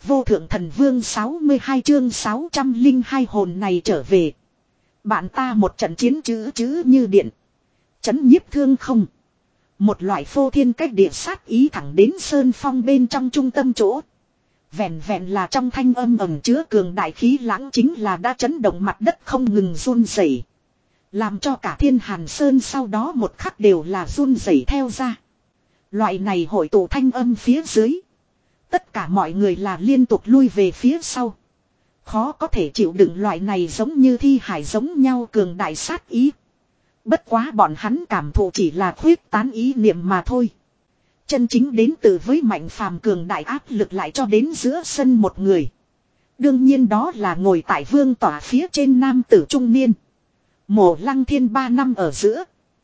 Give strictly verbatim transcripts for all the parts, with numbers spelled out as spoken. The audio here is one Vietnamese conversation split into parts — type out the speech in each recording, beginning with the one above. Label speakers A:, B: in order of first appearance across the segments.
A: vô thượng thần vương sáu mươi hai chương sáu trăm linh hai hồn này trở về. Bạn ta một trận chiến chữ chữ như điện. Chấn nhiếp thương không. Một loại phô thiên cách địa sát ý thẳng đến sơn phong bên trong trung tâm chỗ. Vẹn vẹn là trong thanh âm ẩm chứa cường đại khí lãng chính là đã chấn động mặt đất không ngừng run rẩy, làm cho cả thiên hàn sơn sau đó một khắc đều là run rẩy theo ra. Loại này hội tụ thanh âm phía dưới. Tất cả mọi người là liên tục lui về phía sau. Khó có thể chịu đựng loại này giống như thi hải giống nhau cường đại sát ý. Bất quá bọn hắn cảm thụ chỉ là khuyết tán ý niệm mà thôi. Chân chính đến từ với mạnh phàm cường đại áp lực lại cho đến giữa sân một người. Đương nhiên đó là ngồi tại vương tỏa phía trên nam tử trung niên. Mộ Lăng Thiên ba năm ở giữa.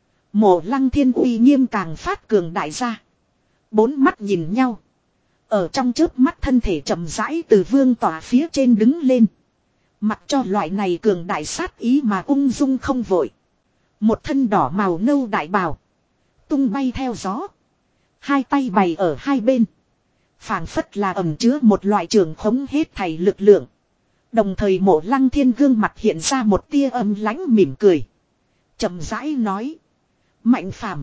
A: Mộ Lăng Thiên uy nghiêm càng phát cường đại ra. Bốn mắt nhìn nhau. Ở trong chớp mắt thân thể chậm rãi từ vương tỏa phía trên đứng lên. Mặc cho loại này cường đại sát ý mà ung dung không vội. Một thân đỏ màu nâu đại bào. Tung bay theo gió. Hai tay bày ở hai bên. Phảng phất là ẩn chứa một loại trường khống hết thảy lực lượng. Đồng thời Mộ Lăng Thiên gương mặt hiện ra một tia âm lãnh mỉm cười. Chậm rãi nói. Mạnh phàm.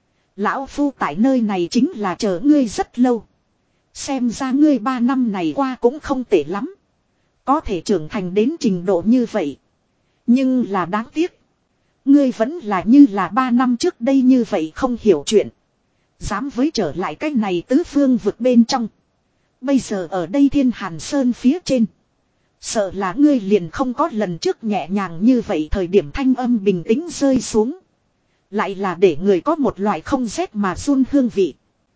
A: Lão phu tại nơi này chính là chờ ngươi rất lâu. Xem ra ngươi ba năm này qua cũng không tệ lắm. Có thể trưởng thành đến trình độ như vậy. Nhưng là đáng tiếc. Ngươi vẫn là như là ba năm trước đây như vậy không hiểu chuyện. Dám với trở lại cái này tứ phương vực bên trong. Bây giờ ở đây thiên hàn sơn phía trên. Sợ là ngươi liền không có lần trước nhẹ nhàng như vậy thời điểm thanh âm bình tĩnh rơi xuống. Lại là để người có một loại không rét mà run hương vị.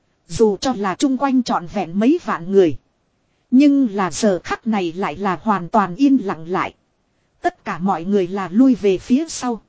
A: Dù cho là chung quanh trọn vẹn mấy vạn người. Nhưng là giờ khắc này lại là hoàn toàn yên lặng lại. Tất cả mọi người là lui về phía sau.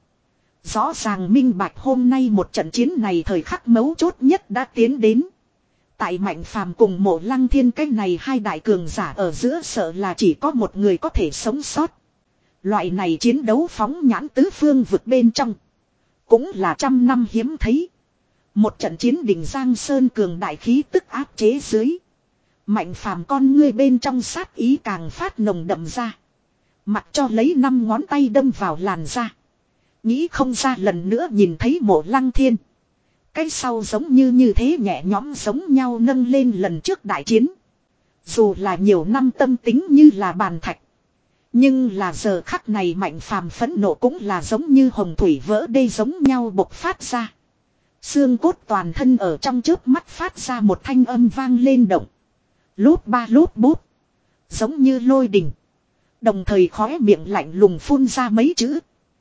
A: Rõ ràng minh bạch hôm nay một trận chiến này thời khắc mấu chốt nhất đã tiến đến. Tại Mạnh Phàm cùng Mộ Lăng Thiên cái này hai đại cường giả ở giữa sợ là chỉ có một người có thể sống sót. Loại này chiến đấu phóng nhãn tứ phương vực bên trong. Cũng là trăm năm hiếm thấy. Một trận chiến đỉnh Giang Sơn cường đại khí tức áp chế dưới. Mạnh Phàm con ngươi bên trong sát ý càng phát nồng đậm ra. Mặc cho lấy năm ngón tay đâm vào làn da. Nghĩ không ra lần nữa nhìn thấy Mộ Lăng Thiên. Cái sau giống như như thế nhẹ nhõm giống nhau nâng lên lần trước đại chiến. Dù là nhiều năm tâm tính như là bàn thạch. Nhưng là giờ khắc này Mạnh Phàm phẫn nộ cũng là giống như hồng thủy vỡ đê giống nhau bộc phát ra. Xương cốt toàn thân ở trong chớp mắt phát ra một thanh âm vang lên động. Lút ba lút bút. Giống như lôi đình. Đồng thời khóe miệng lạnh lùng phun ra mấy chữ.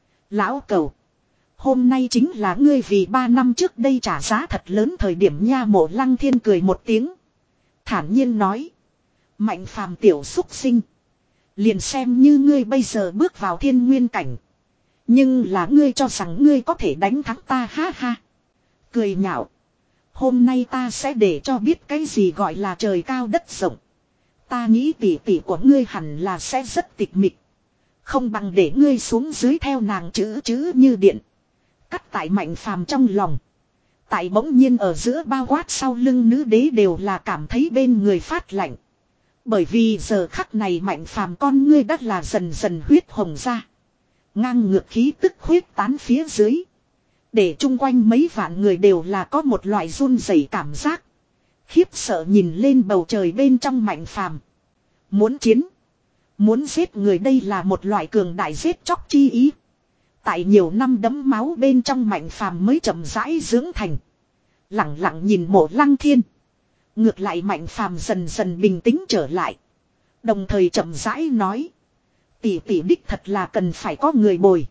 A: Lão cẩu. Hôm nay chính là ngươi vì ba năm trước đây trả giá thật lớn thời điểm nha. Mộ Lăng Thiên cười một tiếng. Thản nhiên nói. Mạnh phàm tiểu xúc sinh. Liền xem như ngươi bây giờ bước vào thiên nguyên cảnh. Nhưng là ngươi cho rằng ngươi có thể đánh thắng ta ha ha. Cười nhạo. Hôm nay ta sẽ để cho biết cái gì gọi là trời cao đất rộng. Ta nghĩ tỉ tỉ của ngươi hẳn là sẽ rất tịch mịch. Không bằng để ngươi xuống dưới theo nàng chữ chữ như điện. Cắt tại Mạnh Phàm trong lòng. Tại bỗng nhiên ở giữa bao quát sau lưng nữ đế đều là cảm thấy bên người phát lạnh. Bởi vì giờ khắc này Mạnh Phàm con ngươi đất là dần dần huyết hồng ra. Ngang ngược khí tức huyết tán phía dưới. Để chung quanh mấy vạn người đều là có một loại run rẩy cảm giác. Khiếp sợ nhìn lên bầu trời bên trong Mạnh Phàm. Muốn chiến. Muốn giết người đây là một loại cường đại giết chóc chi ý. Tại nhiều năm đấm máu bên trong Mạnh Phàm mới chậm rãi dưỡng thành. Lặng lặng nhìn Mộ Lăng Thiên. Ngược lại Mạnh Phàm dần dần bình tĩnh trở lại. Đồng thời chậm rãi nói. Tỷ tỷ đích thật là cần phải có người bồi.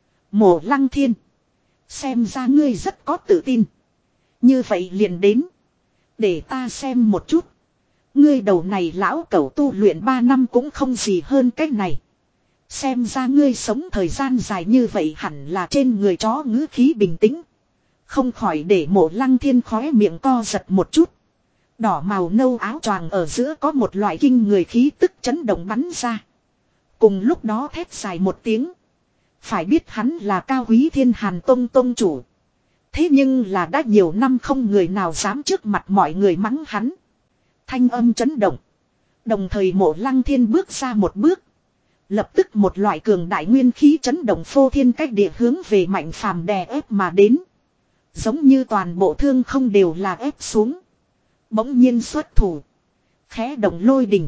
A: Mộ Lăng Thiên. Xem ra ngươi rất có tự tin. Như vậy liền đến. Để ta xem một chút. Ngươi đầu này lão cẩu tu luyện ba năm cũng không gì hơn cái này. Xem ra ngươi sống thời gian dài như vậy hẳn là trên người chó ngữ khí bình tĩnh. Không khỏi để Mộ Lăng Thiên khóe miệng co giật một chút. Đỏ màu nâu áo choàng ở giữa có một loại kinh người khí tức chấn động bắn ra. Cùng lúc đó thét dài một tiếng. Phải biết hắn là cao quý thiên hàn tông tông chủ. Thế nhưng là đã nhiều năm không người nào dám trước mặt mọi người mắng hắn. Thanh âm chấn động. Đồng thời Mộ Lăng Thiên bước ra một bước. Lập tức một loại cường đại nguyên khí chấn động phô thiên cách địa hướng về Mạnh Phàm đè ép mà đến. Giống như toàn bộ thương không đều là ép xuống. Bỗng nhiên xuất thủ. Khẽ động lôi đình.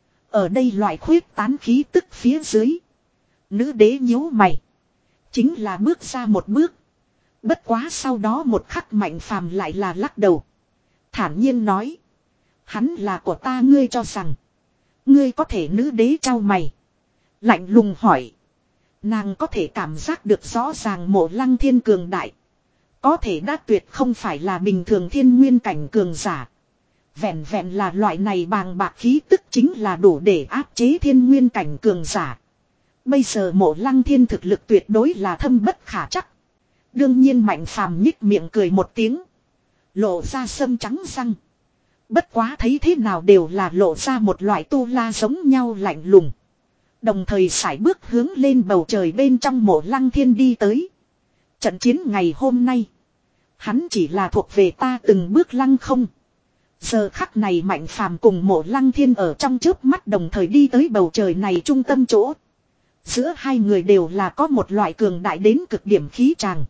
A: Ở đây loại khuyết tán khí tức phía dưới. Nữ đế nhíu mày. Chính là bước ra một bước. Bất quá sau đó một khắc Mạnh Phàm lại là lắc đầu. Thản nhiên nói. Hắn là của ta, ngươi cho rằng. Ngươi có thể, nữ đế trao mày. Lạnh lùng hỏi. Nàng có thể cảm giác được rõ ràng Mộ Lăng Thiên cường đại. Có thể đã tuyệt không phải là bình thường thiên nguyên cảnh cường giả. Vẹn vẹn là loại này bàng bạc khí tức chính là đủ để áp chế thiên nguyên cảnh cường giả. Bây giờ Mộ Lăng Thiên thực lực tuyệt đối là thâm bất khả trắc. Đương nhiên Mạnh Phàm nhích miệng cười một tiếng. Lộ ra sâm trắng răng. Bất quá thấy thế nào đều là lộ ra một loại tu la giống nhau lạnh lùng. Đồng thời sải bước hướng lên bầu trời bên trong Mộ Lăng Thiên đi tới. Trận chiến ngày hôm nay. Hắn chỉ là thuộc về ta từng bước lăng không. Giờ khắc này Mạnh Phàm cùng Mộ Lăng Thiên ở trong chớp mắt đồng thời đi tới bầu trời này trung tâm chỗ. Giữa hai người đều là có một loại cường đại đến cực điểm khí tràng.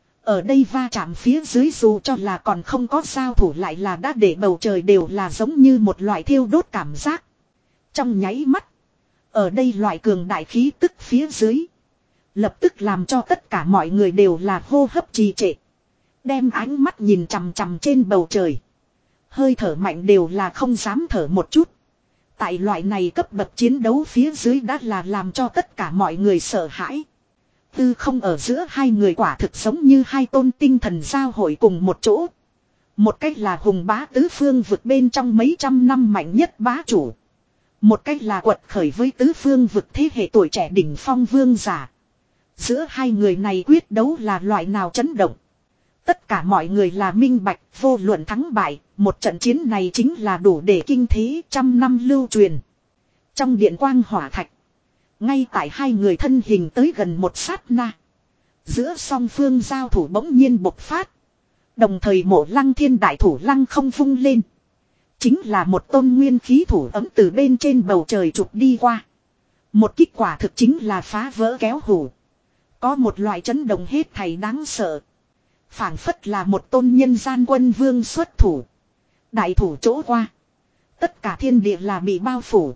A: Ở đây va chạm phía dưới dù cho là còn không có giao thủ lại là đã để bầu trời đều là giống như một loại thiêu đốt cảm giác. Trong nháy mắt. Ở đây loại cường đại khí tức phía dưới. Lập tức làm cho tất cả mọi người đều là hô hấp trì trệ. Đem ánh mắt nhìn chằm chằm trên bầu trời. Hơi thở mạnh đều là không dám thở một chút. Tại loại này cấp bậc chiến đấu phía dưới đã là làm cho tất cả mọi người sợ hãi. Tư không ở giữa hai người quả thực giống như hai tôn tinh thần giao hội cùng một chỗ. Một cách là hùng bá tứ phương vực bên trong mấy trăm năm mạnh nhất bá chủ. Một cách là quật khởi với tứ phương vực thế hệ tuổi trẻ đỉnh phong vương giả. Giữa hai người này quyết đấu là loại nào chấn động. Tất cả mọi người là minh bạch, vô luận thắng bại, một trận chiến này chính là đủ để kinh thế trăm năm lưu truyền. Trong điện quang hỏa thạch, ngay tại hai người thân hình tới gần một sát na. Giữa song phương giao thủ bỗng nhiên bộc phát. Đồng thời Mộ Lăng Thiên đại thủ lăng không vung lên. Chính là một tôn nguyên khí thủ ấm từ bên trên bầu trời chụp đi qua. Một kích quả thực chính là phá vỡ kéo hủ. Có một loại chấn động hết thảy đáng sợ. Phảng phất là một tôn nhân gian quân vương xuất thủ. Đại thủ chỗ qua. Tất cả thiên địa là bị bao phủ.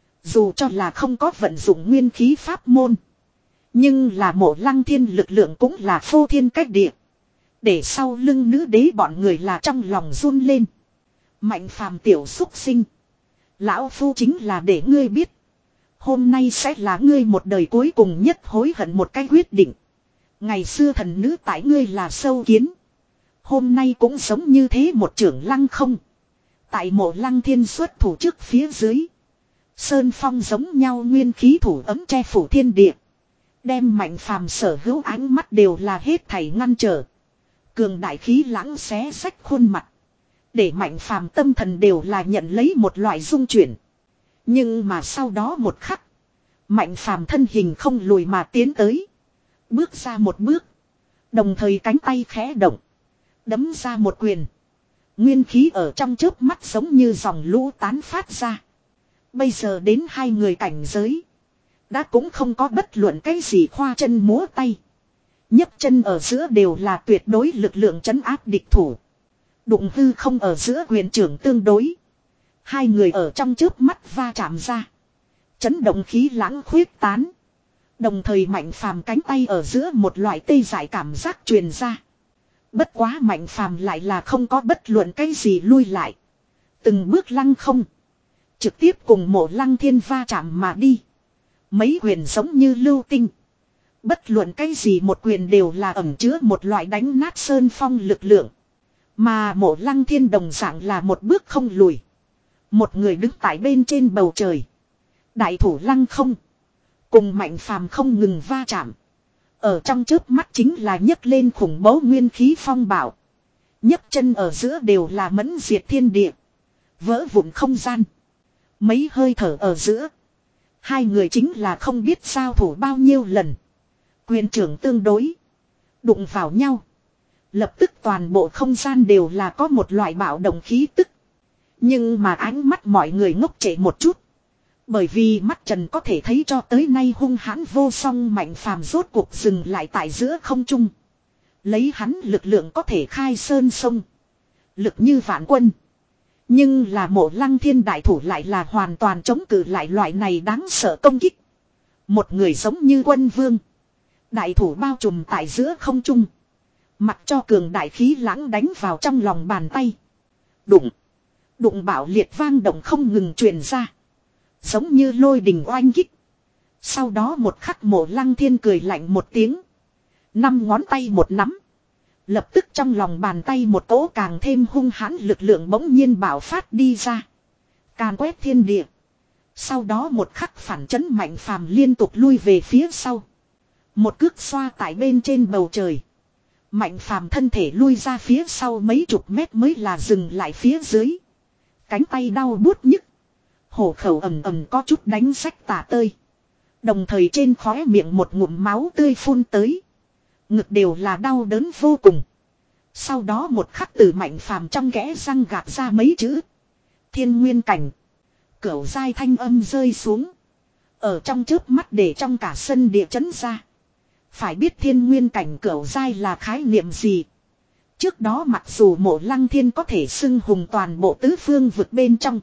A: Dù cho là không có vận dụng nguyên khí pháp môn. Nhưng là Mộ Lăng Thiên lực lượng cũng là phô thiên cách địa. Để sau lưng nữ đế bọn người là trong lòng run lên. Mạnh Phàm tiểu xúc sinh. Lão phu chính là để ngươi biết. Hôm nay sẽ là ngươi một đời cuối cùng nhất hối hận một cái quyết định. Ngày xưa thần nữ tại ngươi là sâu kiến. Hôm nay cũng giống như thế một trưởng lăng không. Tại Mộ Lăng Thiên xuất thủ trước phía dưới. Sơn phong giống nhau nguyên khí thủ ấm che phủ thiên địa. Đem Mạnh Phàm sở hữu ánh mắt đều là hết thảy ngăn trở. Cường đại khí lãng xé sách khuôn mặt. Để Mạnh Phàm tâm thần đều là nhận lấy một loại rung chuyển. Nhưng mà sau đó một khắc. Mạnh Phàm thân hình không lùi mà tiến tới. Bước ra một bước. Đồng thời cánh tay khẽ động. Đấm ra một quyền. Nguyên khí ở trong chớp mắt giống như dòng lũ tán phát ra. Bây giờ đến hai người cảnh giới. Đã cũng không có bất luận cái gì khoa chân múa tay. nhấc chân ở giữa đều là tuyệt đối lực lượng trấn áp địch thủ. Đụng hư không ở giữa quyền trưởng tương đối. Hai người ở trong chớp mắt va chạm ra. Chấn động khí lãng khuyết tán. Đồng thời Mạnh Phàm cánh tay ở giữa một loại tê dại cảm giác truyền ra. Bất quá Mạnh Phàm lại là không có bất luận cái gì lui lại. Từng bước lăng không. Trực tiếp cùng Mộ Lăng Thiên va chạm mà đi. Mấy quyền giống như lưu tinh. Bất luận cái gì một quyền đều là ẩn chứa một loại đánh nát sơn phong lực lượng. Mà Mộ Lăng Thiên đồng dạng là một bước không lùi. Một người đứng tại bên trên bầu trời. Đại thủ lăng không. Cùng Mạnh Phàm không ngừng va chạm. Ở trong chớp mắt chính là nhấc lên khủng bố nguyên khí phong bạo. nhấc chân ở giữa đều là mẫn diệt thiên địa. Vỡ vụn không gian. Mấy hơi thở ở giữa. Hai người chính là không biết giao thủ bao nhiêu lần. Quyền trưởng tương đối. Đụng vào nhau. Lập tức toàn bộ không gian đều là có một loại bạo động khí tức. Nhưng mà ánh mắt mọi người ngốc trệ một chút. Bởi vì mắt trần có thể thấy cho tới nay hung hãn vô song Mạnh Phàm rốt cuộc dừng lại tại giữa không trung. Lấy hắn lực lượng có thể khai sơn sông. Lực như vạn quân. Nhưng là Mộ Lăng Thiên đại thủ lại là hoàn toàn chống cự lại loại này đáng sợ công kích. Một người giống như quân vương. Đại thủ bao trùm tại giữa không trung. Mặc cho cường đại khí lãng đánh vào trong lòng bàn tay. Đụng. Đụng bạo liệt vang động không ngừng truyền ra. Giống như lôi đình oanh kích. Sau đó một khắc Mộ Lăng Thiên cười lạnh một tiếng. Năm ngón tay một nắm. Lập tức trong lòng bàn tay một cỗ càng thêm hung hãn lực lượng bỗng nhiên bạo phát đi ra. Càn quét thiên địa. Sau đó một khắc phản chấn Mạnh Phàm liên tục lui về phía sau. Một cước xoa tại bên trên bầu trời. Mạnh Phàm thân thể lui ra phía sau mấy chục mét mới là dừng lại phía dưới. Cánh tay đau buốt nhức. Hổ khẩu ầm ầm có chút đánh rách tả tơi. Đồng thời trên khóe miệng một ngụm máu tươi phun tới. Ngực đều là đau đớn vô cùng. Sau đó một khắc từ Mạnh Phàm trong kẽ răng gạt ra mấy chữ. Thiên nguyên cảnh. Cửu giai thanh âm rơi xuống. Ở trong chớp mắt để trong cả sân địa chấn ra. Phải biết thiên nguyên cảnh cửu giai là khái niệm gì. Trước đó mặc dù Mộ Lăng Thiên có thể xưng hùng toàn bộ tứ phương vực bên trong.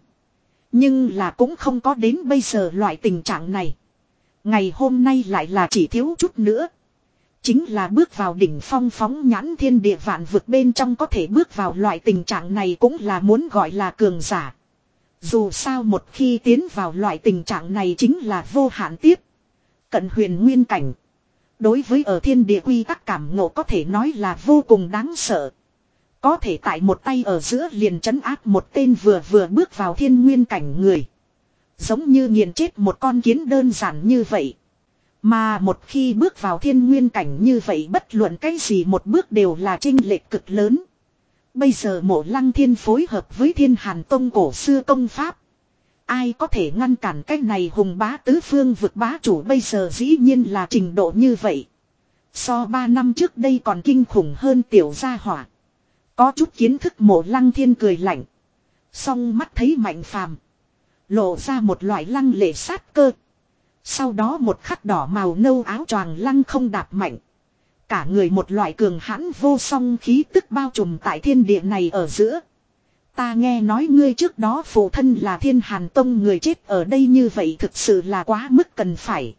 A: Nhưng là cũng không có đến bây giờ loại tình trạng này. Ngày hôm nay lại là chỉ thiếu chút nữa. Chính là bước vào đỉnh phong phóng nhãn thiên địa vạn vực bên trong có thể bước vào loại tình trạng này cũng là muốn gọi là cường giả. Dù sao một khi tiến vào loại tình trạng này chính là vô hạn tiếp. Cận huyền nguyên cảnh. Đối với ở thiên địa quy tắc cảm ngộ có thể nói là vô cùng đáng sợ. Có thể tại một tay ở giữa liền trấn áp một tên vừa vừa bước vào thiên nguyên cảnh người. Giống như nghiền chết một con kiến đơn giản như vậy. Mà một khi bước vào thiên nguyên cảnh như vậy bất luận cái gì một bước đều là chênh lệch cực lớn. Bây giờ Mộ Lăng Thiên phối hợp với Thiên Hàn Tông cổ xưa công pháp. Ai có thể ngăn cản cái này hùng bá tứ phương vực bá chủ bây giờ dĩ nhiên là trình độ như vậy. So ba năm trước đây còn kinh khủng hơn tiểu gia hỏa. Có chút kiến thức Mộ Lăng Thiên cười lạnh. Song mắt thấy Mạnh Phàm lộ ra một loại lăng lệ sát cơ. Sau đó một khắc đỏ màu nâu áo choàng lăng không đạp mạnh. Cả người một loại cường hãn vô song khí tức bao trùm tại thiên địa này ở giữa. Ta nghe nói ngươi trước đó phụ thân là Thiên Hàn Tông người chết ở đây như vậy thực sự là quá mức cần phải.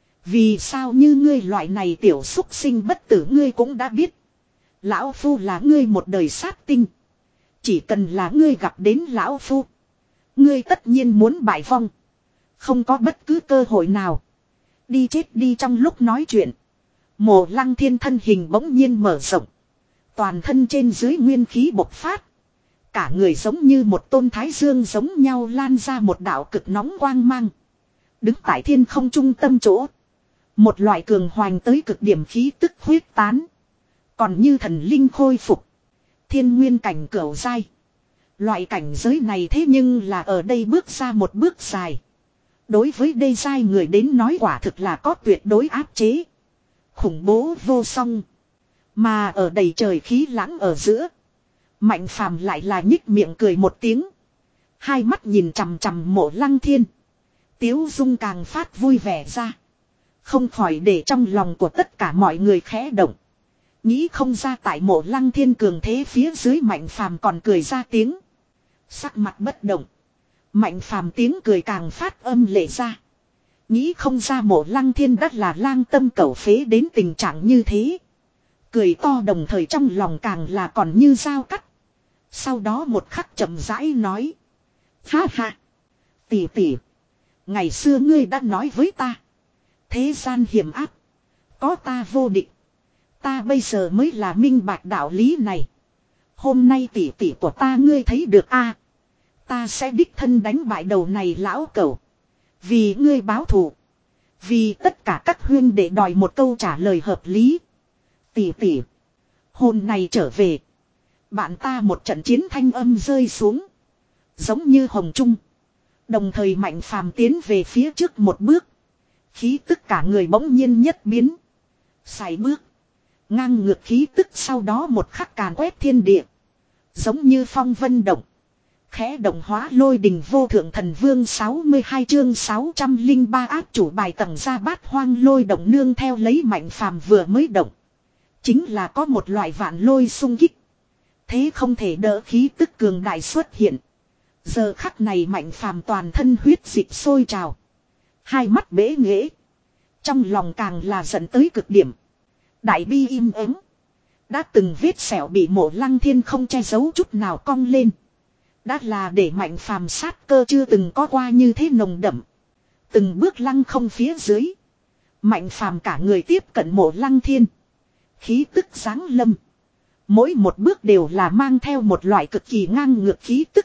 A: Vì sao như ngươi loại này tiểu xúc sinh bất tử ngươi cũng đã biết. Lão Phu là ngươi một đời sát tinh. Chỉ cần là ngươi gặp đến Lão Phu. Ngươi tất nhiên muốn bại vong. Không có bất cứ cơ hội nào. Đi chết đi trong lúc nói chuyện. Mộ Lăng Thiên thân hình bỗng nhiên mở rộng. Toàn thân trên dưới nguyên khí bộc phát. Cả người giống như một tôn thái dương giống nhau lan ra một đạo cực nóng quang mang. Đứng tại thiên không trung tâm chỗ. Một loại cường hoành tới cực điểm khí tức huyết tán. Còn như thần linh khôi phục. Thiên nguyên cảnh cửu giai. Loại cảnh giới này thế nhưng là ở đây bước ra một bước dài. Đối với đê giai người đến nói quả thực là có tuyệt đối áp chế. Khủng bố vô song. Mà ở đầy trời khí lãng ở giữa. Mạnh Phàm lại là nhích miệng cười một tiếng. Hai mắt nhìn chằm chằm Mộ Lăng Thiên. Tiếu dung càng phát vui vẻ ra. Không khỏi để trong lòng của tất cả mọi người khẽ động. Nghĩ không ra tại Mộ Lăng Thiên cường thế phía dưới Mạnh Phàm còn cười ra tiếng. Sắc mặt bất động. Mạnh Phàm tiếng cười càng phát âm lệ ra. Nghĩ không ra Mộ Lăng Thiên đất là lang tâm cẩu phế đến tình trạng như thế. Cười to đồng thời trong lòng càng là còn như dao cắt. Sau đó một khắc chậm rãi nói. Ha ha. Tỷ tỷ. Ngày xưa ngươi đã nói với ta. Thế gian hiểm ác. Có ta vô địch. Ta bây giờ mới là minh bạch đạo lý này. Hôm nay tỷ tỷ của ta ngươi thấy được a à, ta sẽ đích thân đánh bại đầu này lão cẩu. Vì ngươi báo thù. Vì tất cả các huyên để đòi một câu trả lời hợp lý. Tỷ tỷ. Hôm nay trở về. Bạn ta một trận chiến thanh âm rơi xuống. Giống như hồng trung. Đồng thời Mạnh Phàm tiến về phía trước một bước. Khí tức cả người bỗng nhiên nhất biến. Xài bước. Ngang ngược khí tức sau đó một khắc càn quét thiên địa. Giống như phong vân động. Khẽ động hóa lôi đình vô thượng thần vương sáu mươi hai chương sáu trăm linh ba áp chủ bài tầng ra bát hoang lôi động nương theo lấy Mạnh Phàm vừa mới động. Chính là có một loại vạn lôi xung kích. Thế không thể đỡ khí tức cường đại xuất hiện. Giờ khắc này Mạnh Phàm toàn thân huyết dịch sôi trào. Hai mắt bế nghễ. Trong lòng càng là dẫn tới cực điểm. Đại bi im ắng. Đã từng vết sẹo bị Mộ Lăng Thiên không che giấu chút nào cong lên. Đã là để Mạnh Phàm sát cơ chưa từng có qua như thế nồng đậm. Từng bước lăng không phía dưới. Mạnh Phàm cả người tiếp cận Mộ Lăng Thiên. Khí tức giáng lâm. Mỗi một bước đều là mang theo một loại cực kỳ ngang ngược khí tức.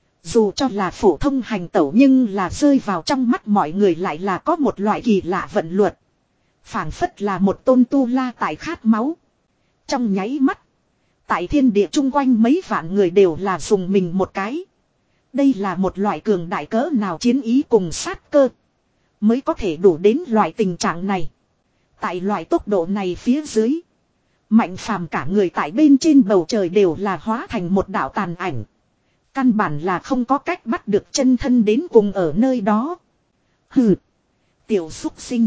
A: Dù cho là phổ thông hành tẩu nhưng là rơi vào trong mắt mọi người lại là có một loại kỳ lạ vận luật. Phảng phất là một tôn tu la tại khát máu. Trong nháy mắt. Tại thiên địa chung quanh mấy vạn người đều là dùng mình một cái. Đây là một loại cường đại cỡ nào chiến ý cùng sát cơ. Mới có thể đủ đến loại tình trạng này. Tại loại tốc độ này phía dưới. Mạnh Phàm cả người tại bên trên bầu trời đều là hóa thành một đạo tàn ảnh. Căn bản là không có cách bắt được chân thân đến cùng ở nơi đó. Hừ. Tiểu xúc sinh.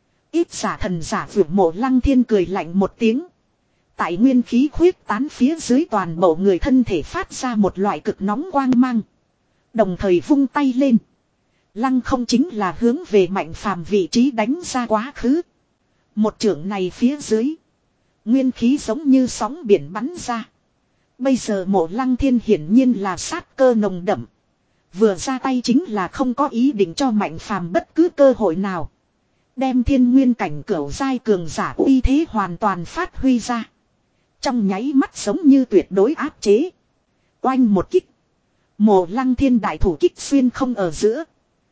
A: Ít giả thần giả vượt Mộ Lăng Thiên cười lạnh một tiếng. Tại nguyên khí khuyết tán phía dưới toàn bộ người thân thể phát ra một loại cực nóng quang mang. Đồng thời vung tay lên. Lăng không chính là hướng về Mạnh Phàm vị trí đánh ra quá khứ. Một chưởng này phía dưới. Nguyên khí giống như sóng biển bắn ra. Bây giờ Mộ Lăng Thiên hiển nhiên là sát cơ nồng đậm. Vừa ra tay chính là không có ý định cho Mạnh Phàm bất cứ cơ hội nào. Đem thiên nguyên cảnh cửu giai cường giả uy thế hoàn toàn phát huy ra. Trong nháy mắt giống như tuyệt đối áp chế. Oanh một kích. Mộ Lăng Thiên đại thủ kích xuyên không ở giữa.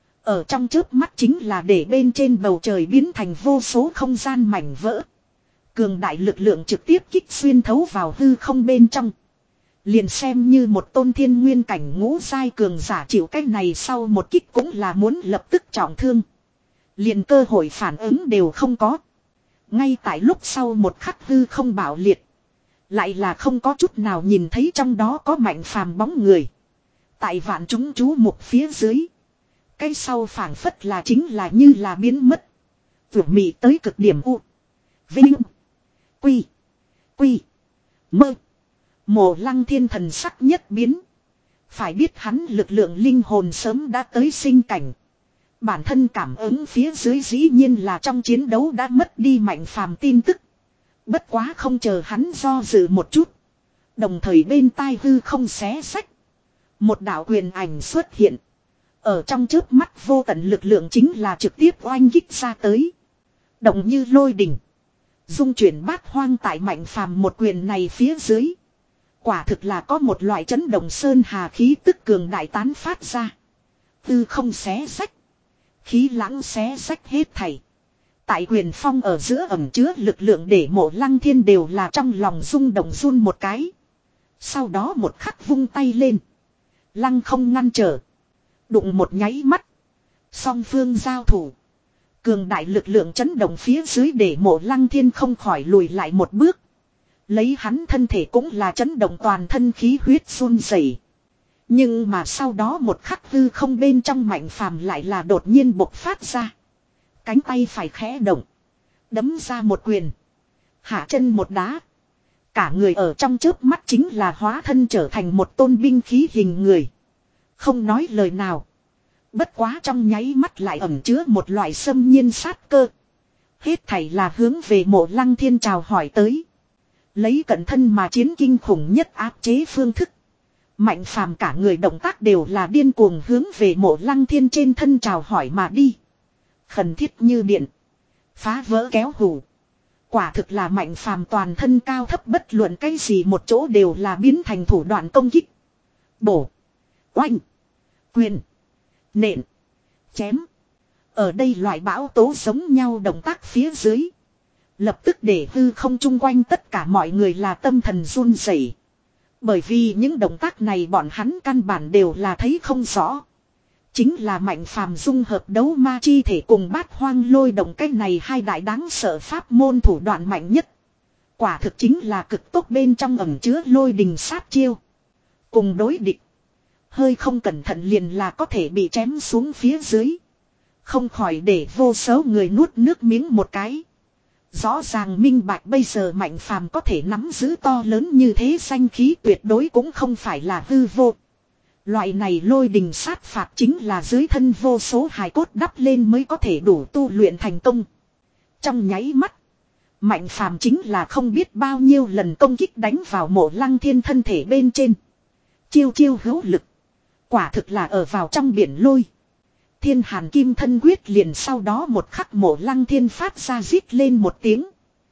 A: Ở trong chớp mắt chính là để bên trên bầu trời biến thành vô số không gian mảnh vỡ. Cường đại lực lượng trực tiếp kích xuyên thấu vào hư không bên trong. Liền xem như một tôn thiên nguyên cảnh ngũ giai cường giả chịu cách này sau một kích cũng là muốn lập tức trọng thương. Liền cơ hội phản ứng đều không có. Ngay tại lúc sau một khắc hư không bạo liệt. Lại là không có chút nào nhìn thấy trong đó có Mạnh Phàm bóng người. Tại vạn chúng chú mục phía dưới. Cái sau phảng phất là chính là như là biến mất. Vượt mị tới cực điểm u. Vinh. Quy. Quy. Mơ. Mộ Lăng Thiên thần sắc nhất biến. Phải biết hắn lực lượng linh hồn sớm đã tới sinh cảnh. Bản thân cảm ứng phía dưới dĩ nhiên là trong chiến đấu đã mất đi Mạnh Phàm tin tức. Bất quá không chờ hắn do dự một chút. Đồng thời bên tai hư không xé sách. Một đạo quyền ảnh xuất hiện. Ở trong chớp mắt vô tận lực lượng chính là trực tiếp oanh kích ra tới. Động như lôi đỉnh. Dung chuyển bát hoang tại Mạnh Phàm một quyền này phía dưới. Quả thực là có một loại chấn động sơn hà khí tức cường đại tán phát ra. Hư không xé sách. Khí lãng xé sách hết thảy. Tại quyền phong ở giữa ẩm chứa lực lượng để Mộ Lăng Thiên đều là trong lòng rung động run một cái. Sau đó một khắc vung tay lên. Lăng không ngăn trở. Đụng một nháy mắt. Song phương giao thủ. Cường đại lực lượng chấn động phía dưới để Mộ Lăng Thiên không khỏi lùi lại một bước. Lấy hắn thân thể cũng là chấn động toàn thân khí huyết run rẩy. Nhưng mà sau đó một khắc hư không bên trong Mạnh Phàm lại là đột nhiên bộc phát ra. Cánh tay phải khẽ động. Đấm ra một quyền. Hạ chân một đá. Cả người ở trong chớp mắt chính là hóa thân trở thành một tôn binh khí hình người. Không nói lời nào. Bất quá trong nháy mắt lại ẩn chứa một loại xâm nhiên sát cơ. Hết thảy là hướng về Mộ Lăng Thiên chào hỏi tới. Lấy cận thân mà chiến kinh khủng nhất áp chế phương thức. Mạnh Phàm cả người động tác đều là điên cuồng hướng về Mộ Lăng Thiên trên thân chào hỏi mà đi. Khẩn thiết như điện. Phá vỡ kéo hù. Quả thực là Mạnh Phàm toàn thân cao thấp bất luận cái gì một chỗ đều là biến thành thủ đoạn công kích. Bổ. Oanh. Quyền. Nện. Chém. Ở đây loại bão tố giống nhau động tác phía dưới. Lập tức để hư không chung quanh tất cả mọi người là tâm thần run rẩy. Bởi vì những động tác này bọn hắn căn bản đều là thấy không rõ. Chính là Mạnh Phàm dung hợp đấu ma chi thể cùng bát hoang lôi động cái này hai đại đáng sợ pháp môn thủ đoạn mạnh nhất. Quả thực chính là cực tốt bên trong ẩn chứa lôi đình sát chiêu. Cùng đối địch. Hơi không cẩn thận liền là có thể bị chém xuống phía dưới. Không khỏi để vô số người nuốt nước miếng một cái. Rõ ràng minh bạch bây giờ Mạnh Phàm có thể nắm giữ to lớn như thế, danh khí tuyệt đối cũng không phải là hư vô. Loại này lôi đình sát phạt chính là dưới thân vô số hài cốt đắp lên mới có thể đủ tu luyện thành công. Trong nháy mắt, Mạnh Phàm chính là không biết bao nhiêu lần công kích đánh vào Mộ Lăng Thiên thân thể bên trên. Chiêu chiêu hữu lực. Quả thực là ở vào trong biển lôi. Thiên Hàn Kim Thân Quyết liền sau đó một khắc Mộ Lăng Thiên phát ra rít lên một tiếng.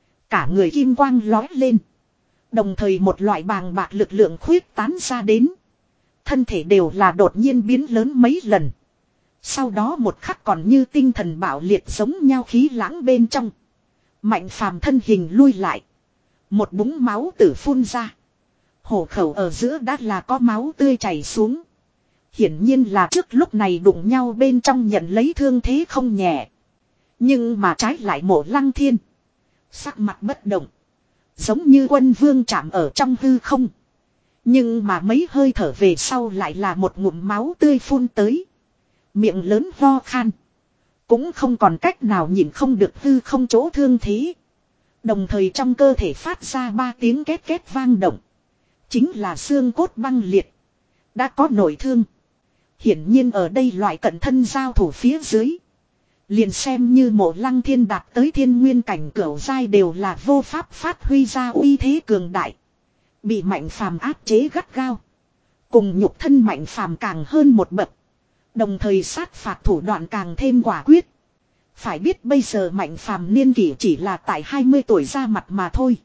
A: Cả người kim quang lói lên. Đồng thời một loại bàng bạc lực lượng khuyết tán ra đến. Thân thể đều là đột nhiên biến lớn mấy lần. Sau đó một khắc còn như tinh thần bạo liệt giống nhau khí lãng bên trong. Mạnh Phàm thân hình lui lại. Một búng máu tử phun ra. Hổ khẩu ở giữa đã là có máu tươi chảy xuống. Hiển nhiên là trước lúc này đụng nhau bên trong nhận lấy thương thế không nhẹ. Nhưng mà trái lại Mộ Lăng Thiên. Sắc mặt bất động. Giống như quân vương chạm ở trong hư không. Nhưng mà mấy hơi thở về sau lại là một ngụm máu tươi phun tới. Miệng lớn ho khan. Cũng không còn cách nào nhìn không được hư không chỗ thương thế. Đồng thời trong cơ thể phát ra ba tiếng két két vang động. Chính là xương cốt băng liệt. Đã có nội thương. Hiển nhiên ở đây loại cận thân giao thủ phía dưới. Liền xem như Mộ Lăng Thiên đạt tới thiên nguyên cảnh cửu giai đều là vô pháp phát huy ra uy thế cường đại. Bị Mạnh Phàm áp chế gắt gao. Cùng nhục thân Mạnh Phàm càng hơn một bậc. Đồng thời sát phạt thủ đoạn càng thêm quả quyết. Phải biết bây giờ Mạnh Phàm niên kỷ chỉ là tại hai mươi tuổi ra mặt mà thôi.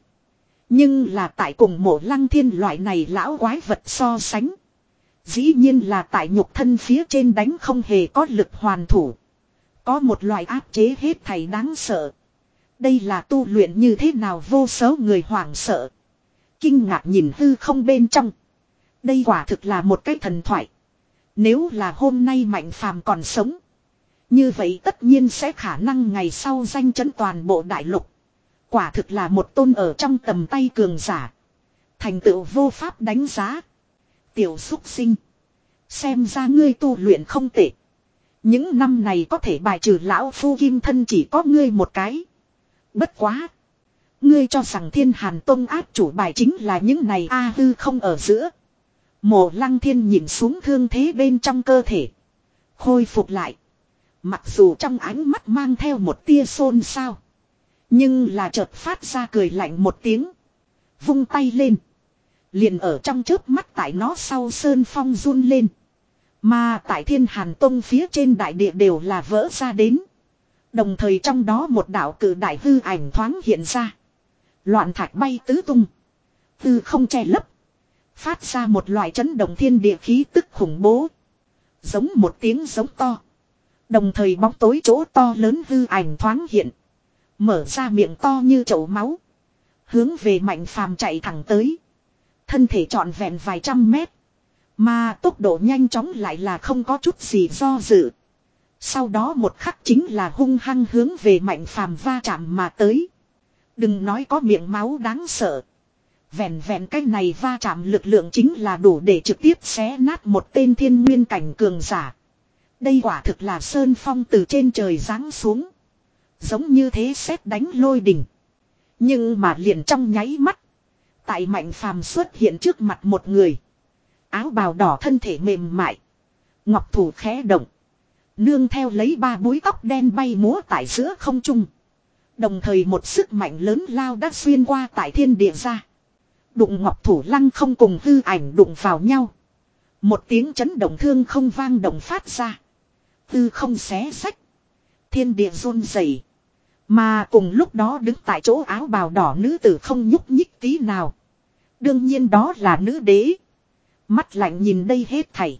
A: Nhưng là tại cùng Mộ Lăng Thiên loại này lão quái vật so sánh. Dĩ nhiên là tại nhục thân phía trên đánh không hề có lực hoàn thủ. Có một loại áp chế hết thảy đáng sợ. Đây là tu luyện như thế nào vô số người hoảng sợ. Kinh ngạc nhìn hư không bên trong. Đây quả thực là một cái thần thoại. Nếu là hôm nay Mạnh Phàm còn sống. Như vậy tất nhiên sẽ khả năng ngày sau danh chấn toàn bộ đại lục. Quả thực là một tôn ở trong tầm tay cường giả. Thành tựu vô pháp đánh giá. Tiểu xúc sinh. Xem ra ngươi tu luyện không tệ. Những năm này có thể bài trừ lão phu kim thân chỉ có ngươi một cái. Bất quá. Ngươi cho rằng Thiên Hàn Tông áp chủ bài chính là những này a à, hư không ở giữa. Mộ Lăng Thiên nhìn xuống thương thế bên trong cơ thể. Khôi phục lại. Mặc dù trong ánh mắt mang theo một tia xôn xao. Nhưng là chợt phát ra cười lạnh một tiếng. Vung tay lên. Liền ở trong chớp mắt tại nó sau sơn phong run lên. Mà tại Thiên Hàn Tông phía trên đại địa đều là vỡ ra đến. Đồng thời trong đó một đạo cử đại hư ảnh thoáng hiện ra. Loạn thạch bay tứ tung. Tư không che lấp. Phát ra một loại chấn động thiên địa khí tức khủng bố. Giống một tiếng giống to. Đồng thời bóng tối chỗ to lớn hư ảnh thoáng hiện. Mở ra miệng to như chậu máu. Hướng về Mạnh Phàm chạy thẳng tới. Thân thể trọn vẹn vài trăm mét. Mà tốc độ nhanh chóng lại là không có chút gì do dự. Sau đó một khắc chính là hung hăng hướng về Mạnh Phàm va chạm mà tới. Đừng nói có miệng máu đáng sợ. Vẹn vẹn cái này va chạm lực lượng chính là đủ để trực tiếp xé nát một tên thiên nguyên cảnh cường giả. Đây quả thực là sơn phong từ trên trời giáng xuống. Giống như thế sét đánh lôi đình. Nhưng mà liền trong nháy mắt. Tại Mạnh Phàm xuất hiện trước mặt một người. Áo bào đỏ thân thể mềm mại. Ngọc thủ khẽ động. Nương theo lấy ba búi tóc đen bay múa tại giữa không trung. Đồng thời một sức mạnh lớn lao đã xuyên qua tại thiên địa ra. Đụng ngọc thủ lăng không cùng hư ảnh đụng vào nhau. Một tiếng chấn động thương không vang động phát ra. Hư không xé sách. Thiên địa run rẩy. Mà cùng lúc đó đứng tại chỗ áo bào đỏ nữ tử không nhúc nhích tí nào. Đương nhiên đó là nữ đế. Mắt lạnh nhìn đây hết thảy.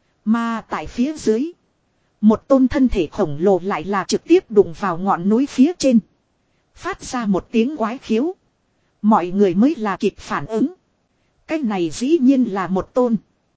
A: Mà tại phía dưới. Một tôn thân thể khổng lồ lại là trực tiếp đụng vào ngọn núi phía trên. Phát ra một tiếng quái khiếu. Mọi người mới là kịp phản ứng. Cái này dĩ nhiên là một tôn.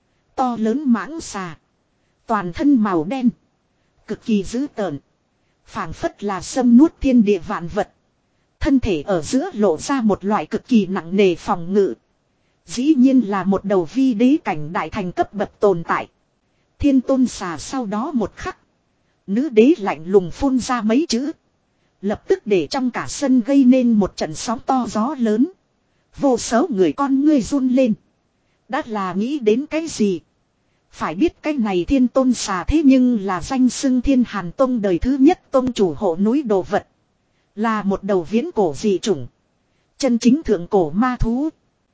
A: To lớn mãng xà. Toàn thân màu đen. Cực kỳ dữ tợn. Phảng phất là xâm nuốt thiên địa vạn vật. Thân thể ở giữa lộ ra một loại cực kỳ nặng nề phòng ngự. Dĩ nhiên là một đầu vi đế cảnh đại thành cấp bậc tồn tại. Thiên tôn xà sau đó một khắc. Nữ đế lạnh lùng phun ra mấy chữ. Lập tức để trong cả sân gây nên một trận sóng to gió lớn. Vô số người con ngươi run lên. Đã là nghĩ đến cái gì? Phải biết cái này thiên tôn xà thế nhưng là danh xưng Thiên Hàn Tông đời thứ nhất tông chủ hộ núi đồ vật. Là một đầu viễn cổ dị chủng. Chân chính thượng cổ ma thú.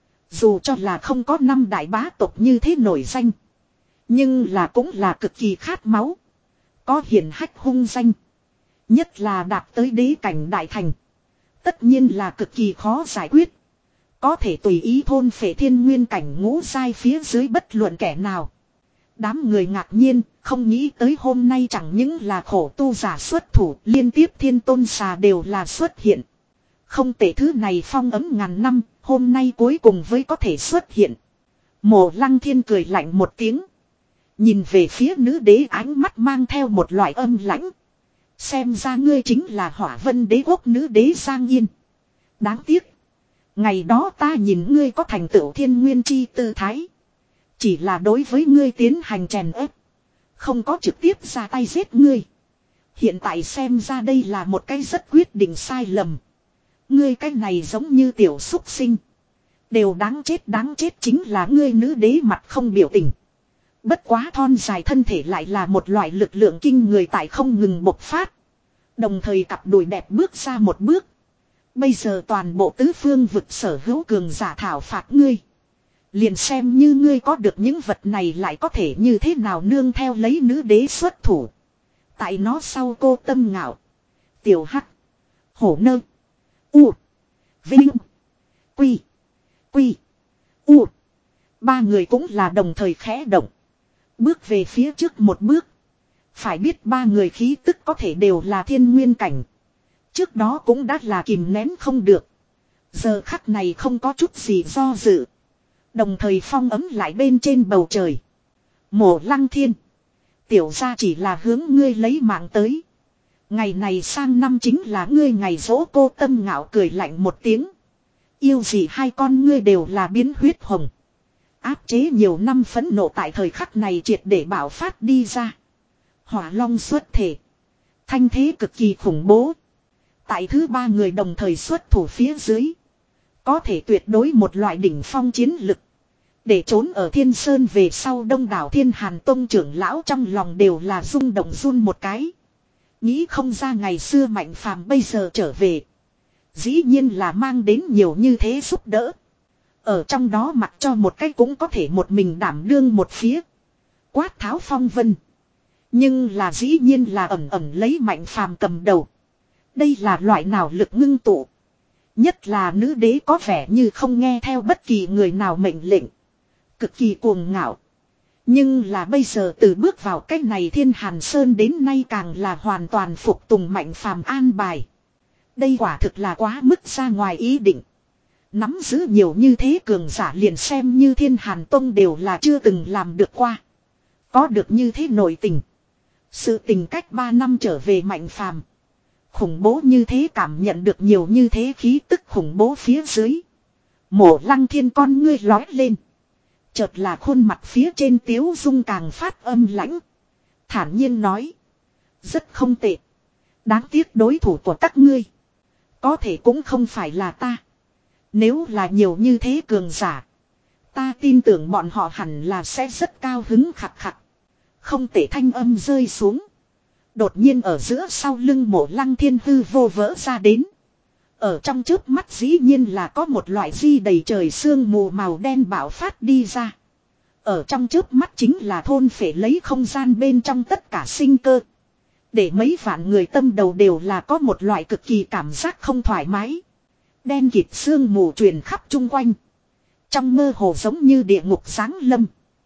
A: Dù cho là không có năm đại bá tộc như thế nổi danh. Nhưng là cũng là cực kỳ khát máu. Có hiển hách hung danh. Nhất là đạt tới đế cảnh đại thành. Tất nhiên là cực kỳ khó giải quyết. Có thể tùy ý thôn phệ thiên nguyên cảnh ngũ giai phía dưới bất luận kẻ nào. Đám người ngạc nhiên, không nghĩ tới hôm nay chẳng những là khổ tu giả xuất thủ, liên tiếp thiên tôn xà đều là xuất hiện. Không tệ, thứ này phong ấm ngàn năm, hôm nay cuối cùng mới có thể xuất hiện. Mộ Lăng Thiên cười lạnh một tiếng. Nhìn về phía nữ đế, ánh mắt mang theo một loại âm lãnh. Xem ra ngươi chính là Hỏa Vân Đế quốc nữ đế Giang Yên. Đáng tiếc. Ngày đó ta nhìn ngươi có thành tựu thiên nguyên chi tư thái. Chỉ là đối với ngươi tiến hành chèn ép. Không có trực tiếp ra tay giết ngươi. Hiện tại xem ra đây là một cái rất quyết định sai lầm. Ngươi cái này giống như tiểu súc sinh. Đều đáng chết, đáng chết chính là ngươi. Nữ đế mặt không biểu tình. Bất quá thon dài thân thể lại là một loại lực lượng kinh người tại không ngừng bộc phát. Đồng thời cặp đùi đẹp bước ra một bước. Bây giờ toàn bộ tứ phương vực sở hữu cường giả thảo phạt ngươi. Liền xem như ngươi có được những vật này lại có thể như thế nào, nương theo lấy nữ đế xuất thủ. Tại nó sau cô tâm ngạo. Tiểu Hắc. Hổ Nơ. U. Vinh. Quy. Quy. U. Ba người cũng là đồng thời khẽ động. Bước về phía trước một bước. Phải biết ba người khí tức có thể đều là thiên nguyên cảnh. Trước đó cũng đã là kìm nén không được. Giờ khắc này không có chút gì do dự. Đồng thời phong ấm lại bên trên bầu trời. Mộ Lăng Thiên. Tiểu gia chỉ là hướng ngươi lấy mạng tới. Ngày này sang năm chính là ngươi ngày giỗ. Cô tâm ngạo cười lạnh một tiếng. Yêu gì hai con ngươi đều là biến huyết hồng. Áp chế nhiều năm phẫn nộ tại thời khắc này triệt để bảo phát đi ra. Hỏa long xuất thể. Thanh thế cực kỳ khủng bố. Tại thứ ba người đồng thời xuất thủ phía dưới. Có thể tuyệt đối một loại đỉnh phong chiến lực. Để trốn ở Thiên Sơn về sau đông đảo Thiên Hàn Tông trưởng lão trong lòng đều là rung động run một cái. Nghĩ không ra ngày xưa Mạnh Phàm bây giờ trở về. Dĩ nhiên là mang đến nhiều như thế giúp đỡ. Ở trong đó mặc cho một cái cũng có thể một mình đảm đương một phía. Quát tháo phong vân. Nhưng là dĩ nhiên là ẩm ẩm lấy Mạnh Phàm cầm đầu. Đây là loại nào lực ngưng tụ. Nhất là nữ đế có vẻ như không nghe theo bất kỳ người nào mệnh lệnh. Cực kỳ cuồng ngạo. Nhưng là bây giờ từ bước vào cách này Thiên Hàn Sơn đến nay càng là hoàn toàn phục tùng Mạnh Phàm an bài. Đây quả thực là quá mức ra ngoài ý định. Nắm giữ nhiều như thế cường giả liền xem như Thiên Hàn Tông đều là chưa từng làm được qua. Có được như thế nội tình. Sự tình cách ba năm trở về Mạnh Phàm. Khủng bố như thế, cảm nhận được nhiều như thế khí tức khủng bố phía dưới. Mộ Lăng Thiên con ngươi lói lên. Chợt là khuôn mặt phía trên tiếu dung càng phát âm lãnh. Thản nhiên nói. Rất không tệ. Đáng tiếc đối thủ của các ngươi. Có thể cũng không phải là ta. Nếu là nhiều như thế cường giả. Ta tin tưởng bọn họ hẳn là sẽ rất cao hứng khặt khặt. Không tệ, thanh âm rơi xuống. Đột nhiên ở giữa sau lưng Mộ Lăng Thiên hư vô vỡ ra đến. Ở trong chớp mắt dĩ nhiên là có một loại di đầy trời sương mù màu đen bạo phát đi ra. Ở trong chớp mắt chính là thôn phệ lấy không gian bên trong tất cả sinh cơ. Để mấy vạn người tâm đầu đều là có một loại cực kỳ cảm giác không thoải mái. Đen kịt sương mù truyền khắp chung quanh. Trong mơ hồ giống như địa ngục giáng lâm.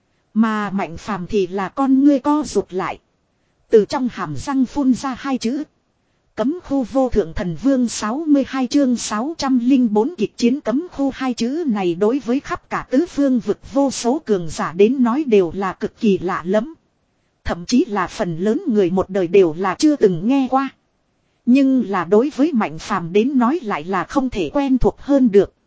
A: Mà Mạnh Phàm thì là con ngươi co rụt lại. Từ trong hàm răng phun ra hai chữ. Cấm khu vô thượng thần vương sáu mươi hai chương sáu trăm lẻ bốn kịch chiến cấm khu. Hai chữ này đối với khắp cả tứ phương vực vô số cường giả đến nói đều là cực kỳ lạ lẫm. Thậm chí là phần lớn người một đời đều là chưa từng nghe qua. Nhưng là đối với Mạnh Phàm đến nói lại là không thể quen thuộc hơn được.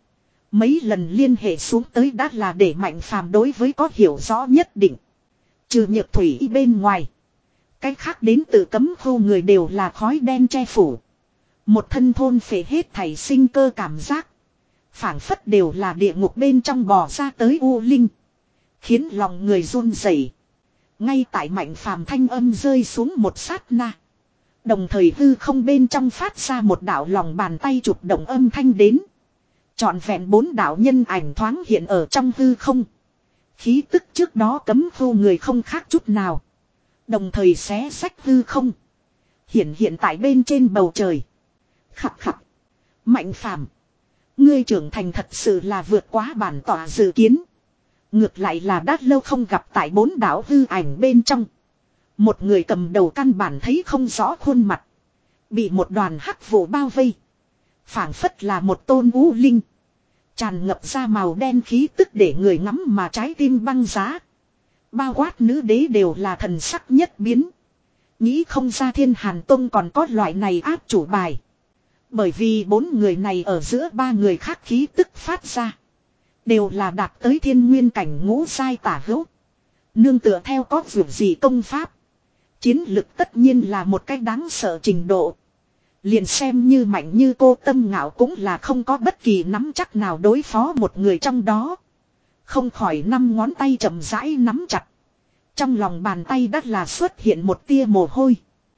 A: Mấy lần liên hệ xuống tới đã là để Mạnh Phàm đối với có hiểu rõ nhất định. Trừ Nhược Thủy bên ngoài. Cái khác đến từ cấm khu người đều là khói đen che phủ. Một thân thôn phệ hết thảy sinh cơ cảm giác. Phảng phất đều là địa ngục bên trong bò ra tới u linh. Khiến lòng người run rẩy. Ngay tại Mạnh Phàm thanh âm rơi xuống một sát na. Đồng thời hư không bên trong phát ra một đạo lòng bàn tay chụp động âm thanh đến. Trọn vẹn bốn đạo nhân ảnh thoáng hiện ở trong hư không. Khí tức trước đó cấm khu người không khác chút nào. Đồng thời xé sách hư không. Hiện hiện tại bên trên bầu trời. Khập khập. Mạnh Phàm, ngươi trưởng thành thật sự là vượt quá bản tỏa dự kiến. Ngược lại là đã lâu không gặp tại bốn đảo hư ảnh bên trong. Một người cầm đầu căn bản thấy không rõ khuôn mặt. Bị một đoàn hắc vụ bao vây. Phảng phất là một tôn u linh. Tràn ngập ra màu đen khí tức để người ngắm mà trái tim băng giá. Bao quát nữ đế đều là thần sắc nhất biến. Nghĩ không ra Thiên Hàn Tông còn có loại này áp chủ bài. Bởi vì bốn người này ở giữa ba người khác khí tức phát ra. Đều là đạt tới thiên nguyên cảnh ngũ sai tả hữu. Nương tựa theo có việc gì công pháp. Chiến lực tất nhiên là một cách đáng sợ trình độ. Liền xem như mạnh như cô Tâm Ngạo cũng là không có bất kỳ nắm chắc nào đối phó một người trong đó. Không khỏi năm ngón tay chậm rãi nắm chặt. Trong lòng bàn tay đắt là xuất hiện một tia mồ hôi.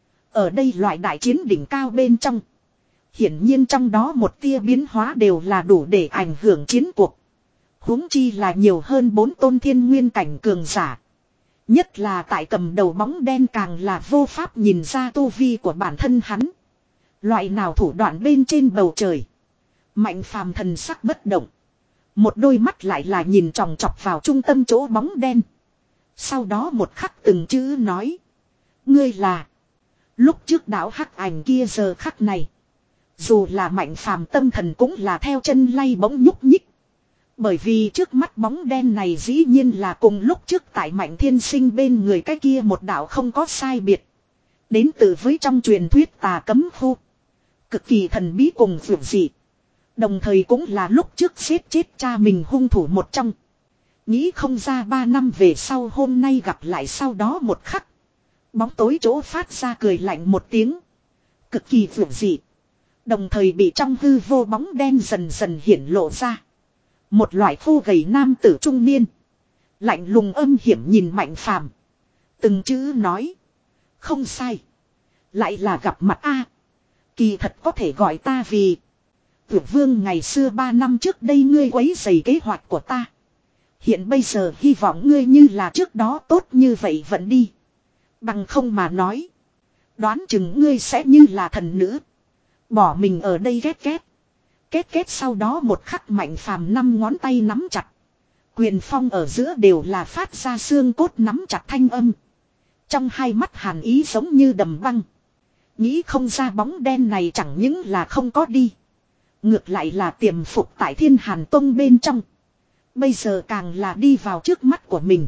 A: Ở đây loại đại chiến đỉnh cao bên trong. Hiển nhiên trong đó một tia biến hóa đều là đủ để ảnh hưởng chiến cuộc. Huống chi là nhiều hơn bốn tôn thiên nguyên cảnh cường giả. Nhất là tại cầm đầu bóng đen càng là vô pháp nhìn ra tu vi của bản thân hắn. Loại nào thủ đoạn bên trên bầu trời. Mạnh Phàm thần sắc bất động. Một đôi mắt lại là nhìn tròng trọc vào trung tâm chỗ bóng đen. Sau đó một khắc từng chữ nói. Ngươi là. Lúc trước đạo hắc ảnh kia giờ khắc này. Dù là Mạnh Phàm tâm thần cũng là theo chân lay bỗng nhúc nhích. Bởi vì trước mắt bóng đen này dĩ nhiên là cùng lúc trước tại Mạnh Thiên Sinh bên người cái kia một đạo không có sai biệt. Đến từ với trong truyền thuyết tà cấm khu. Cực kỳ thần bí cùng vượt dị. Đồng thời cũng là lúc trước xếp chết cha mình hung thủ một trong. Nghĩ không ra ba năm về sau hôm nay gặp lại sau đó một khắc. Bóng tối chỗ phát ra cười lạnh một tiếng. Cực kỳ vượt dị. Đồng thời bị trong hư vô bóng đen dần dần hiển lộ ra. Một loại khô gầy nam tử trung niên. Lạnh lùng âm hiểm nhìn Mạnh Phàm. Từng chữ nói. Không sai. Lại là gặp mặt a. Kỳ thật có thể gọi ta vì. Tuyệt vương ngày xưa ba năm trước đây ngươi quấy rầy kế hoạch của ta. Hiện bây giờ hy vọng ngươi như là trước đó tốt như vậy vẫn đi. Bằng không mà nói. Đoán chừng ngươi sẽ như là thần nữ. Bỏ mình ở đây ghét ghét. Kết kết sau đó một khắc Mạnh Phàm năm ngón tay nắm chặt. Quyền phong ở giữa đều là phát ra xương cốt nắm chặt thanh âm. Trong hai mắt hàn ý giống như đầm băng. Nghĩ không ra bóng đen này chẳng những là không có đi. Ngược lại là tiềm phục tại Thiên Hàn Tông bên trong. Bây giờ càng là đi vào trước mắt của mình.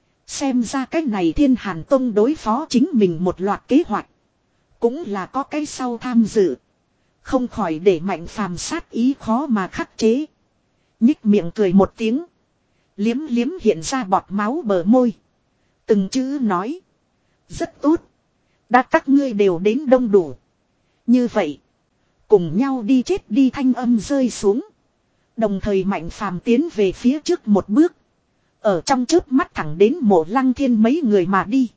A: Xem ra cái này Thiên Hàn Tông đối phó chính mình một loạt kế hoạch. Cũng là có cái sau tham dự. Không khỏi để Mạnh Phàm sát ý khó mà khắc chế. Nhích miệng cười một tiếng. Liếm liếm hiện ra bọt máu bờ môi. Từng chữ nói. Rất tốt. Đã các ngươi đều đến đông đủ. Như vậy. Cùng nhau đi chết đi thanh âm rơi xuống. Đồng thời Mạnh Phàm tiến về phía trước một bước. Ở trong chớp mắt thẳng đến Mộ Lăng Thiên mấy người mà đi.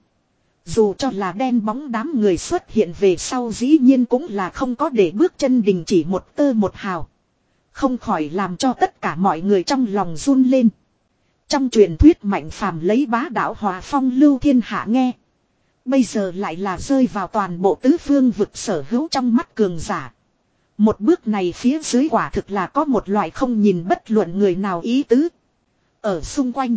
A: Dù cho là đen bóng đám người xuất hiện về sau dĩ nhiên cũng là không có để bước chân đình chỉ một tơ một hào. Không khỏi làm cho tất cả mọi người trong lòng run lên. Trong truyền thuyết Mạnh Phàm lấy bá đạo hòa phong lưu thiên hạ nghe. Bây giờ lại là rơi vào toàn bộ tứ phương vực sở hữu trong mắt cường giả. Một bước này phía dưới quả thực là có một loại không nhìn bất luận người nào ý tứ. Ở xung quanh.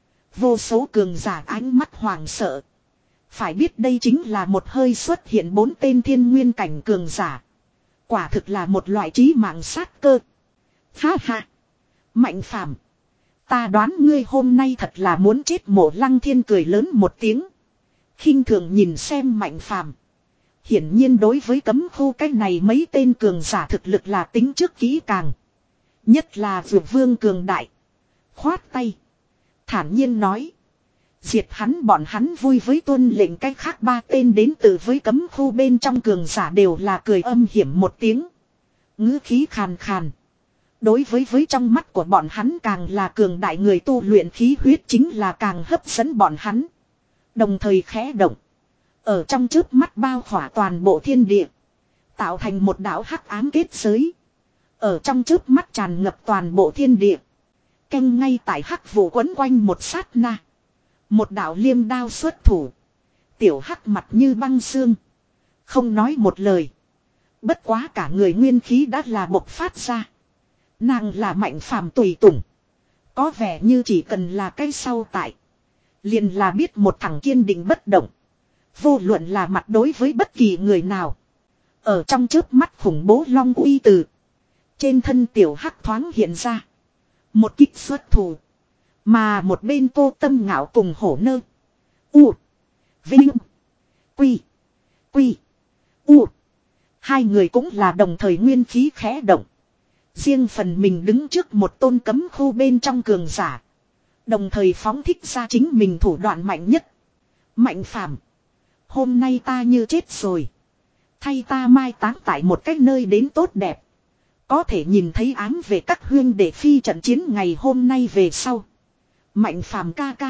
A: Vô số cường giả ánh mắt hoàng sợ. Phải biết đây chính là một hơi xuất hiện bốn tên thiên nguyên cảnh cường giả. Quả thực là một loại trí mạng sát cơ. Ha ha. Mạnh Phàm, ta đoán ngươi hôm nay thật là muốn chết. Mộ Lăng Thiên cười lớn một tiếng. Khinh thường nhìn xem Mạnh Phàm. Hiển nhiên đối với cấm khu cái này mấy tên cường giả thực lực là tính trước kỹ càng. Nhất là Dược Vương cường đại. Khoát tay. Thản nhiên nói. Diệt hắn bọn hắn vui với tuân lệnh cách khác ba tên đến từ với cấm khu bên trong cường giả đều là cười âm hiểm một tiếng. Ngữ khí khàn khàn. Đối với với trong mắt của bọn hắn càng là cường đại người tu luyện khí huyết chính là càng hấp dẫn bọn hắn. Đồng thời khẽ động. Ở trong chớp mắt bao khỏa toàn bộ thiên địa. Tạo thành một đảo hắc ám kết giới. Ở trong chớp mắt tràn ngập toàn bộ thiên địa. Canh ngay tại hắc vụ quấn quanh một sát na. Một đạo liêm đao xuất thủ. Tiểu hắc mặt như băng xương. Không nói một lời. Bất quá cả người nguyên khí đã là bộc phát ra. Nàng là Mạnh Phàm tùy tùng. Có vẻ như chỉ cần là cái sau tại. Liền là biết một thằng kiên định bất động. Vô luận là mặt đối với bất kỳ người nào. Ở trong chớp mắt khủng bố long uy từ. Trên thân tiểu hắc thoáng hiện ra. Một kích xuất thủ. Mà một bên Tô Tâm Ngạo cùng hổ nơ. U. Vinh. Quy. Quy. U. Hai người cũng là đồng thời nguyên khí khẽ động. Riêng phần mình đứng trước một tôn cấm khu bên trong cường giả. Đồng thời phóng thích ra chính mình thủ đoạn mạnh nhất. Mạnh Phàm, hôm nay ta như chết rồi. Thay ta mai táng tại một cách nơi đến tốt đẹp. Có thể nhìn thấy ám về các huyên để phi trận chiến ngày hôm nay về sau. Mạnh Phàm ca ca.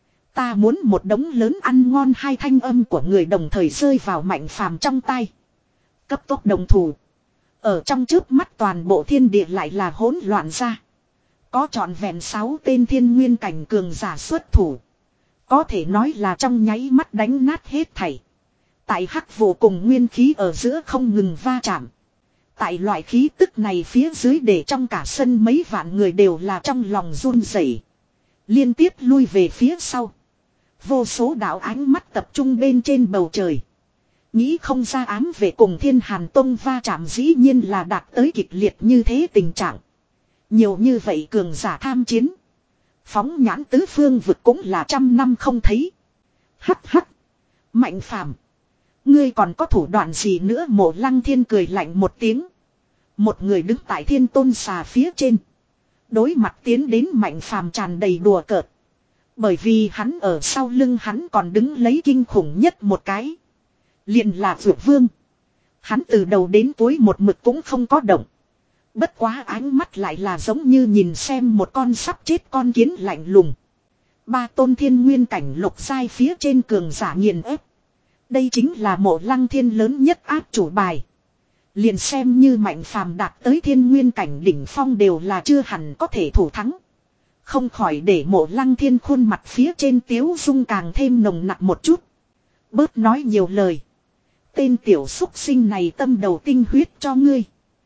A: Ta muốn một đống lớn ăn ngon, hai thanh âm của người đồng thời rơi vào Mạnh Phàm trong tay. Cấp tốc đồng thủ. Ở trong chớp mắt toàn bộ thiên địa lại là hỗn loạn ra. Có trọn vẹn sáu tên thiên nguyên cảnh cường giả xuất thủ. Có thể nói là trong nháy mắt đánh nát hết thảy. Tại hắc vụ cùng nguyên khí ở giữa không ngừng va chạm. Tại loại khí tức này phía dưới để trong cả sân mấy vạn người đều là trong lòng run rẩy, liên tiếp lui về phía sau. Vô số đạo ánh mắt tập trung bên trên bầu trời. Nghĩ không ra ám về cùng Thiên Hàn Tông va chạm dĩ nhiên là đạt tới kịch liệt như thế tình trạng. Nhiều như vậy cường giả tham chiến. Phóng nhãn tứ phương vực cũng là trăm năm không thấy. Hắc hắc. Mạnh Phàm, ngươi còn có thủ đoạn gì nữa? Mộ Lăng Thiên cười lạnh một tiếng. Một người đứng tại Thiên Tôn xà phía trên. Đối mặt tiến đến Mạnh Phàm tràn đầy đùa cợt. Bởi vì hắn ở sau lưng hắn còn đứng lấy kinh khủng nhất một cái. Liền là Dược Vương. Hắn từ đầu đến cuối một mực cũng không có động. Bất quá ánh mắt lại là giống như nhìn xem một con sắp chết con kiến lạnh lùng. Ba tôn thiên nguyên cảnh lục sai phía trên cường giả nghiền ép. Đây chính là Mộ Lăng Thiên lớn nhất áp chủ bài. Liền xem như Mạnh Phàm đạt tới thiên nguyên cảnh đỉnh phong đều là chưa hẳn có thể thủ thắng. Không khỏi để Mộ Lăng Thiên khuôn mặt phía trên tiếu dung càng thêm nồng nặc một chút. Bớt nói nhiều lời. Tên tiểu xúc sinh này tâm đầu tinh huyết cho ngươi.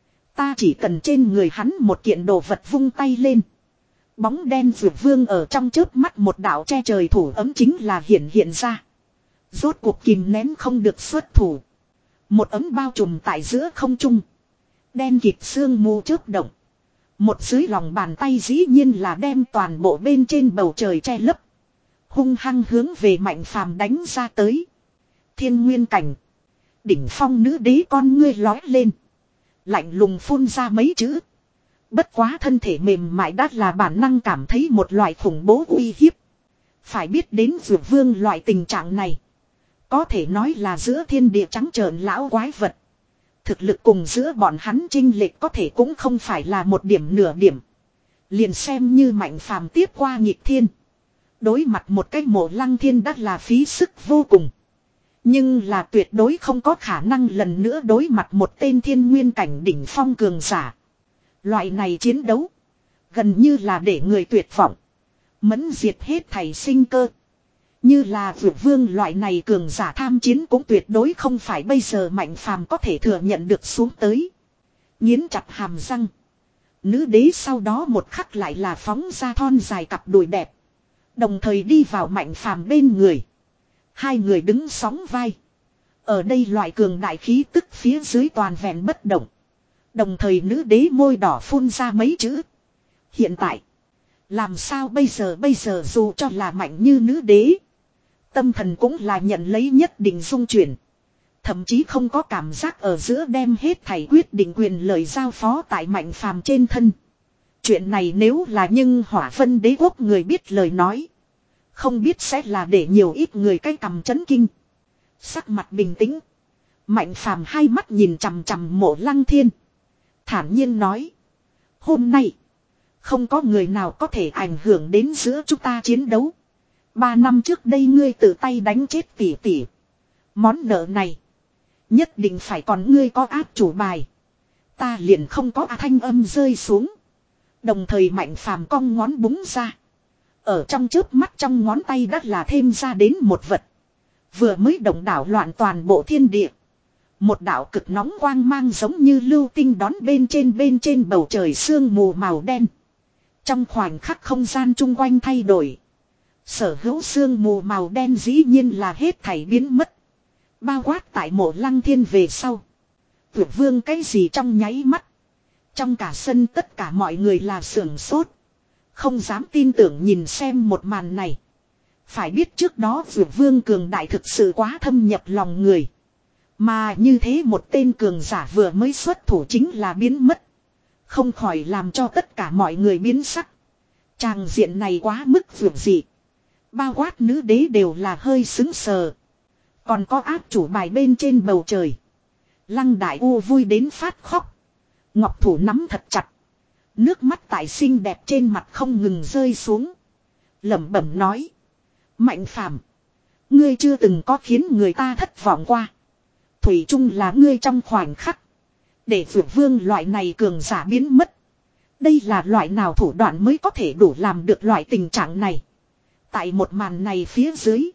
A: Ta chỉ cần trên người hắn một kiện đồ vật vung tay lên. Bóng đen Dược Vương ở trong chớp mắt một đạo che trời thủ ấm chính là hiện hiện ra. Rốt cuộc kìm nén không được xuất thủ. Một ấm bao trùm tại giữa không trung. Đen kịt sương mù chớp động. Một dưới lòng bàn tay dĩ nhiên là đem toàn bộ bên trên bầu trời che lấp. Hung hăng hướng về Mạnh Phàm đánh ra tới. Thiên nguyên cảnh. Đỉnh phong nữ đế con ngươi lói lên. Lạnh lùng phun ra mấy chữ. Bất quá thân thể mềm mại đắt là bản năng cảm thấy một loại khủng bố uy hiếp. Phải biết đến Dược Vương loại tình trạng này. Có thể nói là giữa thiên địa trắng trợn lão quái vật. Thực lực cùng giữa bọn hắn chênh lệch có thể cũng không phải là một điểm nửa điểm. Liền xem như Mạnh Phàm tiếp qua nghịch thiên. Đối mặt một cái Mộ Lăng Thiên đắt là phí sức vô cùng. Nhưng là tuyệt đối không có khả năng lần nữa đối mặt một tên thiên nguyên cảnh đỉnh phong cường giả. Loại này chiến đấu. Gần như là để người tuyệt vọng. Mẫn diệt hết thảy sinh cơ. Như là Dược Vương loại này cường giả tham chiến cũng tuyệt đối không phải bây giờ Mạnh Phàm có thể thừa nhận được xuống tới. Nghiến chặt hàm răng. Nữ đế sau đó một khắc lại là phóng ra thon dài cặp đùi đẹp. Đồng thời đi vào Mạnh Phàm bên người. Hai người đứng sóng vai. Ở đây loại cường đại khí tức phía dưới toàn vẹn bất động. Đồng thời nữ đế môi đỏ phun ra mấy chữ. Hiện tại. Làm sao bây giờ bây giờ dù cho là mạnh như nữ đế. Tâm thần cũng là nhận lấy nhất định dung chuyển. Thậm chí không có cảm giác ở giữa đem hết thảy quyết định quyền lợi giao phó tại Mạnh Phàm trên thân. Chuyện này nếu là nhưng Hỏa Vân Đế quốc người biết lời nói. Không biết sẽ là để nhiều ít người cái cầm chấn kinh. Sắc mặt bình tĩnh. Mạnh Phàm hai mắt nhìn chằm chằm Mộ Lăng Thiên. Thản nhiên nói. Hôm nay. Không có người nào có thể ảnh hưởng đến giữa chúng ta chiến đấu. Ba năm trước đây ngươi tự tay đánh chết tỷ tỷ. Món nợ này. Nhất định phải còn ngươi có áp chủ bài. Ta liền không có thanh âm rơi xuống. Đồng thời Mạnh Phàm cong ngón búng ra. Ở trong chớp mắt trong ngón tay đã là thêm ra đến một vật. Vừa mới động đảo loạn toàn bộ thiên địa. Một đạo cực nóng quang mang giống như lưu tinh đón bên trên bên trên bầu trời sương mù màu đen. Trong khoảnh khắc không gian chung quanh thay đổi. Sở hữu sương mù màu đen dĩ nhiên là hết thảy biến mất. Bao quát tại Mộ Lăng Thiên về sau. Tuyệt vương cái gì trong nháy mắt. Trong cả sân tất cả mọi người là sưởng sốt. Không dám tin tưởng nhìn xem một màn này. Phải biết trước đó Dược Vương cường đại thực sự quá thâm nhập lòng người. Mà như thế một tên cường giả vừa mới xuất thủ chính là biến mất. Không khỏi làm cho tất cả mọi người biến sắc. Tràng diện này quá mức vượt dị. Bao quát nữ đế đều là hơi xứng sờ. Còn có áp chủ bài bên trên bầu trời. Lăng Đại U vui đến phát khóc. Ngọc thủ nắm thật chặt. Nước mắt tại xinh đẹp trên mặt không ngừng rơi xuống. Lẩm bẩm nói. Mạnh Phàm, ngươi chưa từng có khiến người ta thất vọng qua. Thủy chung là ngươi trong khoảnh khắc. Để Dược Vương loại này cường giả biến mất. Đây là loại nào thủ đoạn mới có thể đủ làm được loại tình trạng này. Tại một màn này phía dưới.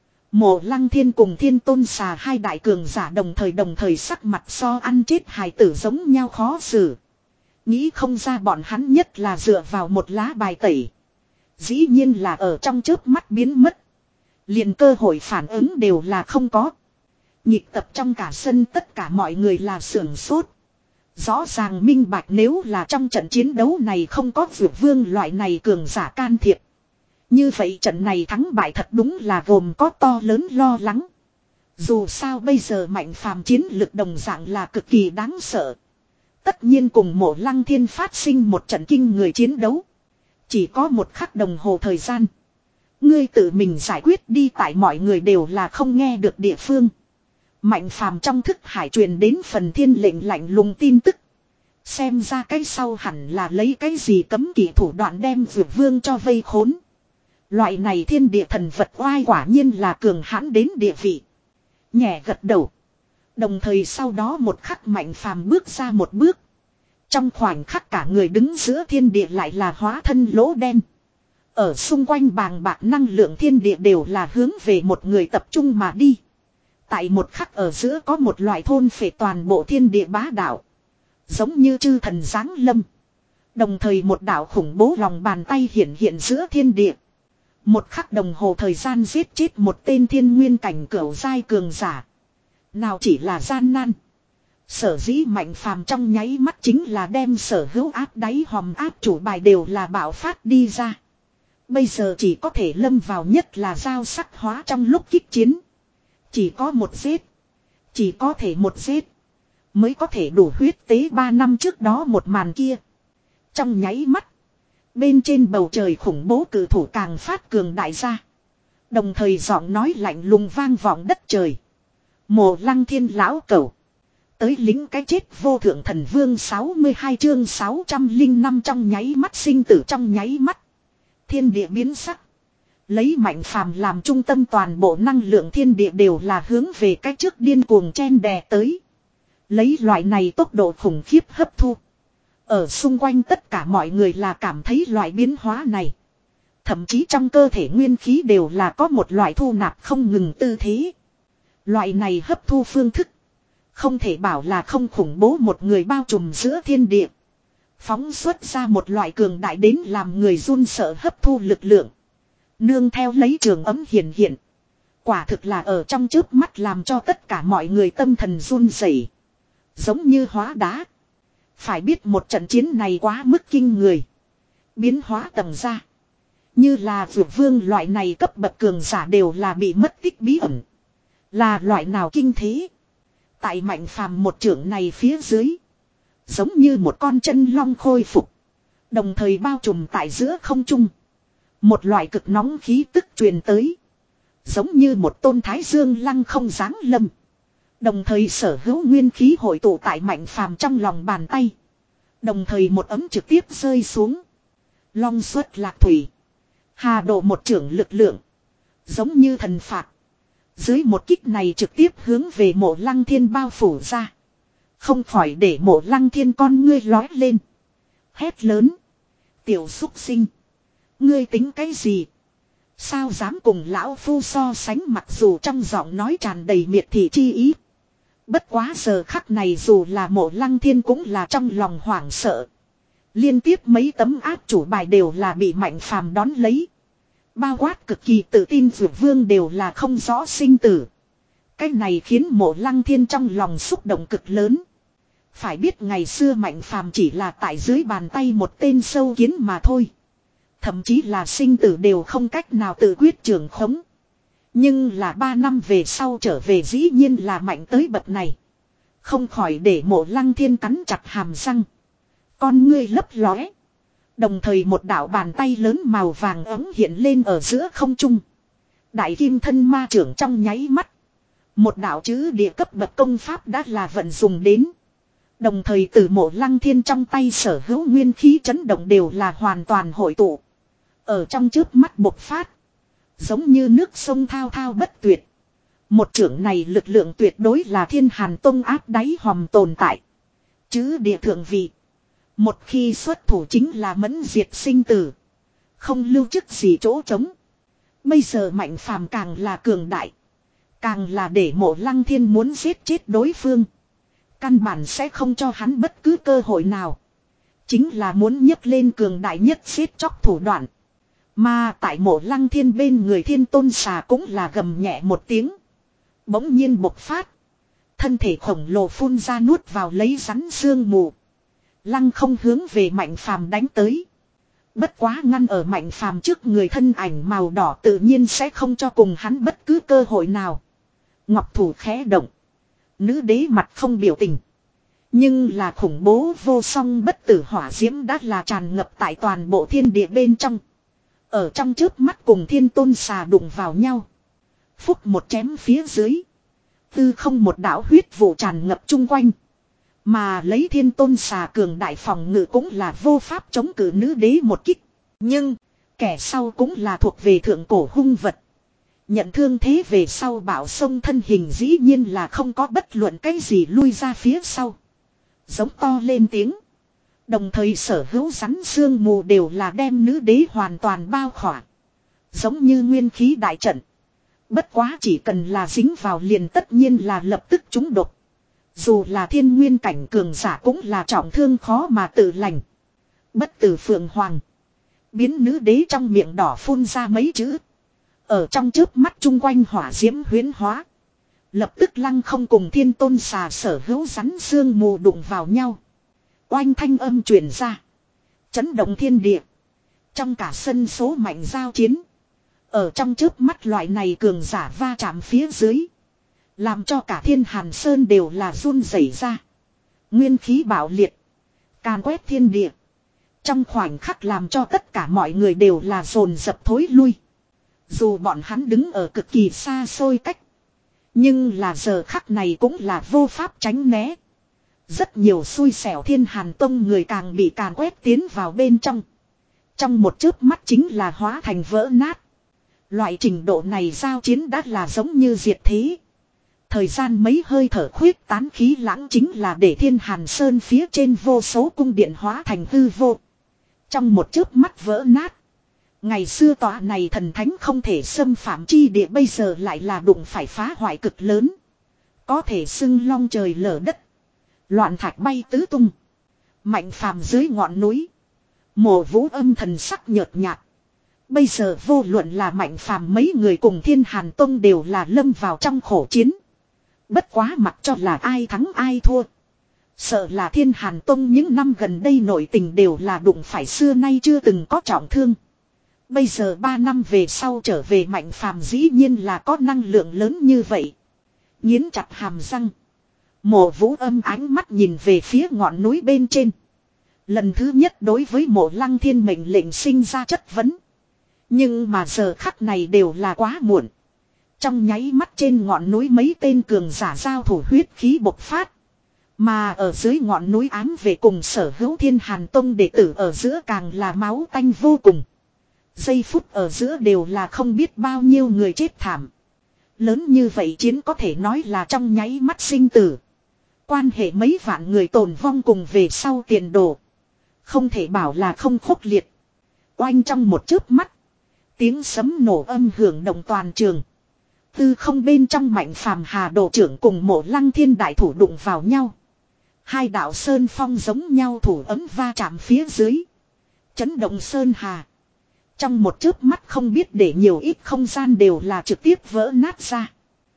A: Mộ Lăng Thiên cùng Thiên Tôn Xà hai đại cường giả đồng thời đồng thời sắc mặt so ăn chết hài tử giống nhau khó xử. Nghĩ không ra bọn hắn nhất là dựa vào một lá bài tẩy. Dĩ nhiên là ở trong chớp mắt biến mất. Liền cơ hội phản ứng đều là không có. Nhịp tập trong cả sân tất cả mọi người là sưởng sốt. Rõ ràng minh bạch nếu là trong trận chiến đấu này không có Dược Vương loại này cường giả can thiệp. Như vậy trận này thắng bại thật đúng là gồm có to lớn lo lắng. Dù sao bây giờ Mạnh Phàm chiến lực đồng dạng là cực kỳ đáng sợ. Tất nhiên cùng Mộ Lăng Thiên phát sinh một trận kinh người chiến đấu. Chỉ có một khắc đồng hồ thời gian. Ngươi tự mình giải quyết đi tại mọi người đều là không nghe được địa phương. Mạnh Phàm trong thức hải truyền đến phần thiên lệnh lạnh lùng tin tức. Xem ra cái sau hẳn là lấy cái gì cấm kỵ thủ đoạn đem Dược Vương cho vây khốn. Loại này thiên địa thần vật oai quả nhiên là cường hãn đến địa vị. Nhẹ gật đầu. Đồng thời sau đó một khắc Mạnh Phàm bước ra một bước. Trong khoảnh khắc cả người đứng giữa thiên địa lại là hóa thân lỗ đen. Ở xung quanh bàng bạc năng lượng thiên địa đều là hướng về một người tập trung mà đi. Tại một khắc ở giữa có một loại thôn phệ toàn bộ thiên địa bá đạo. Giống như chư thần giáng lâm. Đồng thời một đạo khủng bố lòng bàn tay hiện hiện giữa thiên địa. Một khắc đồng hồ thời gian giết chết một tên thiên nguyên cảnh cửu giai cường giả. Nào chỉ là gian nan. Sở dĩ Mạnh Phàm trong nháy mắt chính là đem sở hữu áp đáy hòm áp chủ bài đều là bạo phát đi ra. Bây giờ chỉ có thể lâm vào nhất là giao sắc hóa trong lúc kích chiến. Chỉ có một giết. Chỉ có thể một giết. Mới có thể đủ huyết tế ba năm trước đó một màn kia. Trong nháy mắt. Bên trên bầu trời khủng bố cử thủ càng phát cường đại ra. Đồng thời giọng nói lạnh lùng vang vọng đất trời. Mộ Lăng Thiên lão cẩu. Tới lính cái chết vô thượng thần vương sáu mươi hai chương sáu trăm lẻ năm trong nháy mắt sinh tử trong nháy mắt. Thiên địa biến sắc. Lấy Mạnh Phàm làm trung tâm toàn bộ năng lượng thiên địa đều là hướng về cái trước điên cuồng chen đè tới. Lấy loại này tốc độ khủng khiếp hấp thu. Ở xung quanh tất cả mọi người là cảm thấy loại biến hóa này. Thậm chí trong cơ thể nguyên khí đều là có một loại thu nạp không ngừng tư thế. Loại này hấp thu phương thức. Không thể bảo là không khủng bố một người bao trùm giữa thiên địa. Phóng xuất ra một loại cường đại đến làm người run sợ hấp thu lực lượng. Nương theo lấy trường ấm hiện hiện. Quả thực là ở trong chớp mắt làm cho tất cả mọi người tâm thần run rẩy, giống như hóa đá. Phải biết một trận chiến này quá mức kinh người. Biến hóa tầng ra. Như là Dược Vương loại này cấp bậc cường giả đều là bị mất tích bí ẩn. Là loại nào kinh thế. Tại Mạnh Phàm một trưởng này phía dưới. Giống như một con chân long khôi phục. Đồng thời bao trùm tại giữa không trung. Một loại cực nóng khí tức truyền tới. Giống như một tôn thái dương lăng không giáng lâm. Đồng thời sở hữu nguyên khí hội tụ tại Mạnh Phàm trong lòng bàn tay. Đồng thời một ấm trực tiếp rơi xuống. Long xuất lạc thủy. Hà độ một trưởng lực lượng. Giống như thần phạt. Dưới một kích này trực tiếp hướng về Mộ Lăng Thiên bao phủ ra. Không khỏi để Mộ Lăng Thiên con ngươi lói lên. Hét lớn. Tiểu xúc sinh. Ngươi tính cái gì? Sao dám cùng lão phu so sánh, mặc dù trong giọng nói tràn đầy miệt thị chi ý. Bất quá giờ khắc này dù là Mộ Lăng Thiên cũng là trong lòng hoảng sợ. Liên tiếp mấy tấm áp chủ bài đều là bị Mạnh Phàm đón lấy. Bao quát cực kỳ tự tin Dược Vương đều là không rõ sinh tử. Cái này khiến Mộ Lăng Thiên trong lòng xúc động cực lớn. Phải biết ngày xưa Mạnh Phàm chỉ là tại dưới bàn tay một tên sâu kiến mà thôi. Thậm chí là sinh tử đều không cách nào tự quyết trường khống. Nhưng là ba năm về sau trở về dĩ nhiên là mạnh tới bậc này. Không khỏi để Mộ Lăng Thiên cắn chặt hàm răng. Con ngươi lấp lóe. Đồng thời một đạo bàn tay lớn màu vàng ấm hiện lên ở giữa không trung. Đại kim thân ma trưởng trong nháy mắt. Một đạo chữ địa cấp bậc công pháp đã là vận dùng đến. Đồng thời từ Mộ Lăng Thiên trong tay sở hữu nguyên khí chấn động đều là hoàn toàn hội tụ. Ở trong trước mắt bộc phát. Giống như nước sông thao thao bất tuyệt. Một trưởng này lực lượng tuyệt đối là Thiên Hàn Tông áp đáy hòm tồn tại. Chứ địa thượng vị. Một khi xuất thủ chính là mẫn diệt sinh tử. Không lưu chức gì chỗ trống. Bây giờ Mạnh Phàm càng là cường đại. Càng là để Mộ Lăng Thiên muốn giết chết đối phương. Căn bản sẽ không cho hắn bất cứ cơ hội nào. Chính là muốn nhấc lên cường đại nhất giết chóc thủ đoạn. Mà tại Mộ Lăng Thiên bên người Thiên Tôn Xà cũng là gầm nhẹ một tiếng. Bỗng nhiên bộc phát. Thân thể khổng lồ phun ra nuốt vào lấy rắn sương mù. Lăng không hướng về Mạnh Phàm đánh tới. Bất quá ngăn ở Mạnh Phàm trước người thân ảnh màu đỏ tự nhiên sẽ không cho cùng hắn bất cứ cơ hội nào. Ngọc thủ khẽ động. Nữ đế mặt không biểu tình. Nhưng là khủng bố vô song bất tử hỏa diễm đã là tràn ngập tại toàn bộ thiên địa bên trong. Ở trong trước mắt cùng Thiên Tôn Xà đụng vào nhau. Phúc một chém phía dưới. Tư không một đạo huyết vụ tràn ngập chung quanh. Mà lấy Thiên Tôn Xà cường đại phòng ngự cũng là vô pháp chống cự nữ đế một kích. Nhưng, kẻ sau cũng là thuộc về thượng cổ hung vật. Nhận thương thế về sau bảo sông thân hình dĩ nhiên là không có bất luận cái gì lui ra phía sau. Giống to lên tiếng. Đồng thời sở hữu rắn sương mù đều là đem nữ đế hoàn toàn bao khỏa. Giống như nguyên khí đại trận. Bất quá chỉ cần là dính vào liền tất nhiên là lập tức trúng độc. Dù là thiên nguyên cảnh cường giả cũng là trọng thương khó mà tự lành. Bất tử phượng hoàng. Biến nữ đế trong miệng đỏ phun ra mấy chữ. Ở trong chớp mắt chung quanh hỏa diễm huyến hóa. Lập tức lăng không cùng Thiên Tôn Xà sở hữu rắn sương mù đụng vào nhau. Oanh thanh âm truyền ra. Chấn động thiên địa. Trong cả sân số mạnh giao chiến. Ở trong chớp mắt loại này cường giả va chạm phía dưới. Làm cho cả Thiên Hàn Sơn đều là run rẩy ra. Nguyên khí bạo liệt. Càn quét thiên địa. Trong khoảnh khắc làm cho tất cả mọi người đều là dồn dập thối lui. Dù bọn hắn đứng ở cực kỳ xa xôi cách. Nhưng là giờ khắc này cũng là vô pháp tránh né. Rất nhiều xui xẻo Thiên Hàn Tông người càng bị càn quét tiến vào bên trong. Trong một chớp mắt chính là hóa thành vỡ nát. Loại trình độ này giao chiến đã là giống như diệt thế. Thời gian mấy hơi thở khuyết tán khí lãng chính là để Thiên Hàn Sơn phía trên vô số cung điện hóa thành hư vô. Trong một chớp mắt vỡ nát. Ngày xưa tòa này thần thánh không thể xâm phạm chi địa bây giờ lại là đụng phải phá hoại cực lớn. Có thể xưng long trời lở đất. Loạn thạch bay tứ tung. Mạnh Phàm dưới ngọn núi. Mộ Vũ âm thần sắc nhợt nhạt. Bây giờ vô luận là Mạnh Phàm mấy người cùng Thiên Hàn Tông đều là lâm vào trong khổ chiến. Bất quá mặc cho là ai thắng ai thua. Sợ là Thiên Hàn Tông những năm gần đây nội tình đều là đụng phải xưa nay chưa từng có trọng thương. Bây giờ ba năm về sau trở về Mạnh Phàm dĩ nhiên là có năng lượng lớn như vậy. Nghiến chặt hàm răng. Mộ Vũ âm ánh mắt nhìn về phía ngọn núi bên trên. Lần thứ nhất đối với Mộ Lăng Thiên mệnh lệnh sinh ra chất vấn. Nhưng mà giờ khắc này đều là quá muộn. Trong nháy mắt trên ngọn núi mấy tên cường giả giao thủ huyết khí bộc phát. Mà ở dưới ngọn núi ám về cùng sở hữu Thiên Hàn Tông đệ tử ở giữa càng là máu tanh vô cùng. Giây phút ở giữa đều là không biết bao nhiêu người chết thảm. Lớn như vậy chiến có thể nói là trong nháy mắt sinh tử. Quan hệ mấy vạn người tồn vong cùng về sau tiền đồ. Không thể bảo là không khốc liệt. Oanh trong một chớp mắt. Tiếng sấm nổ âm hưởng động toàn trường. Tư không bên trong Mạnh Phàm Hà Đồ trưởng cùng Mộ Lăng Thiên đại thủ đụng vào nhau. Hai đạo sơn phong giống nhau thủ ấm va chạm phía dưới. Chấn động sơn hà. Trong một chớp mắt không biết để nhiều ít không gian đều là trực tiếp vỡ nát ra.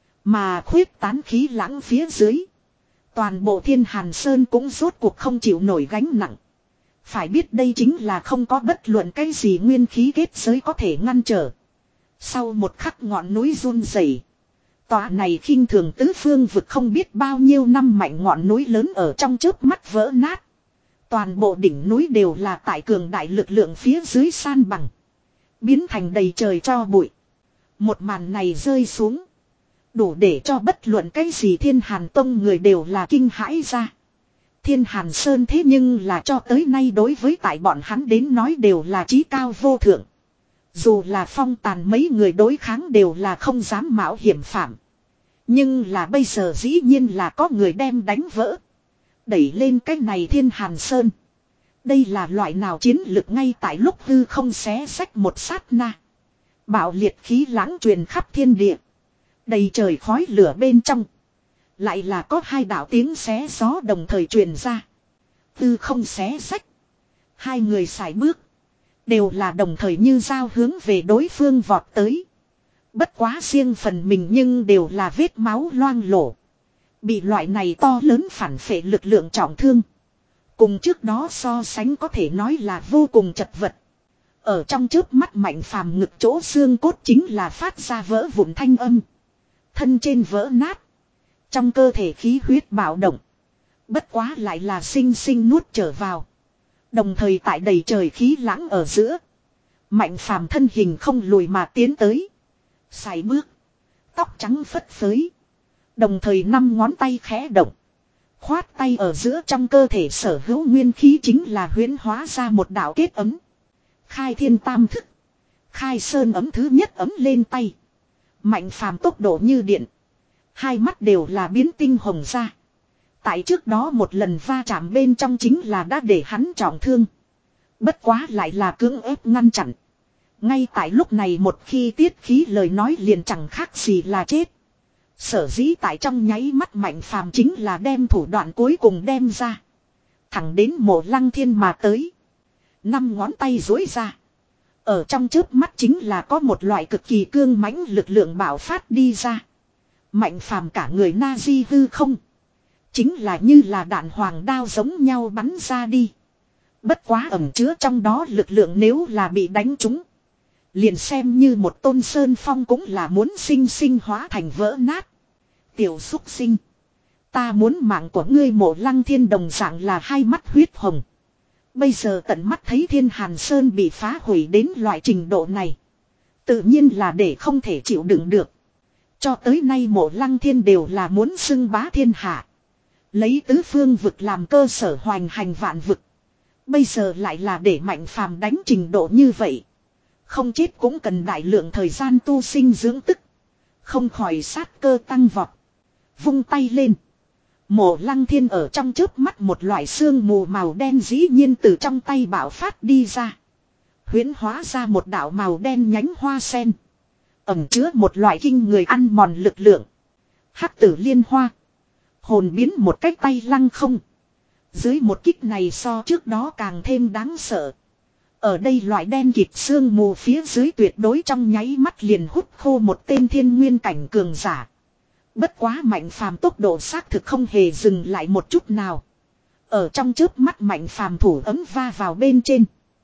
A: Mà khuyết tán khí lãng phía dưới. Toàn bộ Thiên Hàn Sơn cũng rốt cuộc không chịu nổi gánh nặng. Phải biết đây chính là không có bất luận cái gì nguyên khí kết giới có thể ngăn trở. Sau một khắc ngọn núi run rẩy, tòa này khinh thường tứ phương vực không biết bao nhiêu năm mạnh ngọn núi lớn ở trong chớp mắt vỡ nát. Toàn bộ đỉnh núi đều là tại cường đại lực lượng phía dưới san bằng. Biến thành đầy trời cho bụi. Một màn này rơi xuống. Đủ để cho bất luận cái gì Thiên Hàn Tông người đều là kinh hãi ra. Thiên Hàn Sơn thế nhưng là cho tới nay đối với tại bọn hắn đến nói đều là chí cao vô thượng. Dù là phong tàn mấy người đối kháng đều là không dám mạo hiểm phạm. Nhưng là bây giờ dĩ nhiên là có người đem đánh vỡ. Đẩy lên cái này Thiên Hàn Sơn. Đây là loại nào chiến lực ngay tại lúc hư không xé xách một sát na. Bạo liệt khí lãng truyền khắp thiên địa. Đầy trời khói lửa bên trong. Lại là có hai đạo tiếng xé gió đồng thời truyền ra. Hư không xé xách. Hai người sải bước. Đều là đồng thời như dao hướng về đối phương vọt tới. Bất quá riêng phần mình nhưng đều là vết máu loang lổ. Bị loại này to lớn phản phệ lực lượng trọng thương. Cùng trước đó so sánh có thể nói là vô cùng chật vật. Ở trong chớp mắt Mạnh Phàm ngực chỗ xương cốt chính là phát ra vỡ vụn thanh âm. Thân trên vỡ nát. Trong cơ thể khí huyết bạo động. Bất quá lại là sinh sinh nuốt trở vào. Đồng thời tại đầy trời khí lãng ở giữa. Mạnh Phàm thân hình không lùi mà tiến tới. Sải bước. Tóc trắng phất phới. Đồng thời năm ngón tay khẽ động. Khoát tay ở giữa trong cơ thể sở hữu nguyên khí chính là huyễn hóa ra một đạo kết ấm. Khai thiên tam thức. Khai sơn ấm thứ nhất ấm lên tay. Mạnh Phàm tốc độ như điện. Hai mắt đều là biến tinh hồng ra. Tại trước đó một lần va chạm bên trong chính là đã để hắn trọng thương. Bất quá lại là cưỡng ép ngăn chặn. Ngay tại lúc này một khi tiết khí lời nói liền chẳng khác gì là chết. Sở dĩ tại trong nháy mắt Mạnh Phàm chính là đem thủ đoạn cuối cùng đem ra. Thẳng đến Mộ Lăng Thiên mà tới. Năm ngón tay duỗi ra. Ở trong chớp mắt chính là có một loại cực kỳ cương mãnh lực lượng bạo phát đi ra. Mạnh Phàm cả người na di hư không. Chính là như là đạn hoàng đao giống nhau bắn ra đi. Bất quá ẩn chứa trong đó lực lượng nếu là bị đánh trúng. Liền xem như một tôn sơn phong cũng là muốn sinh sinh hóa thành vỡ nát. Tiểu xúc sinh. Ta muốn mạng của ngươi. Mộ Lăng Thiên đồng dạng là hai mắt huyết hồng. Bây giờ tận mắt thấy Thiên Hàn Sơn bị phá hủy đến loại trình độ này. Tự nhiên là để không thể chịu đựng được. Cho tới nay Mộ Lăng Thiên đều là muốn xưng bá thiên hạ. Lấy tứ phương vực làm cơ sở hoành hành vạn vực. Bây giờ lại là để Mạnh Phàm đánh trình độ như vậy. Không chết cũng cần đại lượng thời gian tu sinh dưỡng tức. Không khỏi sát cơ tăng vọt. Vung tay lên. Mộ Lăng Thiên ở trong chớp mắt một loại sương mù màu đen dĩ nhiên từ trong tay bạo phát đi ra. Huyễn hóa ra một đạo màu đen nhánh hoa sen. Ẩm chứa một loại kinh người ăn mòn lực lượng. Hắc tử liên hoa. Hồn biến một cách tay lăng không. Dưới một kích này so trước đó càng thêm đáng sợ. Ở đây loại đen kịt sương mù phía dưới tuyệt đối trong nháy mắt liền hút khô một tên thiên nguyên cảnh cường giả. Bất quá Mạnh Phàm tốc độ xác thực không hề dừng lại một chút nào. Ở trong chớp mắt Mạnh Phàm thủ ấm va vào bên trên.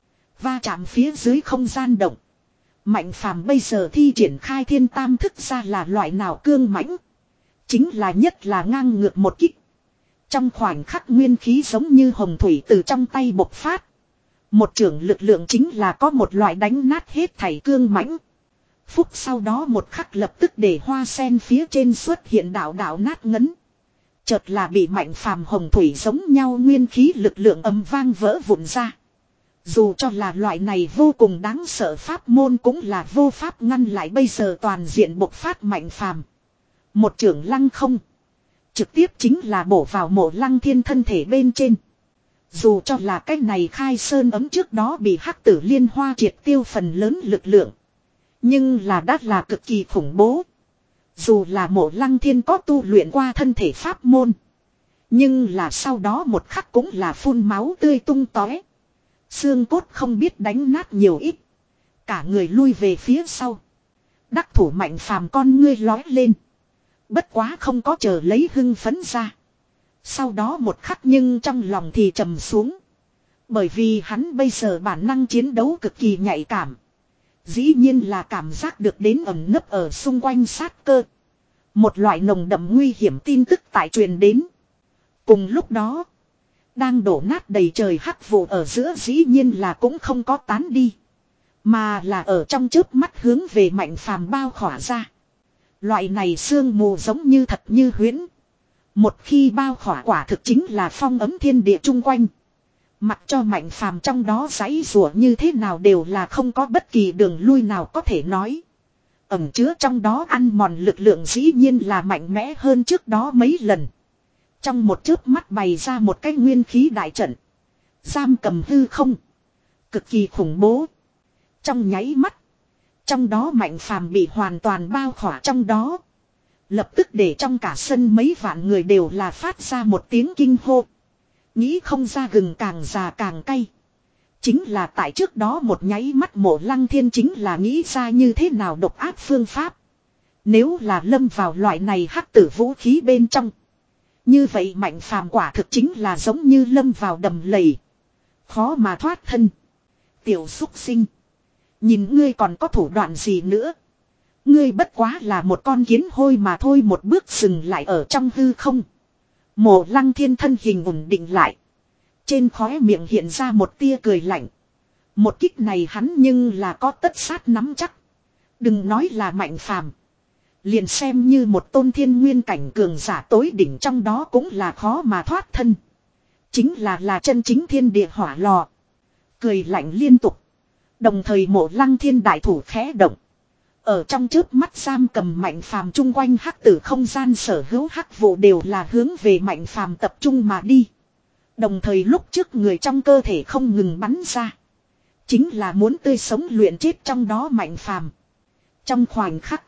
A: Va chạm phía dưới không gian động. Mạnh Phàm bây giờ thi triển khai thiên tam thức ra là loại nào cương mãnh. Chính là nhất là ngang ngược một kích. Trong khoảnh khắc nguyên khí giống như hồng thủy từ trong tay bộc phát. Một trưởng lực lượng chính là có một loại đánh nát hết thảy cương mãnh. Phúc sau đó một khắc lập tức để hoa sen phía trên xuất hiện đạo đạo nát ngấn. Chợt là bị Mạnh Phàm hồng thủy giống nhau nguyên khí lực lượng ầm vang vỡ vụn ra. Dù cho là loại này vô cùng đáng sợ pháp môn cũng là vô pháp ngăn lại bây giờ toàn diện bộc phát Mạnh Phàm. Một trưởng lăng không. Trực tiếp chính là bổ vào Mộ Lăng Thiên thân thể bên trên. Dù cho là cái này khai sơn ấm trước đó bị hắc tử liên hoa triệt tiêu phần lớn lực lượng. Nhưng là đắt là cực kỳ khủng bố. Dù là Mộ Lăng Thiên có tu luyện qua thân thể pháp môn. Nhưng là sau đó một khắc cũng là phun máu tươi tung tóe. Xương cốt không biết đánh nát nhiều ít. Cả người lui về phía sau. Đắc thủ Mạnh Phàm con ngươi lói lên. Bất quá không có chờ lấy hưng phấn ra. Sau đó một khắc nhưng trong lòng thì trầm xuống. Bởi vì hắn bây giờ bản năng chiến đấu cực kỳ nhạy cảm. Dĩ nhiên là cảm giác được đến ẩn nấp ở xung quanh sát cơ. Một loại nồng đậm nguy hiểm tin tức tại truyền đến. Cùng lúc đó, đang đổ nát đầy trời hắc vụ ở giữa dĩ nhiên là cũng không có tán đi. Mà là ở trong chớp mắt hướng về Mạnh Phàm bao khỏa ra. Loại này sương mù giống như thật như huyễn. Một khi bao khỏa quả thực chính là phong ấm thiên địa chung quanh. Mặc cho Mạnh Phàm trong đó giãy rủa như thế nào đều là không có bất kỳ đường lui nào có thể nói. Ẩn chứa trong đó ăn mòn lực lượng dĩ nhiên là mạnh mẽ hơn trước đó mấy lần. Trong một chớp mắt bày ra một cái nguyên khí đại trận. Giam cầm hư không. Cực kỳ khủng bố. Trong nháy mắt. Trong đó Mạnh Phàm bị hoàn toàn bao khỏa trong đó. Lập tức để trong cả sân mấy vạn người đều là phát ra một tiếng kinh hô. Nghĩ không ra gừng càng già càng cay. Chính là tại trước đó một nháy mắt Mộ Lăng Thiên chính là nghĩ ra như thế nào độc ác phương pháp. Nếu là lâm vào loại này hắc tử vũ khí bên trong. Như vậy Mạnh Phàm quả thực chính là giống như lâm vào đầm lầy. Khó mà thoát thân. Tiểu xúc sinh. Nhìn ngươi còn có thủ đoạn gì nữa. Ngươi bất quá là một con kiến hôi mà thôi, một bước dừng lại ở trong hư không. Mộ Lăng Thiên thân hình ổn định lại. Trên khóe miệng hiện ra một tia cười lạnh. Một kích này hắn nhưng là có tất sát nắm chắc. Đừng nói là Mạnh Phàm, liền xem như một tôn thiên nguyên cảnh cường giả tối đỉnh trong đó cũng là khó mà thoát thân. Chính là là chân chính thiên địa hỏa lò. Cười lạnh liên tục. Đồng thời Mộ Lăng Thiên đại thủ khẽ động. Ở trong chớp mắt giam cầm Mạnh Phàm chung quanh hắc tử không gian sở hữu hắc vụ đều là hướng về Mạnh Phàm tập trung mà đi. Đồng thời lúc trước người trong cơ thể không ngừng bắn ra. Chính là muốn tươi sống luyện chết trong đó Mạnh Phàm. Trong khoảnh khắc.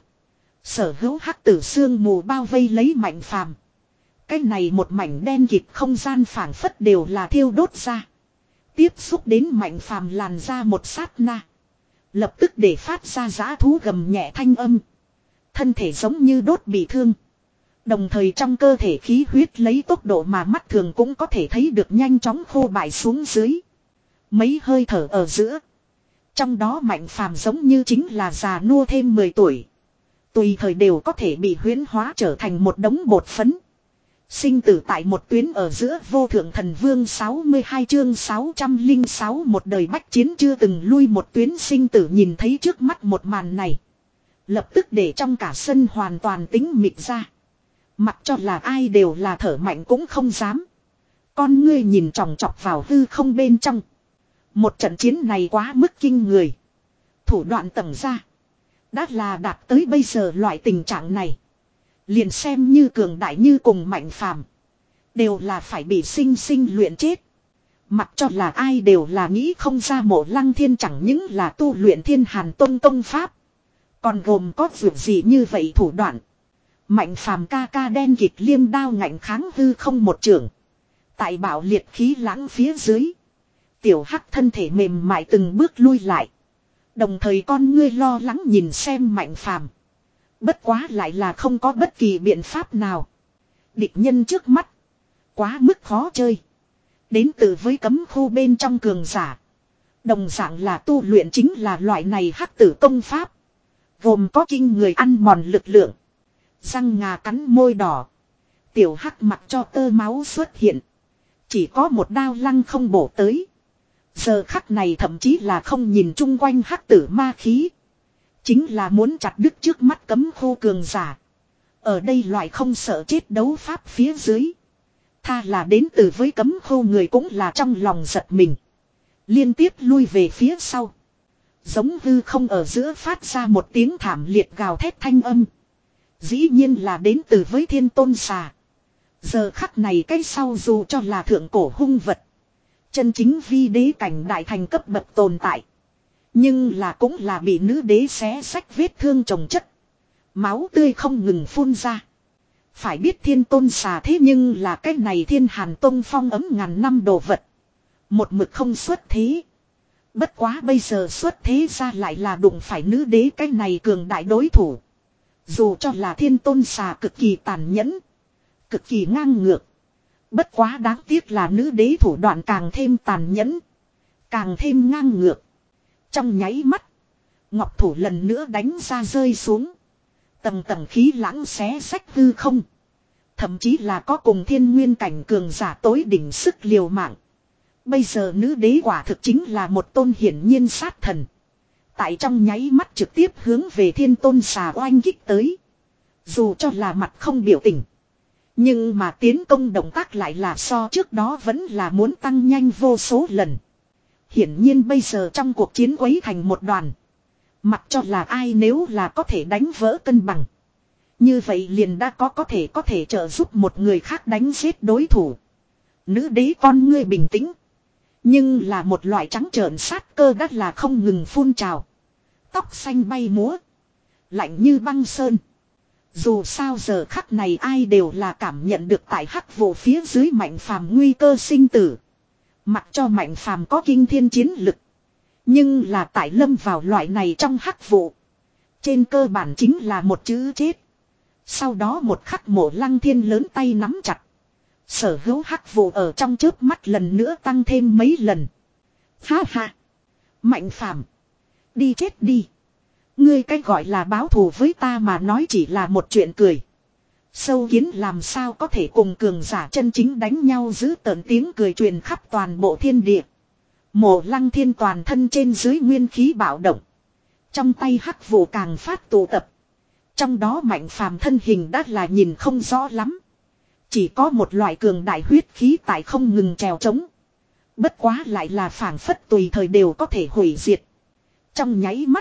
A: Sở hữu hắc tử sương mù bao vây lấy Mạnh Phàm. Cái này một mảnh đen kịt không gian phảng phất đều là thiêu đốt ra. Tiếp xúc đến Mạnh Phàm làn ra một sát na. Lập tức để phát ra giã thú gầm nhẹ thanh âm. Thân thể giống như đốt bị thương. Đồng thời trong cơ thể khí huyết lấy tốc độ mà mắt thường cũng có thể thấy được nhanh chóng khô bại xuống dưới. Mấy hơi thở ở giữa. Trong đó Mạnh Phàm giống như chính là già nua thêm mười tuổi. Tùy thời đều có thể bị huyễn hóa trở thành một đống bột phấn. Sinh tử tại một tuyến ở giữa vô thượng thần vương sáu mươi hai chương sáu trăm lẻ sáu một đời bách chiến chưa từng lui một tuyến sinh tử nhìn thấy trước mắt một màn này. Lập tức để trong cả sân hoàn toàn tĩnh mịch ra. Mặc cho là ai đều là thở mạnh cũng không dám. Con ngươi nhìn tròng trọc vào hư không bên trong. Một trận chiến này quá mức kinh người. Thủ đoạn tầng ra. Đã là đạt tới bây giờ loại tình trạng này. Liền xem như cường đại như cùng Mạnh Phàm, đều là phải bị sinh sinh luyện chết. Mặc cho là ai đều là nghĩ không ra Mộ Lăng Thiên chẳng những là tu luyện Thiên Hàn Tông Tông Pháp. Còn gồm có việc gì như vậy thủ đoạn. Mạnh Phàm ca ca đen kịt liêm đao ngạnh kháng hư không một trường. Tại bạo liệt khí lãng phía dưới. Tiểu hắc thân thể mềm mại từng bước lui lại. Đồng thời con ngươi lo lắng nhìn xem Mạnh Phàm. Bất quá lại là không có bất kỳ biện pháp nào. Địch nhân trước mắt. Quá mức khó chơi. Đến từ với cấm khu bên trong cường giả. Đồng dạng là tu luyện chính là loại này hắc tử công pháp. Gồm có kinh người ăn mòn lực lượng. Răng ngà cắn môi đỏ. Tiểu hắc mặc cho tơ máu xuất hiện. Chỉ có một đao lăng không bổ tới. Giờ khắc này thậm chí là không nhìn chung quanh hắc tử ma khí. Chính là muốn chặt đứt trước mắt cấm khu cường giả. Ở đây loại không sợ chết đấu pháp phía dưới. Tha là đến từ với cấm khu người cũng là trong lòng giật mình. Liên tiếp lui về phía sau. Giống hư không ở giữa phát ra một tiếng thảm liệt gào thét thanh âm. Dĩ nhiên là đến từ với thiên tôn xà. Giờ khắc này cái sau dù cho là thượng cổ hung vật. Chân chính vi đế cảnh đại thành cấp bậc tồn tại. Nhưng là cũng là bị nữ đế xé sách vết thương chồng chất. Máu tươi không ngừng phun ra. Phải biết thiên tôn xà thế nhưng là cái này thiên hàn tông phong ấm ngàn năm đồ vật. Một mực không xuất thế. Bất quá bây giờ xuất thế ra lại là đụng phải nữ đế cái này cường đại đối thủ. Dù cho là thiên tôn xà cực kỳ tàn nhẫn. Cực kỳ ngang ngược. Bất quá đáng tiếc là nữ đế thủ đoạn càng thêm tàn nhẫn. Càng thêm ngang ngược. Trong nháy mắt. Ngọc thủ lần nữa đánh ra rơi xuống. Tầng tầng khí lãng xé sách hư không. Thậm chí là có cùng thiên nguyên cảnh cường giả tối đỉnh sức liều mạng. Bây giờ nữ đế quả thực chính là một tôn hiển nhiên sát thần. Tại trong nháy mắt trực tiếp hướng về thiên tôn xà oanh kích tới. Dù cho là mặt không biểu tình. Nhưng mà tiến công động tác lại là so trước đó vẫn là muốn tăng nhanh vô số lần. Hiển nhiên bây giờ trong cuộc chiến quấy thành một đoàn. Mặc cho là ai nếu là có thể đánh vỡ cân bằng. Như vậy liền đã có có thể có thể trợ giúp một người khác đánh giết đối thủ. Nữ đế con ngươi bình tĩnh. Nhưng là một loại trắng trợn sát cơ đắt là không ngừng phun trào. Tóc xanh bay múa. Lạnh như băng sơn. Dù sao giờ khắc này ai đều là cảm nhận được tại hắc vụ phía dưới Mạnh Phàm nguy cơ sinh tử. Mặc cho Mạnh Phàm có kinh thiên chiến lực. Nhưng là tại lâm vào loại này trong hắc vụ. Trên cơ bản chính là một chữ chết. Sau đó một khắc Mộ Lăng Thiên lớn tay nắm chặt. Sở hữu hắc vụ ở trong chớp mắt lần nữa tăng thêm mấy lần. Ha ha. Mạnh Phàm, đi chết đi. Ngươi cái gọi là báo thù với ta mà nói chỉ là một chuyện cười. Sâu kiến làm sao có thể cùng cường giả chân chính đánh nhau, giữ tợn tiếng cười truyền khắp toàn bộ thiên địa. Mộ Lăng Thiên toàn thân trên dưới nguyên khí bạo động. Trong tay hắc vụ càng phát tụ tập. Trong đó Mạnh Phàm thân hình đã là nhìn không rõ lắm. Chỉ có một loại cường đại huyết khí tại không ngừng trèo trống. Bất quá lại là phảng phất tùy thời đều có thể hủy diệt. Trong nháy mắt.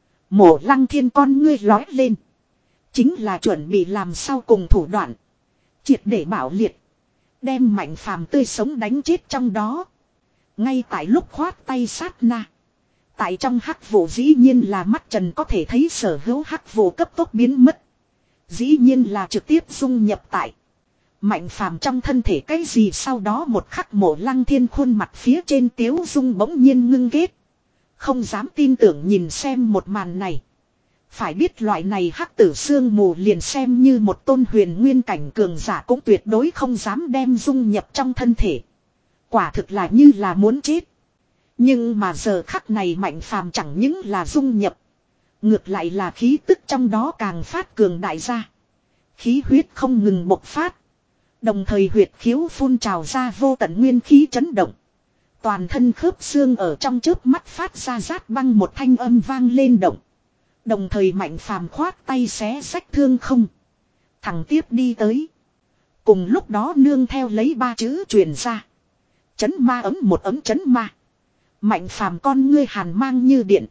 A: Mộ Lăng Thiên con ngươi lói lên. Chính là chuẩn bị làm sau cùng thủ đoạn. Triệt để bạo liệt. Đem Mạnh Phàm tươi sống đánh chết trong đó. Ngay tại lúc khoát tay sát na. Tại trong hắc vụ dĩ nhiên là mắt trần có thể thấy sở hữu hắc vụ cấp tốc biến mất. Dĩ nhiên là trực tiếp dung nhập tại Mạnh Phàm trong thân thể cái gì, sau đó một khắc Mộ Lăng Thiên khuôn mặt phía trên tiếu dung bỗng nhiên ngưng kết. Không dám tin tưởng nhìn xem một màn này. Phải biết loại này hắc tử sương mù liền xem như một tôn huyền nguyên cảnh cường giả cũng tuyệt đối không dám đem dung nhập trong thân thể. Quả thực là như là muốn chết. Nhưng mà giờ khắc này Mạnh Phàm chẳng những là dung nhập. Ngược lại là khí tức trong đó càng phát cường đại ra. Khí huyết không ngừng bộc phát. Đồng thời huyệt khiếu phun trào ra vô tận nguyên khí chấn động. Toàn thân khớp xương ở trong chớp mắt phát ra rát băng một thanh âm vang lên động. Đồng thời Mạnh Phàm khoát tay xé rách thương không. Thẳng tiếp đi tới. Cùng lúc đó nương theo lấy ba chữ truyền ra. Chấn ma ấm, một ấm chấn ma. Mạnh Phàm con ngươi hàn mang như điện.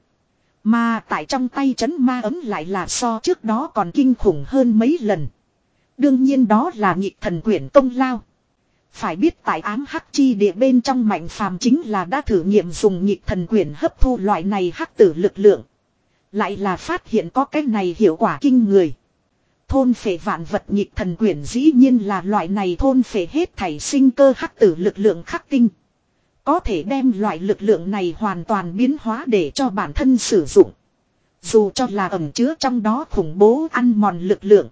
A: Mà tại trong tay chấn ma ấm lại là so trước đó còn kinh khủng hơn mấy lần. Đương nhiên đó là Nhịp Thần Quyển công lao. Phải biết tại ám hắc chi địa bên trong Mạnh Phàm chính là đã thử nghiệm dùng Nhịp Thần Quyển hấp thu loại này hắc tử lực lượng. Lại là phát hiện có cái này hiệu quả kinh người. Thôn phệ vạn vật Nhịp Thần Quyển dĩ nhiên là loại này thôn phệ hết thảy sinh cơ hắc tử lực lượng khắc tinh. Có thể đem loại lực lượng này hoàn toàn biến hóa để cho bản thân sử dụng. Dù cho là ẩn chứa trong đó khủng bố ăn mòn lực lượng.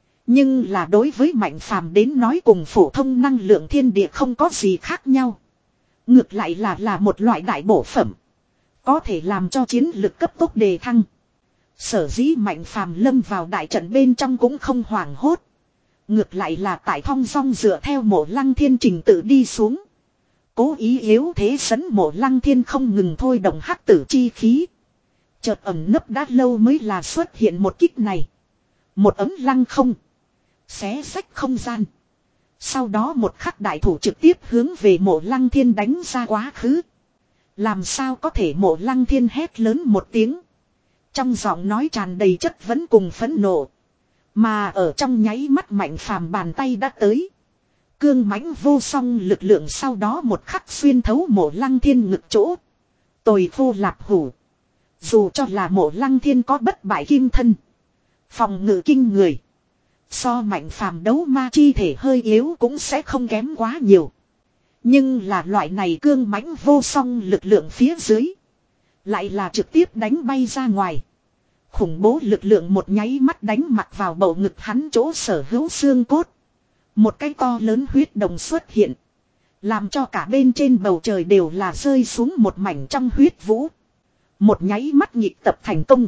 A: Nhưng là đối với Mạnh Phàm đến nói cùng phổ thông năng lượng thiên địa không có gì khác nhau. Ngược lại là là một loại đại bổ phẩm. Có thể làm cho chiến lực cấp tốc đề thăng. Sở dĩ Mạnh Phàm lâm vào đại trận bên trong cũng không hoảng hốt. Ngược lại là tại thong dong dựa theo Mộ Lăng Thiên trình tự đi xuống. Cố ý yếu thế dẫn Mộ Lăng Thiên không ngừng thôi động hắc tử chi khí. Chợt ẩn nấp đã lâu mới là xuất hiện một kích này. Một ấm lăng không. Xé rách không gian. Sau đó một khắc đại thủ trực tiếp hướng về Mộ Lăng Thiên đánh ra quá khứ. Làm sao có thể Mộ Lăng Thiên hét lớn một tiếng. Trong giọng nói tràn đầy chất vấn cùng phẫn nộ. Mà ở trong nháy mắt Mạnh Phàm bàn tay đã tới. Cương mãnh vô song lực lượng sau đó một khắc xuyên thấu Mộ Lăng Thiên ngực chỗ. Tồi khô lạp hủ. Dù cho là Mộ Lăng Thiên có bất bại kim thân. Phòng ngự kinh người. So Mạnh Phàm đấu ma chi thể hơi yếu cũng sẽ không kém quá nhiều. Nhưng là loại này cương mãnh vô song lực lượng phía dưới. Lại là trực tiếp đánh bay ra ngoài. Khủng bố lực lượng một nháy mắt đánh mặt vào bầu ngực hắn chỗ sở hữu xương cốt. Một cái to lớn huyết đồng xuất hiện. Làm cho cả bên trên bầu trời đều là rơi xuống một mảnh trong huyết vũ. Một nháy mắt nhịp tập thành công.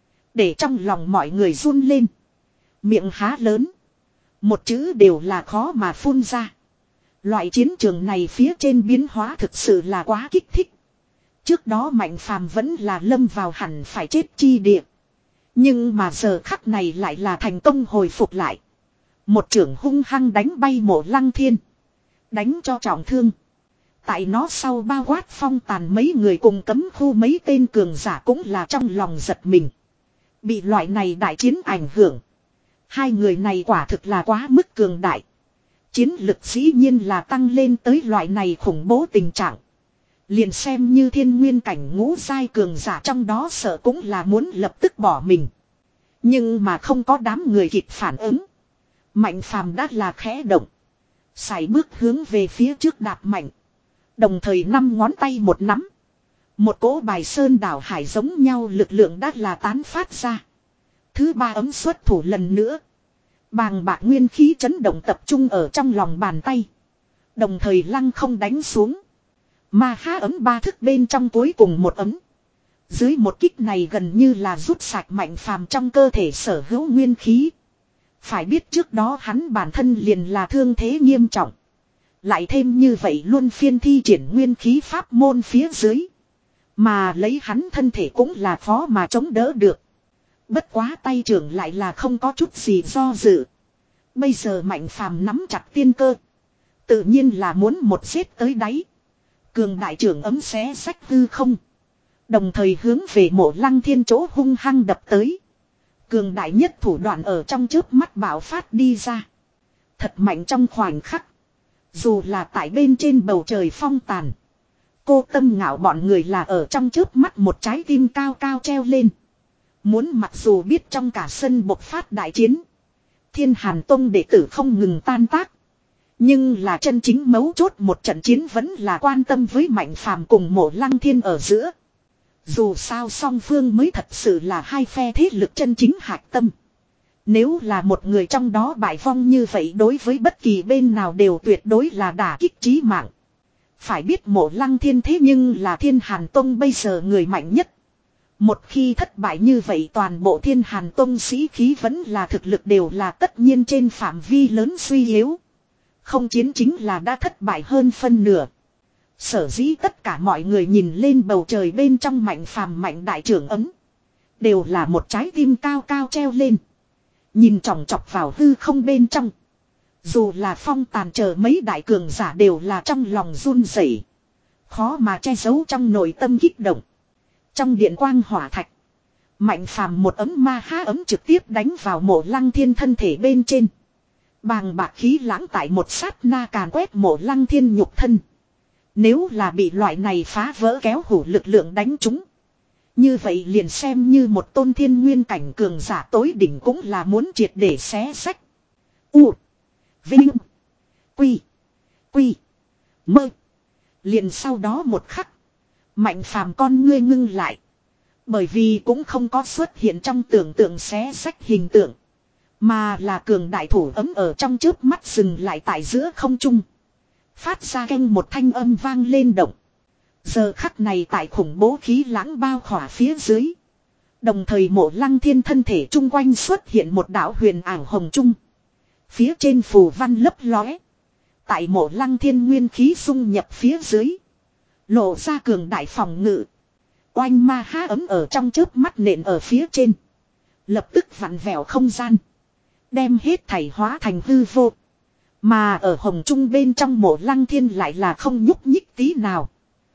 A: Để trong lòng mọi người run lên. Miệng há lớn. Một chữ đều là khó mà phun ra. Loại chiến trường này phía trên biến hóa thực sự là quá kích thích. Trước đó Mạnh Phàm vẫn là lâm vào hẳn phải chết chi địa. Nhưng mà giờ khắc này lại là thành công hồi phục lại. Một trưởng hung hăng đánh bay Mộ Lăng Thiên. Đánh cho trọng thương. Tại nó sau bao quát phong tàn mấy người cùng cấm khu mấy tên cường giả cũng là trong lòng giật mình. Bị loại này đại chiến ảnh hưởng. Hai người này quả thực là quá mức cường đại. Chiến lực dĩ nhiên là tăng lên tới loại này khủng bố tình trạng. Liền xem như thiên nguyên cảnh ngũ giai cường giả trong đó sợ cũng là muốn lập tức bỏ mình. Nhưng mà không có đám người kịp phản ứng. Mạnh Phàm đã là khẽ động. Sải bước hướng về phía trước đạp mạnh. Đồng thời năm ngón tay một nắm. Một cỗ bài sơn đảo hải giống nhau lực lượng đã là tán phát ra. Thứ ba ấm xuất thủ lần nữa. Bàng bạc nguyên khí chấn động tập trung ở trong lòng bàn tay. Đồng thời lăng không đánh xuống. Ma há ấm ba thức bên trong cuối cùng một ấm. Dưới một kích này gần như là rút sạch Mạnh Phàm trong cơ thể sở hữu nguyên khí. Phải biết trước đó hắn bản thân liền là thương thế nghiêm trọng. Lại thêm như vậy luôn phiên thi triển nguyên khí pháp môn phía dưới. Mà lấy hắn thân thể cũng là khó mà chống đỡ được. Bất quá tay trưởng lại là không có chút gì do dự. Bây giờ Mạnh Phàm nắm chặt tiên cơ. Tự nhiên là muốn một xếp tới đáy. Cường đại trưởng ấm xé sách hư không. Đồng thời hướng về Mộ Lăng Thiên chỗ hung hăng đập tới. Cường đại nhất thủ đoạn ở trong chớp mắt bạo phát đi ra. Thật mạnh trong khoảnh khắc. Dù là tại bên trên bầu trời phong tàn. Cô Tâm Ngạo bọn người là ở trong chớp mắt một trái tim cao cao treo lên. Muốn mặc dù biết trong cả sân bộc phát đại chiến. Thiên Hàn Tông đệ tử không ngừng tan tác. Nhưng là chân chính mấu chốt một trận chiến vẫn là quan tâm với Mạnh Phàm cùng Mộ Lăng Thiên ở giữa. Dù sao song phương mới thật sự là hai phe thế lực chân chính hạch tâm. Nếu là một người trong đó bại vong như vậy đối với bất kỳ bên nào đều tuyệt đối là đả kích chí mạng. Phải biết Mộ Lăng Thiên thế nhưng là Thiên Hàn Tông bây giờ người mạnh nhất. Một khi thất bại như vậy toàn bộ Thiên Hàn Tông sĩ khí vẫn là thực lực đều là tất nhiên trên phạm vi lớn suy yếu. Không chiến chính là đã thất bại hơn phân nửa. Sở dĩ tất cả mọi người nhìn lên bầu trời bên trong Mạnh Phàm mạnh đại trưởng ấm. Đều là một trái tim cao cao treo lên. Nhìn chòng chọc vào hư không bên trong. Dù là phong tàn chờ mấy đại cường giả đều là trong lòng run rẩy, khó mà che giấu trong nội tâm kích động. Trong điện quang hỏa thạch. Mạnh Phàm một ấm ma há ấm trực tiếp đánh vào Mộ Lăng Thiên thân thể bên trên. Bàng bạc khí lãng tại một sát na càn quét Mộ Lăng Thiên nhục thân. Nếu là bị loại này phá vỡ kéo hủ lực lượng đánh trúng. Như vậy liền xem như một tôn thiên nguyên cảnh cường giả tối đỉnh cũng là muốn triệt để xé sách. U. Vinh. Quy. Quy. Mơ. Liền sau đó một khắc. Mạnh Phàm con ngươi ngưng lại. Bởi vì cũng không có xuất hiện trong tưởng tượng xé sách hình tượng. Mà là cường đại thủ ấm ở trong chớp mắt dừng lại tại giữa không trung. Phát ra canh một thanh âm vang lên động. Giờ khắc này tại khủng bố khí lãng bao khỏa phía dưới. Đồng thời Mộ Lăng Thiên thân thể chung quanh xuất hiện một đạo huyền ảo hồng trung. Phía trên phù văn lấp lóe. Tại mộ lăng thiên nguyên khí dung nhập phía dưới. Lộ ra cường đại phòng ngự. Oanh ma há ấm ở trong chớp mắt nện ở phía trên. Lập tức vặn vẹo không gian. Đem hết thảy hóa thành hư vô. Mà ở hồng trung bên trong mộ lăng thiên lại là không nhúc nhích tí nào.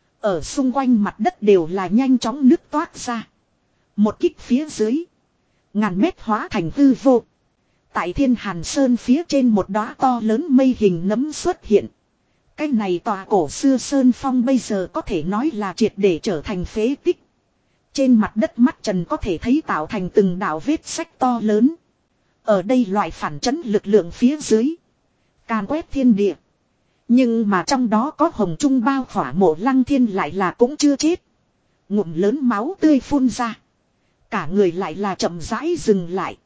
A: Ở xung quanh mặt đất đều là nhanh chóng nứt toát ra. Một kích phía dưới. Ngàn mét hóa thành hư vô. Tại Thiên Hàn Sơn phía trên một đóa to lớn mây hình nấm xuất hiện. Cái này tòa cổ xưa Sơn Phong bây giờ có thể nói là triệt để trở thành phế tích. Trên mặt đất mắt trần có thể thấy tạo thành từng đạo vết sách to lớn. Ở đây loại phản chấn lực lượng phía dưới. Càn quét thiên địa. Nhưng mà trong đó có hồng trung bao khỏa mộ lăng thiên lại là cũng chưa chết. Ngụm lớn máu tươi phun ra. Cả người lại là chậm rãi dừng lại.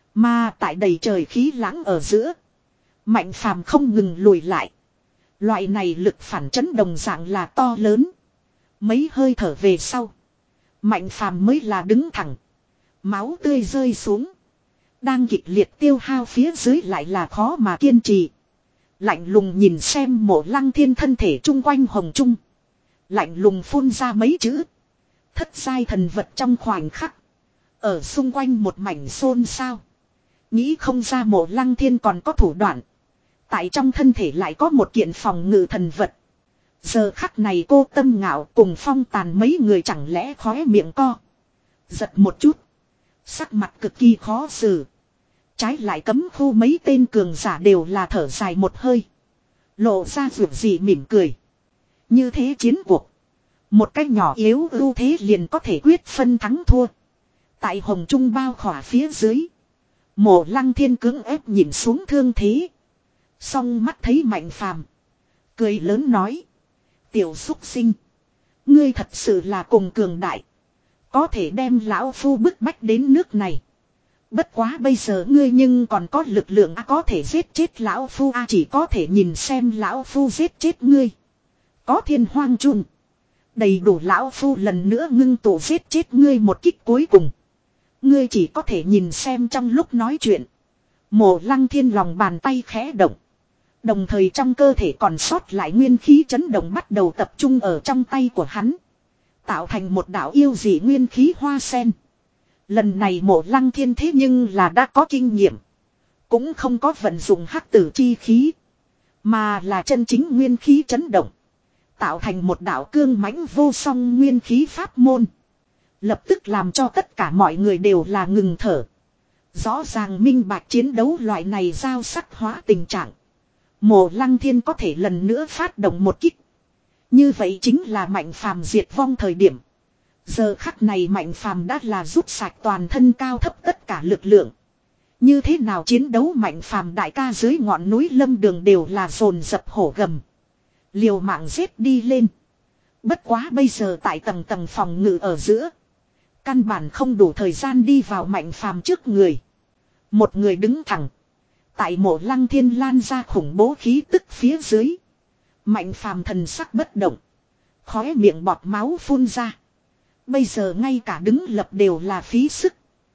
A: Mà tại đầy trời khí lãng ở giữa. Mạnh phàm không ngừng lùi lại. Loại này lực phản chấn đồng dạng là to lớn. Mấy hơi thở về sau. Mạnh phàm mới là đứng thẳng. Máu tươi rơi xuống. Đang kịch liệt tiêu hao phía dưới lại là khó mà kiên trì. Lạnh lùng nhìn xem mộ lăng thiên thân thể chung quanh hồng trung. Lạnh lùng phun ra mấy chữ. Thất giai thần vật trong khoảnh khắc. Ở xung quanh một mảnh xôn xao. Nghĩ không ra mộ lăng thiên còn có thủ đoạn. Tại trong thân thể lại có một kiện phòng ngự thần vật. Giờ khắc này cô Tâm Ngạo cùng Phong Tàn mấy người chẳng lẽ khóe miệng co. Giật một chút. Sắc mặt cực kỳ khó xử. Trái lại cấm khu mấy tên cường giả đều là thở dài một hơi. Lộ ra ruột gì mỉm cười. Như thế chiến cuộc. Một cách nhỏ yếu ưu thế liền có thể quyết phân thắng thua. Tại hồng trung bao khỏa phía dưới. Mộ lăng thiên cưỡng ép nhìn xuống thương thế. Song mắt thấy Mạnh Phàm, cười lớn nói. Tiểu xúc sinh. Ngươi thật sự là cùng cường đại. Có thể đem lão phu bức bách đến nước này. Bất quá bây giờ ngươi nhưng còn có lực lượng à, có thể giết chết lão phu à, chỉ có thể nhìn xem lão phu giết chết ngươi. Có thiên hoang chun. Đầy đủ lão phu lần nữa ngưng tụ giết chết ngươi một kích cuối cùng. Ngươi chỉ có thể nhìn xem trong lúc nói chuyện. Mộ lăng thiên lòng bàn tay khẽ động. Đồng thời trong cơ thể còn sót lại nguyên khí chấn động bắt đầu tập trung ở trong tay của hắn. Tạo thành một đạo yêu dị nguyên khí hoa sen. Lần này mộ lăng thiên thế nhưng là đã có kinh nghiệm. Cũng không có vận dụng hắc tử chi khí. Mà là chân chính nguyên khí chấn động. Tạo thành một đạo cương mãnh vô song nguyên khí pháp môn. Lập tức làm cho tất cả mọi người đều là ngừng thở. Rõ ràng minh bạch chiến đấu loại này giao sắc hóa tình trạng. Mộ lăng thiên có thể lần nữa phát động một kích. Như vậy chính là Mạnh Phàm diệt vong thời điểm. Giờ khắc này Mạnh Phàm đã là rút sạch toàn thân cao thấp tất cả lực lượng. Như thế nào chiến đấu Mạnh Phàm đại ca dưới ngọn núi lâm đường đều là dồn dập hổ gầm. Liều mạng giết đi lên. Bất quá bây giờ tại tầng tầng phòng ngự ở giữa. Căn bản không đủ thời gian đi vào Mạnh Phàm trước người. Một người đứng thẳng. Tại mộ lăng thiên lan ra khủng bố khí tức phía dưới. Mạnh Phàm thần sắc bất động. Khóe miệng bọt máu phun ra. Bây giờ ngay cả đứng lập đều là phí sức.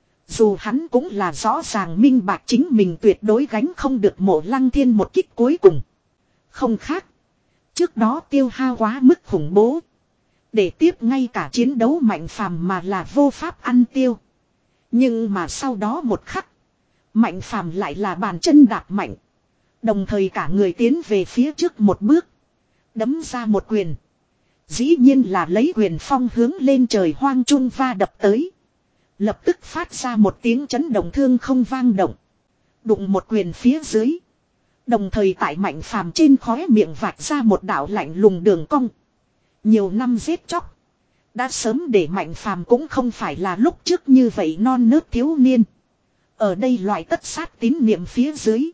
A: Dù hắn cũng là rõ ràng minh bạch chính mình tuyệt đối gánh không được mộ lăng thiên một kích cuối cùng. Không khác. Trước đó tiêu hao quá mức khủng bố. Để tiếp ngay cả chiến đấu Mạnh Phàm mà là vô pháp ăn tiêu. Nhưng mà sau đó một khắc. Mạnh Phàm lại là bàn chân đạp mạnh. Đồng thời cả người tiến về phía trước một bước. Đấm ra một quyền. Dĩ nhiên là lấy quyền phong hướng lên trời hoang trung va đập tới. Lập tức phát ra một tiếng chấn động thương không vang động. Đụng một quyền phía dưới. Đồng thời tại Mạnh Phàm trên khóe miệng vạch ra một đạo lạnh lùng đường cong. Nhiều năm giết chóc. Đã sớm để Mạnh Phàm cũng không phải là lúc trước như vậy non nớt thiếu niên. Ở đây loại tất sát tín niệm phía dưới.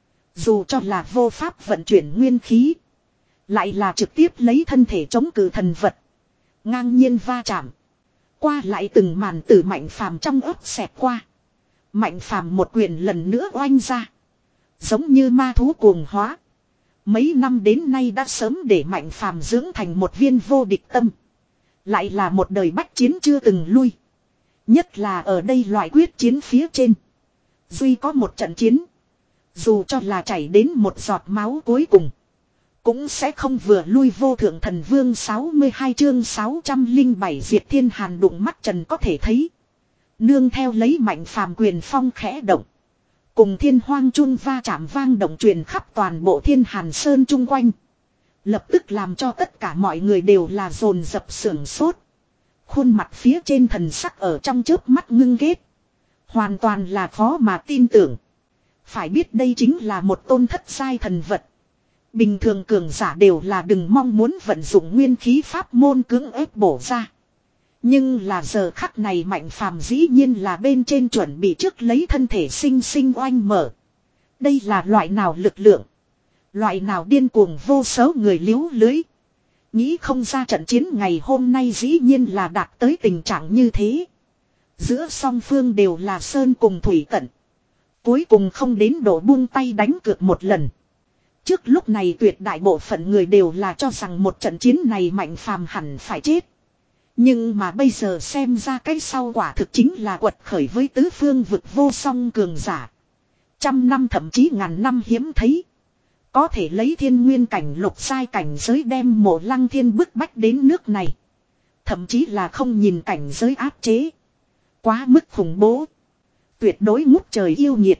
A: Dù cho là vô pháp vận chuyển nguyên khí. Lại là trực tiếp lấy thân thể chống cự thần vật. Ngang nhiên va chạm. Qua lại từng màn từ Mạnh Phàm trong ớt xẹt qua. Mạnh Phàm một quyền lần nữa oanh ra. Giống như ma thú cuồng hóa. Mấy năm đến nay đã sớm để Mạnh Phàm dưỡng thành một viên vô địch tâm. Lại là một đời bách chiến chưa từng lui. Nhất là ở đây loại quyết chiến phía trên. Duy có một trận chiến. Dù cho là chảy đến một giọt máu cuối cùng. Cũng sẽ không vừa lui vô thượng thần vương sáu mươi hai chương sáu trăm lẻ bảy diệt thiên hàn đụng mắt trần có thể thấy. Nương theo lấy mạnh phàm quyền phong khẽ động. Cùng thiên hoang chun va chạm vang động truyền khắp toàn bộ thiên hàn sơn chung quanh. Lập tức làm cho tất cả mọi người đều là dồn dập sưởng sốt. Khuôn mặt phía trên thần sắc ở trong chớp mắt ngưng ghét. Hoàn toàn là khó mà tin tưởng. Phải biết đây chính là một tôn thất giai thần vật. Bình thường cường giả đều là đừng mong muốn vận dụng nguyên khí pháp môn cưỡng ép bổ ra. Nhưng là giờ khắc này mạnh phàm dĩ nhiên là bên trên chuẩn bị trước lấy thân thể sinh sinh oanh mở. Đây là loại nào lực lượng. Loại nào điên cuồng vô số người liếu lưới. Nghĩ không ra trận chiến ngày hôm nay dĩ nhiên là đạt tới tình trạng như thế. Giữa song phương đều là sơn cùng thủy tận. Cuối cùng không đến độ buông tay đánh cược một lần. Trước lúc này tuyệt đại bộ phận người đều là cho rằng một trận chiến này mạnh phàm hẳn phải chết. Nhưng mà bây giờ xem ra cái sau quả thực chính là quật khởi với tứ phương vực vô song cường giả. Trăm năm thậm chí ngàn năm hiếm thấy. Có thể lấy thiên nguyên cảnh lục sai cảnh giới đem Mộ Lăng Thiên bức bách đến nước này. Thậm chí là không nhìn cảnh giới áp chế. Quá mức khủng bố. Tuyệt đối ngút trời yêu nhiệt.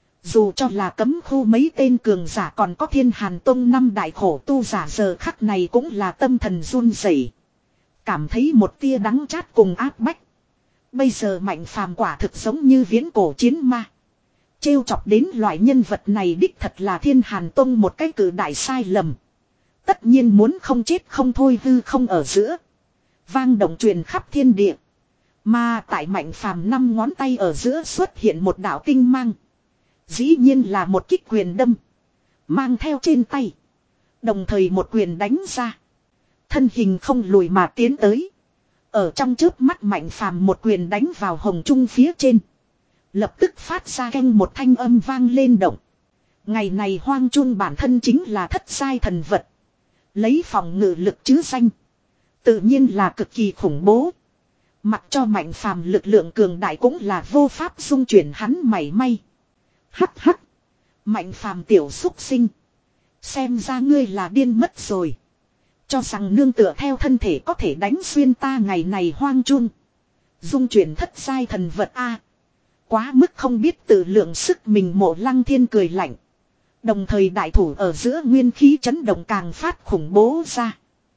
A: Dù cho là cấm khu mấy tên cường giả còn có thiên hàn tông năm đại khổ tu giả giờ khắc này cũng là tâm thần run rẩy, cảm thấy một tia đắng chát cùng áp bách. Bây giờ mạnh phàm quả thực giống như viễn cổ chiến ma. Trêu chọc đến loại nhân vật này đích thật là thiên hàn tông một cái cử đại sai lầm. Tất nhiên muốn không chết không thôi hư không ở giữa. Vang động truyền khắp thiên địa. Mà tại mạnh phàm năm ngón tay ở giữa xuất hiện một đạo tinh mang. Dĩ nhiên là một kích quyền đâm. Mang theo trên tay. Đồng thời một quyền đánh ra. Thân hình không lùi mà tiến tới. Ở trong chớp mắt mạnh phàm một quyền đánh vào hồng trung phía trên. Lập tức phát ra canh một thanh âm vang lên động. Ngày này hoang chun bản thân chính là thất giai thần vật. Lấy phòng ngự lực chứ danh. Tự nhiên là cực kỳ khủng bố. Mặc cho mạnh phàm lực lượng cường đại cũng là vô pháp dung chuyển hắn mảy may. Hắc hắc. Mạnh phàm tiểu xúc sinh. Xem ra ngươi là điên mất rồi. Cho rằng nương tựa theo thân thể có thể đánh xuyên ta ngày này hoang chun. Dung chuyển thất giai thần vật a. Quá mức không biết tự lượng sức mình. Mộ Lăng Thiên cười lạnh. Đồng thời đại thủ ở giữa nguyên khí chấn động càng phát khủng bố ra.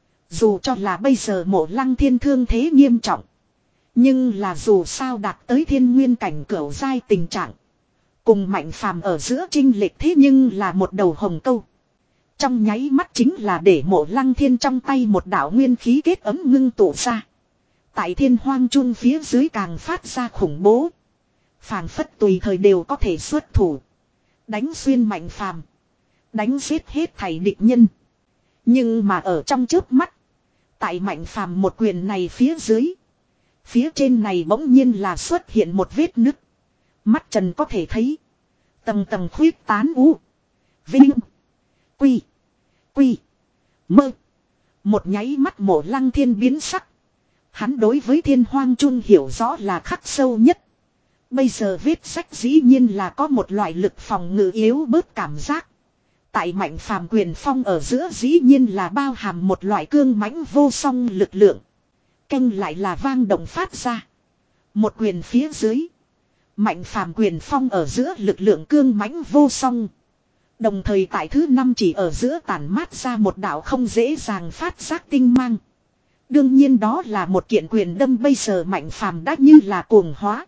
A: Dù cho là bây giờ Mộ Lăng Thiên thương thế nghiêm trọng. Nhưng là dù sao đạt tới thiên nguyên cảnh cửu giai tình trạng. Cùng mạnh phàm ở giữa chênh lệch thế nhưng là một đầu hồng câu. Trong nháy mắt chính là để Mộ Lăng Thiên trong tay một đạo nguyên khí kết ấm ngưng tụ ra. Tại thiên hoang chun phía dưới càng phát ra khủng bố. Phảng phất tùy thời đều có thể xuất thủ. Đánh xuyên mạnh phàm. Đánh giết hết thảy địch nhân. Nhưng mà ở trong chớp mắt. Tại mạnh phàm một quyền này phía dưới. Phía trên này bỗng nhiên là xuất hiện một vết nứt. Mắt trần có thể thấy. Tầng tầng khuyết tán u. Vinh. Quy. Quy. Mơ. Một nháy mắt Mộ Lăng Thiên biến sắc. Hắn đối với thiên hoang chun hiểu rõ là khắc sâu nhất. Bây giờ vết sách dĩ nhiên là có một loại lực phòng ngự yếu bớt cảm giác. Tại mạnh phàm quyền phong ở giữa dĩ nhiên là bao hàm một loại cương mãnh vô song lực lượng. Canh lại là vang động phát ra. Một quyền phía dưới. Mạnh phàm quyền phong ở giữa lực lượng cương mãnh vô song. Đồng thời tại thứ năm chỉ ở giữa tản mát ra một đạo không dễ dàng phát giác tinh mang. Đương nhiên đó là một kiện quyền đâm bây giờ mạnh phàm đã như là cuồng hóa.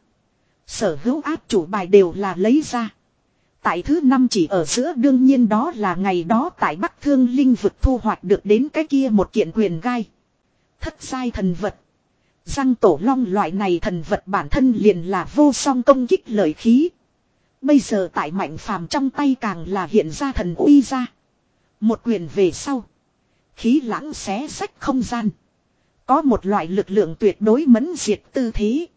A: Sở hữu áp chủ bài đều là lấy ra. Tại thứ năm chỉ ở giữa đương nhiên đó là ngày đó tại Bắc Thương Linh vực thu hoạch được đến cái kia một kiện quyền gai. Thất giai thần vật. Răng tổ long loại này thần vật bản thân liền là vô song công kích lợi khí. Bây giờ tại mạnh phàm trong tay càng là hiện ra thần uy ra. Một quyền về sau. Khí lãng xé rách không gian. Có một loại lực lượng tuyệt đối mẫn diệt tư thế.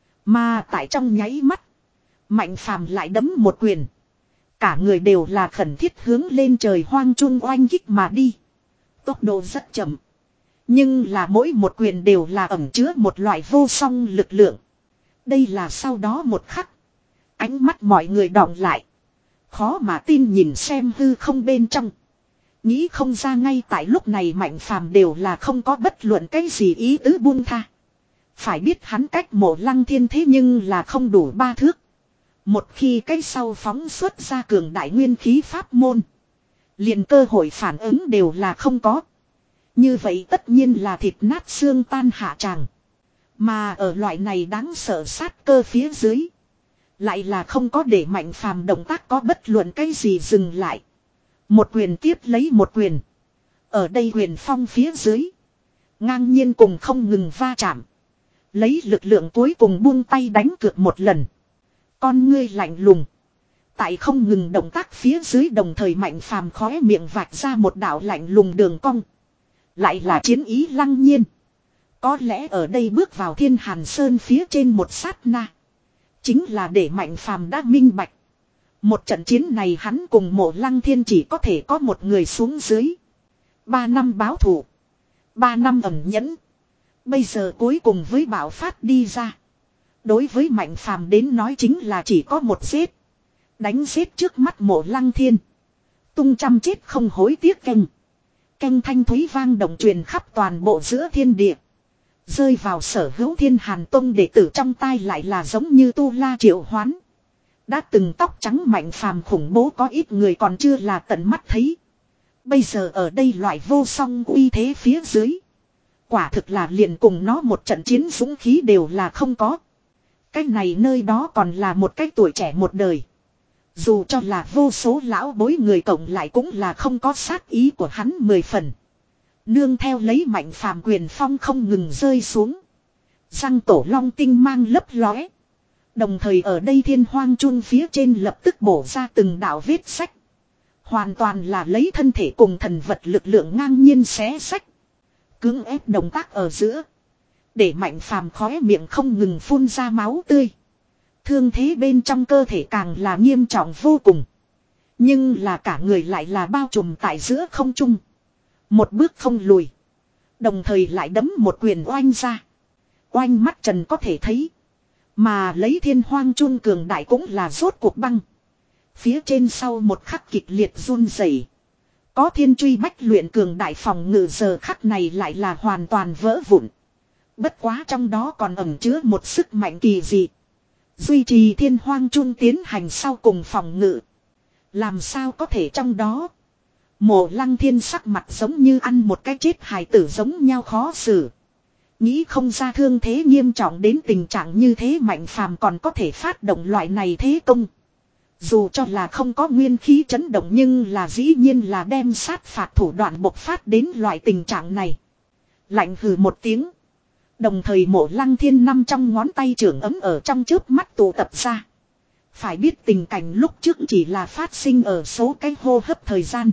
A: Mà tại trong nháy mắt. Mạnh phàm lại đấm một quyền. Cả người đều là khẩn thiết hướng lên trời hoang chun oanh kích mà đi. Tốc độ rất chậm. Nhưng là mỗi một quyền đều là ẩn chứa một loại vô song lực lượng. Đây là sau đó một khắc. Ánh mắt mọi người đọng lại. Khó mà tin nhìn xem hư không bên trong. Nghĩ không ra ngay tại lúc này Mạnh Phàm đều là không có bất luận cái gì ý tứ buông tha. Phải biết hắn cách Mộ Lăng Thiên thế nhưng là không đủ ba thước. Một khi cái sau phóng xuất ra cường đại nguyên khí pháp môn. Liền cơ hội phản ứng đều là không có. Như vậy tất nhiên là thịt nát xương tan hạ tràng. Mà ở loại này đáng sợ sát cơ phía dưới. Lại là không có để Mạnh Phàm động tác có bất luận cái gì dừng lại. Một quyền tiếp lấy một quyền. Ở đây quyền phong phía dưới. Ngang nhiên cùng không ngừng va chạm. Lấy lực lượng cuối cùng buông tay đánh cược một lần. Con ngươi lạnh lùng. Tại không ngừng động tác phía dưới đồng thời Mạnh Phàm khóe miệng vạch ra một đạo lạnh lùng đường cong. Lại là chiến ý lăng nhiên. Có lẽ ở đây bước vào Thiên Hàn Sơn phía trên một sát na. Chính là để Mạnh Phàm đã minh bạch. Một trận chiến này hắn cùng Mộ Lăng Thiên chỉ có thể có một người xuống dưới. Ba năm báo thù. Ba năm ẩn nhẫn. Bây giờ cuối cùng với bạo phát đi ra. Đối với Mạnh Phàm đến nói chính là chỉ có một giết. Đánh giết trước mắt Mộ Lăng Thiên. Tung trăm chết không hối tiếc canh. Canh thanh thúy vang động truyền khắp toàn bộ giữa thiên địa. Rơi vào sở hữu Thiên Hàn Tông đệ tử trong tai lại là giống như tu la triệu hoán. Đã từng tóc trắng Mạnh Phàm khủng bố có ít người còn chưa là tận mắt thấy. Bây giờ ở đây loại vô song uy thế phía dưới. Quả thực là liền cùng nó một trận chiến dũng khí đều là không có. Cái này nơi đó còn là một cái tuổi trẻ một đời. Dù cho là vô số lão bối người cộng lại cũng là không có sát ý của hắn mười phần. Nương theo lấy Mạnh Phàm quyền phong không ngừng rơi xuống. Răng tổ long tinh mang lấp lóe. Đồng thời ở đây thiên hoang chun phía trên lập tức bổ ra từng đạo vết sách. Hoàn toàn là lấy thân thể cùng thần vật lực lượng ngang nhiên xé sách. Cưỡng ép động tác ở giữa. Để Mạnh Phàm khóe miệng không ngừng phun ra máu tươi. Thương thế bên trong cơ thể càng là nghiêm trọng vô cùng. Nhưng là cả người lại là bao trùm tại giữa không trung. Một bước không lùi. Đồng thời lại đấm một quyền oanh ra. Oanh mắt trần có thể thấy. Mà lấy thiên hoang chun cường đại cũng là rốt cuộc băng. Phía trên sau một khắc kịch liệt run rẩy. Có thiên truy bách luyện cường đại phòng ngự giờ khắc này lại là hoàn toàn vỡ vụn. Bất quá trong đó còn ẩn chứa một sức mạnh kỳ dị. Duy trì thiên hoang chun tiến hành sau cùng phòng ngự. Làm sao có thể trong đó. Mộ Lăng Thiên sắc mặt giống như ăn một cái chết hài tử giống nhau khó xử. Nghĩ không ra thương thế nghiêm trọng đến tình trạng như thế Mạnh Phàm còn có thể phát động loại này thế công. Dù cho là không có nguyên khí chấn động nhưng là dĩ nhiên là đem sát phạt thủ đoạn bộc phát đến loại tình trạng này. Lạnh hừ một tiếng. Đồng thời Mộ Lăng Thiên năm trong ngón tay trưởng ấm ở trong chớp mắt tụ tập ra. Phải biết tình cảnh lúc trước chỉ là phát sinh ở số cái hô hấp thời gian.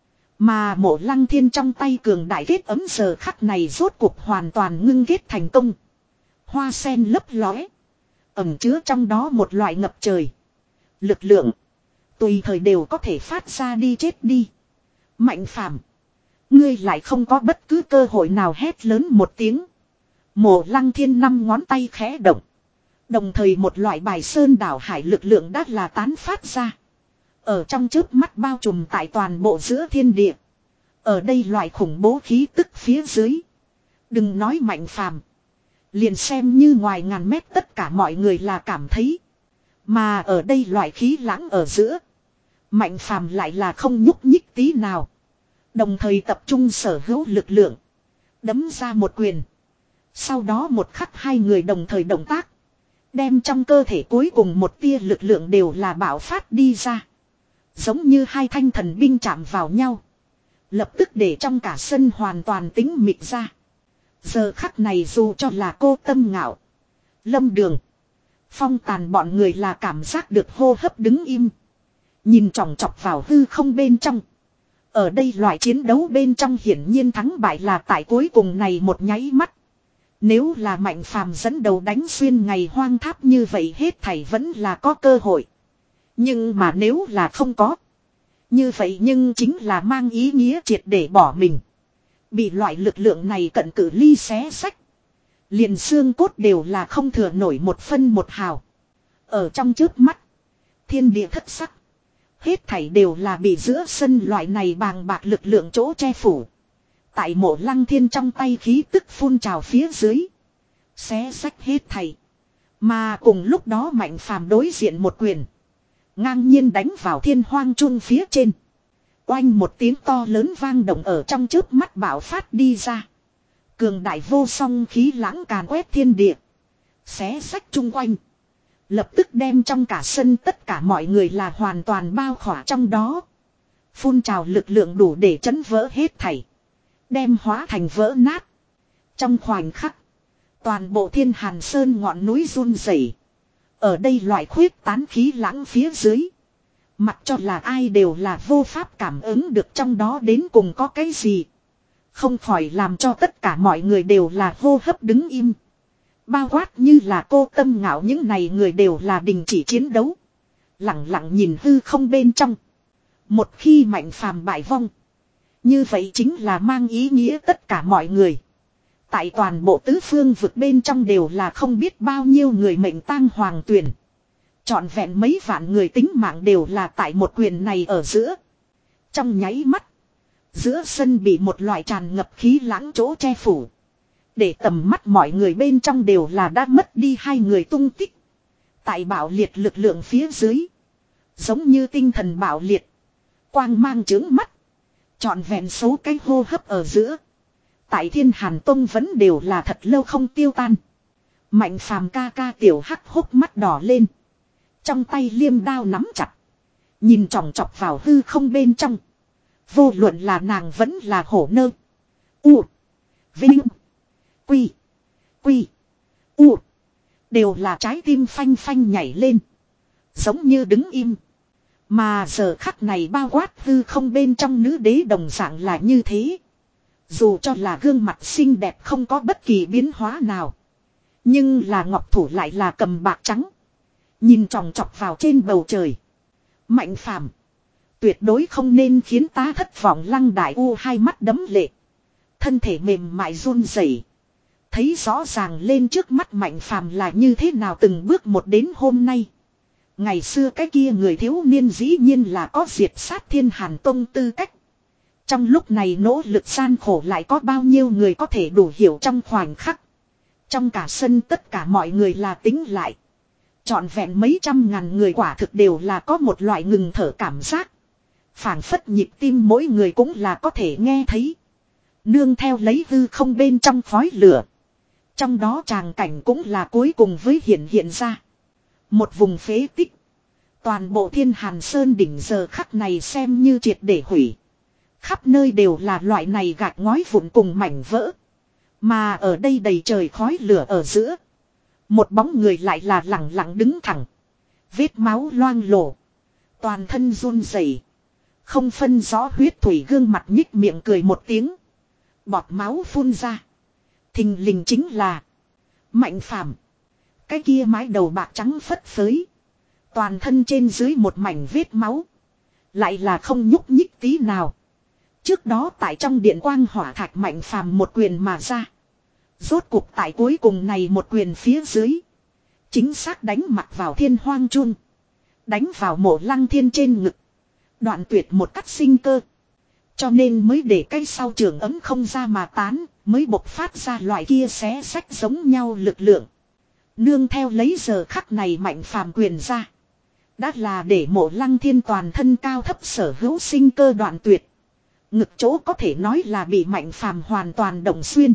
A: Mà Mộ Lăng Thiên trong tay cường đại kết ấm giờ khắc này rốt cuộc hoàn toàn ngưng kết thành công. Hoa sen lấp lóe. Ẩn chứa trong đó một loại ngập trời. Lực lượng. Tùy thời đều có thể phát ra đi chết đi. Mạnh Phàm, ngươi lại không có bất cứ cơ hội nào hét lớn một tiếng. Mộ Lăng Thiên năm ngón tay khẽ động. Đồng thời một loại bài sơn đảo hải lực lượng đã là tán phát ra. Ở trong chớp mắt bao trùm tại toàn bộ giữa thiên địa. Ở đây loại khủng bố khí tức phía dưới. Đừng nói Mạnh Phàm, liền xem như ngoài ngàn mét tất cả mọi người là cảm thấy. Mà ở đây loại khí lãng ở giữa. Mạnh Phàm lại là không nhúc nhích tí nào. Đồng thời tập trung sở hữu lực lượng. Đấm ra một quyền. Sau đó một khắc hai người đồng thời động tác. Đem trong cơ thể cuối cùng một tia lực lượng đều là bạo phát đi ra. Giống như hai thanh thần binh chạm vào nhau. Lập tức để trong cả sân hoàn toàn tĩnh mịch ra. Giờ khắc này dù cho là cô Tâm Ngạo, Lâm Đường, Phong Tàn bọn người là cảm giác được hô hấp đứng im. Nhìn chòng chọc vào hư không bên trong. Ở đây loại chiến đấu bên trong hiển nhiên thắng bại là tại cuối cùng này một nháy mắt. Nếu là Mạnh Phàm dẫn đầu đánh xuyên ngày hoang tháp như vậy hết thảy vẫn là có cơ hội. Nhưng mà nếu là không có. Như vậy nhưng chính là mang ý nghĩa triệt để bỏ mình. Bị loại lực lượng này cận cử ly xé sách. Liền xương cốt đều là không thừa nổi một phân một hào. Ở trong trước mắt. Thiên địa thất sắc. Hết thảy đều là bị giữa sân loại này bàng bạc lực lượng chỗ che phủ. Tại Mộ Lăng Thiên trong tay khí tức phun trào phía dưới. Xé sách hết thảy. Mà cùng lúc đó Mạnh Phàm đối diện một quyền. Ngang nhiên đánh vào Thiên Hoang Trung phía trên. Oanh một tiếng to lớn vang động ở trong chớp mắt bạo phát đi ra. Cường đại vô song khí lãng càn quét thiên địa. Xé sách chung quanh. Lập tức đem trong cả sân tất cả mọi người là hoàn toàn bao khỏa trong đó. Phun trào lực lượng đủ để chấn vỡ hết thảy. Đem hóa thành vỡ nát. Trong khoảnh khắc. Toàn bộ Thiên Hàn Sơn ngọn núi run rẩy. Ở đây loại khuyết tán khí lãng phía dưới. Mặc cho là ai đều là vô pháp cảm ứng được trong đó đến cùng có cái gì. Không khỏi làm cho tất cả mọi người đều là hô hấp đứng im. Bao quát như là Cô Tâm Ngạo những này người đều là đình chỉ chiến đấu. Lặng lặng nhìn hư không bên trong. Một khi Mạnh Phàm bại vong. Như vậy chính là mang ý nghĩa tất cả mọi người. Tại toàn bộ tứ phương vực bên trong đều là không biết bao nhiêu người mệnh tang hoàng tuyển. Trọn vẹn mấy vạn người tính mạng đều là tại một quyền này ở giữa. Trong nháy mắt. Giữa sân bị một loại tràn ngập khí lãng chỗ che phủ. Để tầm mắt mọi người bên trong đều là đã mất đi hai người tung tích. Tại bạo liệt lực lượng phía dưới. Giống như tinh thần bạo liệt. Quang mang trướng mắt. Trọn vẹn số cái hô hấp ở giữa. Tại Thiên Hàn Tông vẫn đều là thật lâu không tiêu tan. Mạnh Phàm ca ca tiểu hắc hốc mắt đỏ lên. Trong tay liêm đao nắm chặt. Nhìn chòng chọc vào hư không bên trong. Vô luận là nàng vẫn là hổ nơ. U. Vinh. Quy. Quy. U. Đều là trái tim phanh phanh nhảy lên. Giống như đứng im. Mà giờ khắc này bao quát hư không bên trong nữ đế đồng dạng là như thế. Dù cho là gương mặt xinh đẹp không có bất kỳ biến hóa nào. Nhưng là ngọc thủ lại là cầm bạc trắng. Nhìn tròng trọc vào trên bầu trời. Mạnh Phàm, tuyệt đối không nên khiến ta thất vọng. Lăng Đại U hai mắt đấm lệ. Thân thể mềm mại run rẩy. Thấy rõ ràng lên trước mắt Mạnh Phàm là như thế nào từng bước một đến hôm nay. Ngày xưa cái kia người thiếu niên dĩ nhiên là có diệt sát Thiên Hàn Tông tư cách. Trong lúc này nỗ lực gian khổ lại có bao nhiêu người có thể đủ hiểu trong khoảnh khắc. Trong cả sân tất cả mọi người là tính lại. Trọn vẹn mấy trăm ngàn người quả thực đều là có một loại ngừng thở cảm giác. Phảng phất nhịp tim mỗi người cũng là có thể nghe thấy. Nương theo lấy hư không bên trong khói lửa. Trong đó tràng cảnh cũng là cuối cùng với hiện hiện ra. Một vùng phế tích. Toàn bộ Thiên Hàn Sơn đỉnh giờ khắc này xem như triệt để hủy. Khắp nơi đều là loại này gạch ngói vụn cùng mảnh vỡ. Mà ở đây đầy trời khói lửa ở giữa. Một bóng người lại là lẳng lặng đứng thẳng. Vết máu loang lổ. Toàn thân run rẩy, không phân rõ huyết thủy, gương mặt nhích miệng cười một tiếng. Bọt máu phun ra. Thình lình chính là Mạnh Phàm. Cái kia mái đầu bạc trắng phất phới. Toàn thân trên dưới một mảnh vết máu. Lại là không nhúc nhích tí nào. Trước đó tại trong điện quang hỏa thạch Mạnh Phàm một quyền mà ra. Rốt cuộc tại cuối cùng này một quyền phía dưới. Chính xác đánh mặt vào Thiên Hoang Chun. Đánh vào Mộ Lăng Thiên trên ngực. Đoạn tuyệt một cắt sinh cơ. Cho nên mới để cây sau trường ấm không ra mà tán. Mới bộc phát ra loại kia xé sách giống nhau lực lượng. Nương theo lấy giờ khắc này Mạnh Phàm quyền ra. Đã là để Mộ Lăng Thiên toàn thân cao thấp sở hữu sinh cơ đoạn tuyệt. Ngực chỗ có thể nói là bị Mạnh Phàm hoàn toàn động xuyên.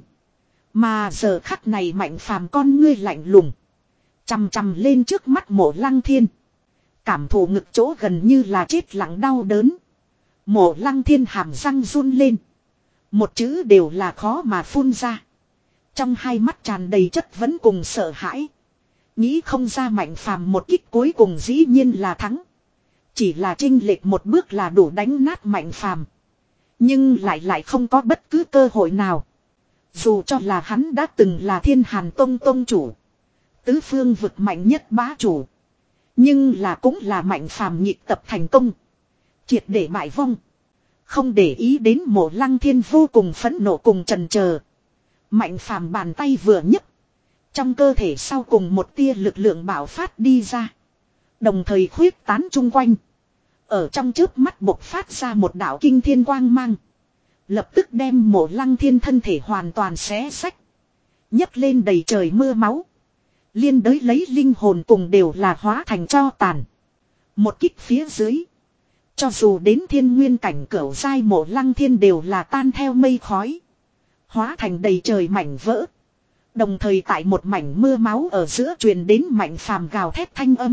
A: Mà giờ khắc này Mạnh Phàm con ngươi lạnh lùng. Chằm chằm lên trước mắt Mộ Lăng Thiên. Cảm thụ ngực chỗ gần như là chết lặng đau đớn. Mộ Lăng Thiên hàm răng run lên. Một chữ đều là khó mà phun ra. Trong hai mắt tràn đầy chất vấn cùng sợ hãi. Nghĩ không ra Mạnh Phàm một kích cuối cùng dĩ nhiên là thắng. Chỉ là chênh lệch một bước là đủ đánh nát Mạnh Phàm. Nhưng lại lại không có bất cứ cơ hội nào. Dù cho là hắn đã từng là Thiên Hàn Tông tông chủ. Tứ phương vực mạnh nhất bá chủ. Nhưng là cũng là Mạnh Phàm nhịp tập thành công. Triệt để bại vong. Không để ý đến Mộ Lăng Thiên vô cùng phẫn nộ cùng chần chờ. Mạnh Phàm bàn tay vừa nhấc. Trong cơ thể sau cùng một tia lực lượng bạo phát đi ra. Đồng thời khuyết tán chung quanh. Ở trong trước mắt bộc phát ra một đạo kinh thiên quang mang. Lập tức đem Mộ Lăng Thiên thân thể hoàn toàn xé xách. Nhấc lên đầy trời mưa máu. Liên đới lấy linh hồn cùng đều là hóa thành tro tàn. Một kích phía dưới. Cho dù đến thiên nguyên cảnh cửu giai Mộ Lăng Thiên đều là tan theo mây khói. Hóa thành đầy trời mảnh vỡ. Đồng thời tại một mảnh mưa máu ở giữa truyền đến Mạnh Phàm gào thét thanh âm.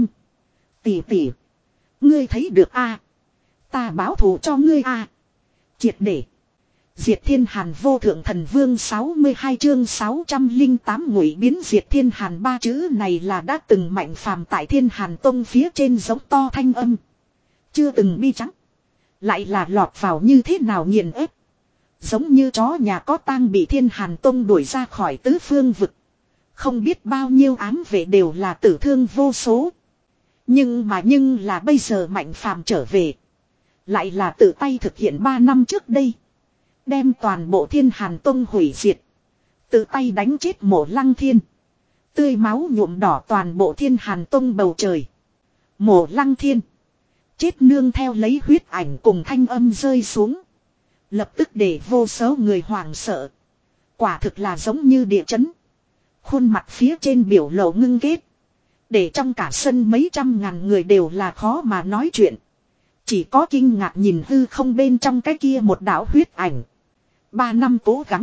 A: Tỷ tỷ. Ngươi thấy được a? À? Ta báo thù cho ngươi a. À? Triệt để. Diệt Thiên Hàn vô thượng thần vương sáu mươi hai chương sáu trăm lẻ tám ngụy biến Diệt Thiên Hàn ba chữ này là đã từng Mạnh Phàm tại Thiên Hàn Tông phía trên giống to thanh âm. Chưa từng bi trắng. Lại là lọt vào như thế nào nghiền ép. Giống như chó nhà có tang bị Thiên Hàn Tông đuổi ra khỏi tứ phương vực. Không biết bao nhiêu ám vệ đều là tử thương vô số. Nhưng mà nhưng là bây giờ Mạnh Phàm trở về. Lại là tự tay thực hiện ba năm trước đây. Đem toàn bộ Thiên Hàn Tông hủy diệt. Tự tay đánh chết Mộ Lăng Thiên. Tươi máu nhuộm đỏ toàn bộ Thiên Hàn Tông bầu trời. Mộ Lăng Thiên. Chết nương theo lấy huyết ảnh cùng thanh âm rơi xuống. Lập tức để vô số người hoảng sợ. Quả thực là giống như địa chấn. Khuôn mặt phía trên biểu lộ ngưng kết. Để trong cả sân mấy trăm ngàn người đều là khó mà nói chuyện. Chỉ có kinh ngạc nhìn hư không bên trong cái kia một đạo huyết ảnh. Ba năm cố gắng.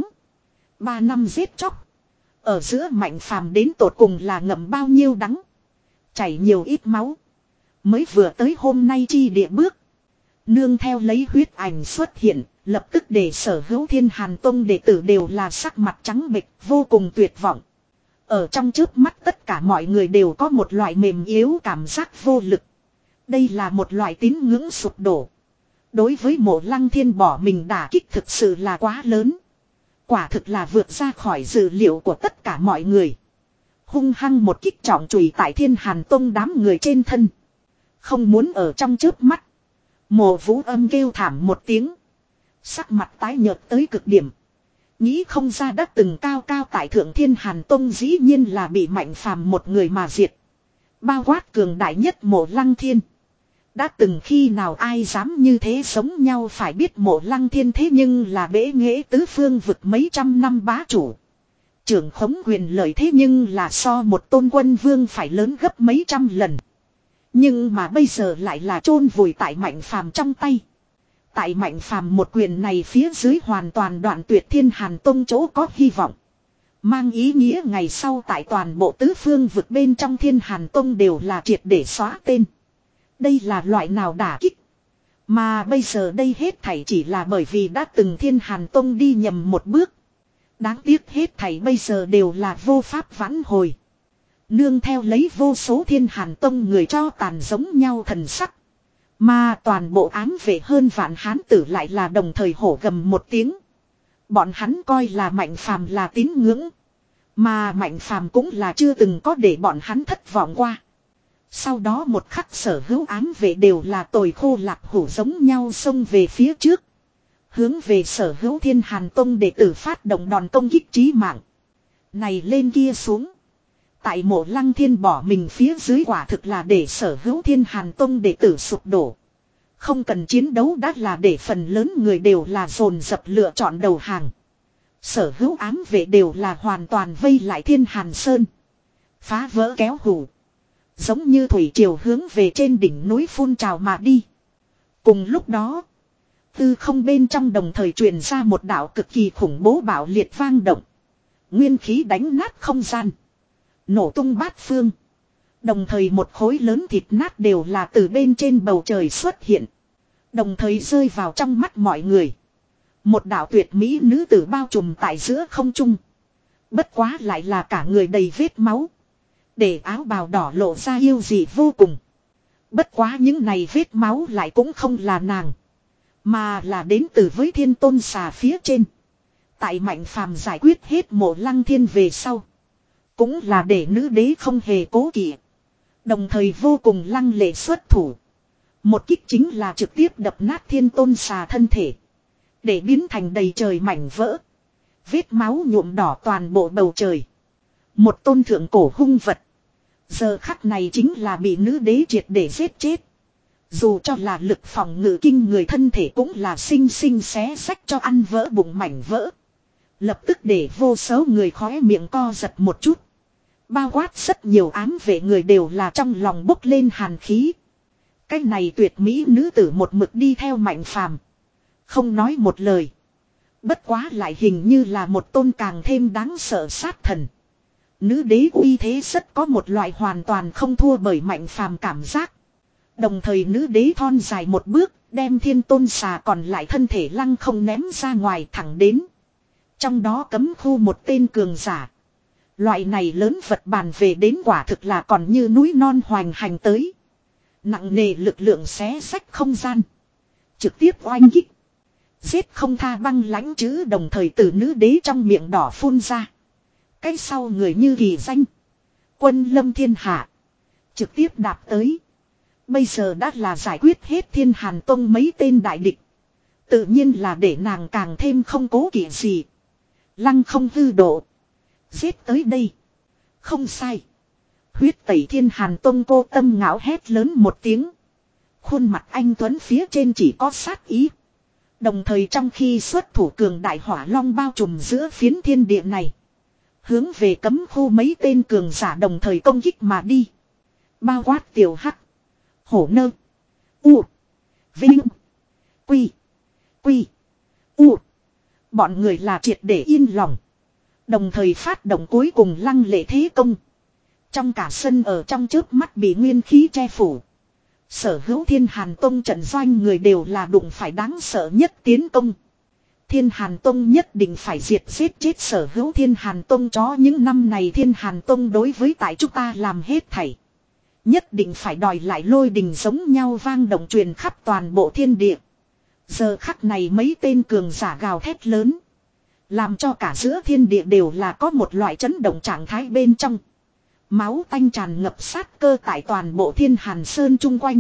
A: Ba năm giết chóc. Ở giữa Mạnh Phàm đến tột cùng là ngậm bao nhiêu đắng. Chảy nhiều ít máu. Mới vừa tới hôm nay chi địa bước. Nương theo lấy huyết ảnh xuất hiện. Lập tức để sở hữu Thiên Hàn Tông đệ tử đều là sắc mặt trắng bệch, vô cùng tuyệt vọng. Ở trong trước mắt tất cả mọi người đều có một loại mềm yếu cảm giác vô lực. Đây là một loại tín ngưỡng sụp đổ. Đối với Mộ Lăng Thiên bỏ mình đả kích thực sự là quá lớn. Quả thực là vượt ra khỏi dự liệu của tất cả mọi người. Hung hăng một kích trọng chùy tại Thiên Hàn Tông đám người trên thân. Không muốn ở trong trước mắt. Mộ Vũ Âm kêu thảm một tiếng. Sắc mặt tái nhợt tới cực điểm. Nghĩ không ra đã từng cao cao tại thượng Thiên Hàn Tông dĩ nhiên là bị Mạnh Phàm một người mà diệt. Bao quát cường đại nhất Mộ Lăng Thiên. Đã từng khi nào ai dám như thế sống nhau phải biết Mộ Lăng Thiên thế nhưng là bế nghệ tứ phương vực mấy trăm năm bá chủ. Trưởng khống quyền lợi thế nhưng là so một tôn quân vương phải lớn gấp mấy trăm lần. Nhưng mà bây giờ lại là chôn vùi tại Mạnh Phàm trong tay. Tại Mạnh Phàm một quyền này phía dưới hoàn toàn đoạn tuyệt Thiên Hàn Tông chỗ có hy vọng. Mang ý nghĩa ngày sau tại toàn bộ tứ phương vực bên trong Thiên Hàn Tông đều là triệt để xóa tên. Đây là loại nào đả kích. Mà bây giờ đây hết thảy chỉ là bởi vì đã từng Thiên Hàn Tông đi nhầm một bước. Đáng tiếc hết thảy bây giờ đều là vô pháp vãn hồi. Nương theo lấy vô số Thiên Hàn Tông người cho tàn giống nhau thần sắc. Mà toàn bộ ám vệ hơn vạn hán tử lại là đồng thời hổ gầm một tiếng. Bọn hắn coi là Mạnh Phàm là tín ngưỡng. Mà Mạnh Phàm cũng là chưa từng có để bọn hắn thất vọng qua. Sau đó một khắc sở hữu ám vệ đều là tồi khô lạc hủ giống nhau xông về phía trước. Hướng về sở hữu Thiên Hàn Tông đệ tử phát động đòn công kích chí mạng. Này lên kia xuống. Tại Mộ Lăng Thiên bỏ mình phía dưới quả thực là để sở hữu Thiên Hàn Tông đệ tử sụp đổ. Không cần chiến đấu đã là để phần lớn người đều là dồn dập lựa chọn đầu hàng. Sở hữu ám vệ đều là hoàn toàn vây lại Thiên Hàn Sơn. Phá vỡ kéo hủ. Giống như thủy triều hướng về trên đỉnh núi phun trào mà đi. Cùng lúc đó, tư không bên trong đồng thời truyền ra một đạo cực kỳ khủng bố bạo liệt vang động. Nguyên khí đánh nát không gian. Nổ tung bát phương. Đồng thời một khối lớn thịt nát đều là từ bên trên bầu trời xuất hiện. Đồng thời rơi vào trong mắt mọi người. Một đạo tuyệt mỹ nữ tử bao trùm tại giữa không trung. Bất quá lại là cả người đầy vết máu. Để áo bào đỏ lộ ra yêu dị vô cùng. Bất quá những này vết máu lại cũng không là nàng. Mà là đến từ với Thiên Tôn xà phía trên. Tại Mạnh Phàm giải quyết hết Mộ Lăng Thiên về sau. Cũng là để nữ đế không hề cố kỵ. Đồng thời vô cùng lăng lệ xuất thủ. Một kích chính là trực tiếp đập nát Thiên Tôn xà thân thể. Để biến thành đầy trời mảnh vỡ. Vết máu nhuộm đỏ toàn bộ bầu trời. Một tôn thượng cổ hung vật. Giờ khắc này chính là bị nữ đế triệt để giết chết. Dù cho là lực phòng ngự kinh người thân thể cũng là xinh xinh xé xách cho ăn vỡ bụng mảnh vỡ. Lập tức để vô số người khóe miệng co giật một chút. Bao quát rất nhiều ám vệ người đều là trong lòng bốc lên hàn khí. Cái này tuyệt mỹ nữ tử một mực đi theo Mạnh Phàm, không nói một lời. Bất quá lại hình như là một tôn càng thêm đáng sợ sát thần. Nữ đế uy thế rất có một loại hoàn toàn không thua bởi Mạnh Phàm cảm giác. Đồng thời nữ đế thon dài một bước, đem thiên tôn xà còn lại thân thể lăng không ném ra ngoài thẳng đến. Trong đó cấm khu một tên cường giả. Loại này lớn vật bàn về đến quả thực là còn như núi non hoành hành tới. Nặng nề lực lượng xé xách không gian. Trực tiếp oanh kích. Giết không tha băng lãnh chữ đồng thời từ nữ đế trong miệng đỏ phun ra. Cái sau người như kỳ danh. Quân lâm thiên hạ. Trực tiếp đạp tới. Bây giờ đã là giải quyết hết Thiên Hàn Tông mấy tên đại địch. Tự nhiên là để nàng càng thêm không cố kỵ gì. Lăng không hư độ. Giết tới đây. Không sai. Huyết tẩy Thiên Hàn Tông cô tâm ngạo hét lớn một tiếng. Khuôn mặt anh Tuấn phía trên chỉ có sát ý. Đồng thời trong khi xuất thủ cường đại hỏa long bao trùm giữa phiến thiên địa này. Hướng về cấm khu mấy tên cường giả đồng thời công kích mà đi. Bao quát tiểu hắc. Hổ nơ. U. Vinh. Quy. Quy. U. Bọn người là triệt để yên lòng. Đồng thời phát động cuối cùng lăng lệ thế công. Trong cả sân ở trong chớp mắt bị nguyên khí che phủ. Sở hữu Thiên Hàn Tông trận doanh người đều là đụng phải đáng sợ nhất tiến công. Thiên Hàn Tông nhất định phải diệt giết chết sở hữu Thiên Hàn Tông chó những năm này Thiên Hàn Tông đối với tại chúng ta làm hết thảy. Nhất định phải đòi lại lôi đình giống nhau vang động truyền khắp toàn bộ thiên địa. Giờ khắc này mấy tên cường giả gào thét lớn. Làm cho cả giữa thiên địa đều là có một loại chấn động trạng thái bên trong. Máu tanh tràn ngập sát cơ tại toàn bộ Thiên Hàn Sơn chung quanh.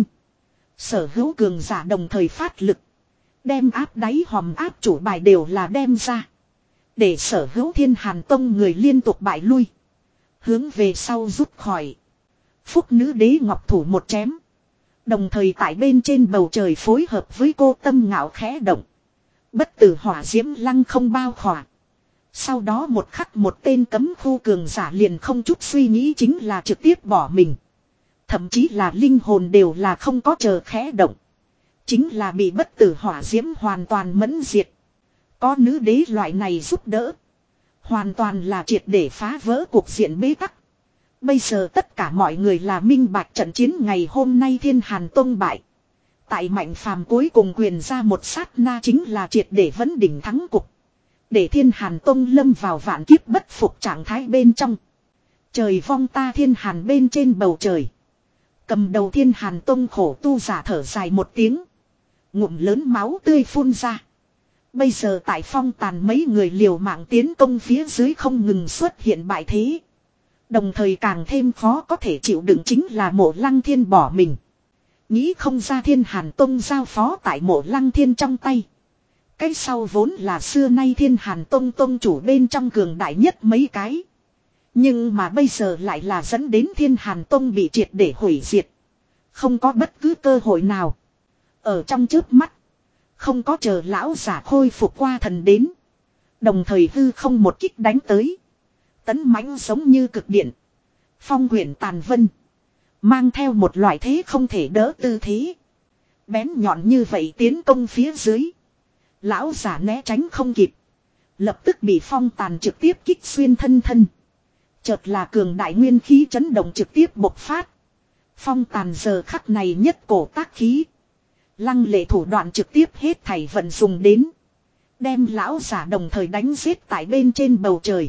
A: Sở hữu cường giả đồng thời phát lực. Đem áp đáy hòm áp chủ bài đều là đem ra. Để sở hữu Thiên Hàn Tông người liên tục bại lui. Hướng về sau rút khỏi. Phúc nữ đế ngọc thủ một chém. Đồng thời tại bên trên bầu trời phối hợp với cô tâm ngạo khẽ động. Bất tử hỏa diễm lăng không bao khỏa. Sau đó một khắc một tên cấm khu cường giả liền không chút suy nghĩ chính là trực tiếp bỏ mình. Thậm chí là linh hồn đều là không có chờ khẽ động. Chính là bị bất tử hỏa diễm hoàn toàn mẫn diệt. Có nữ đế loại này giúp đỡ. Hoàn toàn là triệt để phá vỡ cuộc diện bế tắc. Bây giờ tất cả mọi người là minh bạch trận chiến ngày hôm nay Thiên Hàn Tông bại. Tại Mạnh Phàm cuối cùng quyền ra một sát na chính là triệt để vấn đỉnh thắng cục. Để Thiên Hàn Tông lâm vào vạn kiếp bất phục trạng thái bên trong. Trời vong ta Thiên Hàn bên trên bầu trời. Cầm đầu Thiên Hàn Tông khổ tu giả thở dài một tiếng. Ngụm lớn máu tươi phun ra. Bây giờ tại phong tàn mấy người liều mạng tiến công phía dưới không ngừng xuất hiện bại thế. Đồng thời càng thêm khó có thể chịu đựng chính là Mộ Lăng Thiên bỏ mình. Nghĩ không ra Thiên Hàn Tông giao phó tại Mộ Lăng Thiên trong tay. Cái sau vốn là xưa nay Thiên Hàn Tông tông chủ bên trong cường đại nhất mấy cái. Nhưng mà bây giờ lại là dẫn đến Thiên Hàn Tông bị triệt để hủy diệt. Không có bất cứ cơ hội nào. Ở trong chớp mắt. Không có chờ lão giả khôi phục qua thần đến. Đồng thời hư không một kích đánh tới. Tấn mãnh giống như cực điện. Phong quyển tàn vân. Mang theo một loại thế không thể đỡ tư thế. Bén nhọn như vậy tiến công phía dưới. Lão giả né tránh không kịp. Lập tức bị phong tàn trực tiếp kích xuyên thân thân. Chợt là cường đại nguyên khí chấn động trực tiếp bộc phát. Phong tàn giờ khắc này nhất cổ tác khí. Lăng lệ thủ đoạn trực tiếp hết thảy vận dùng đến. Đem lão giả đồng thời đánh giết tại bên trên bầu trời.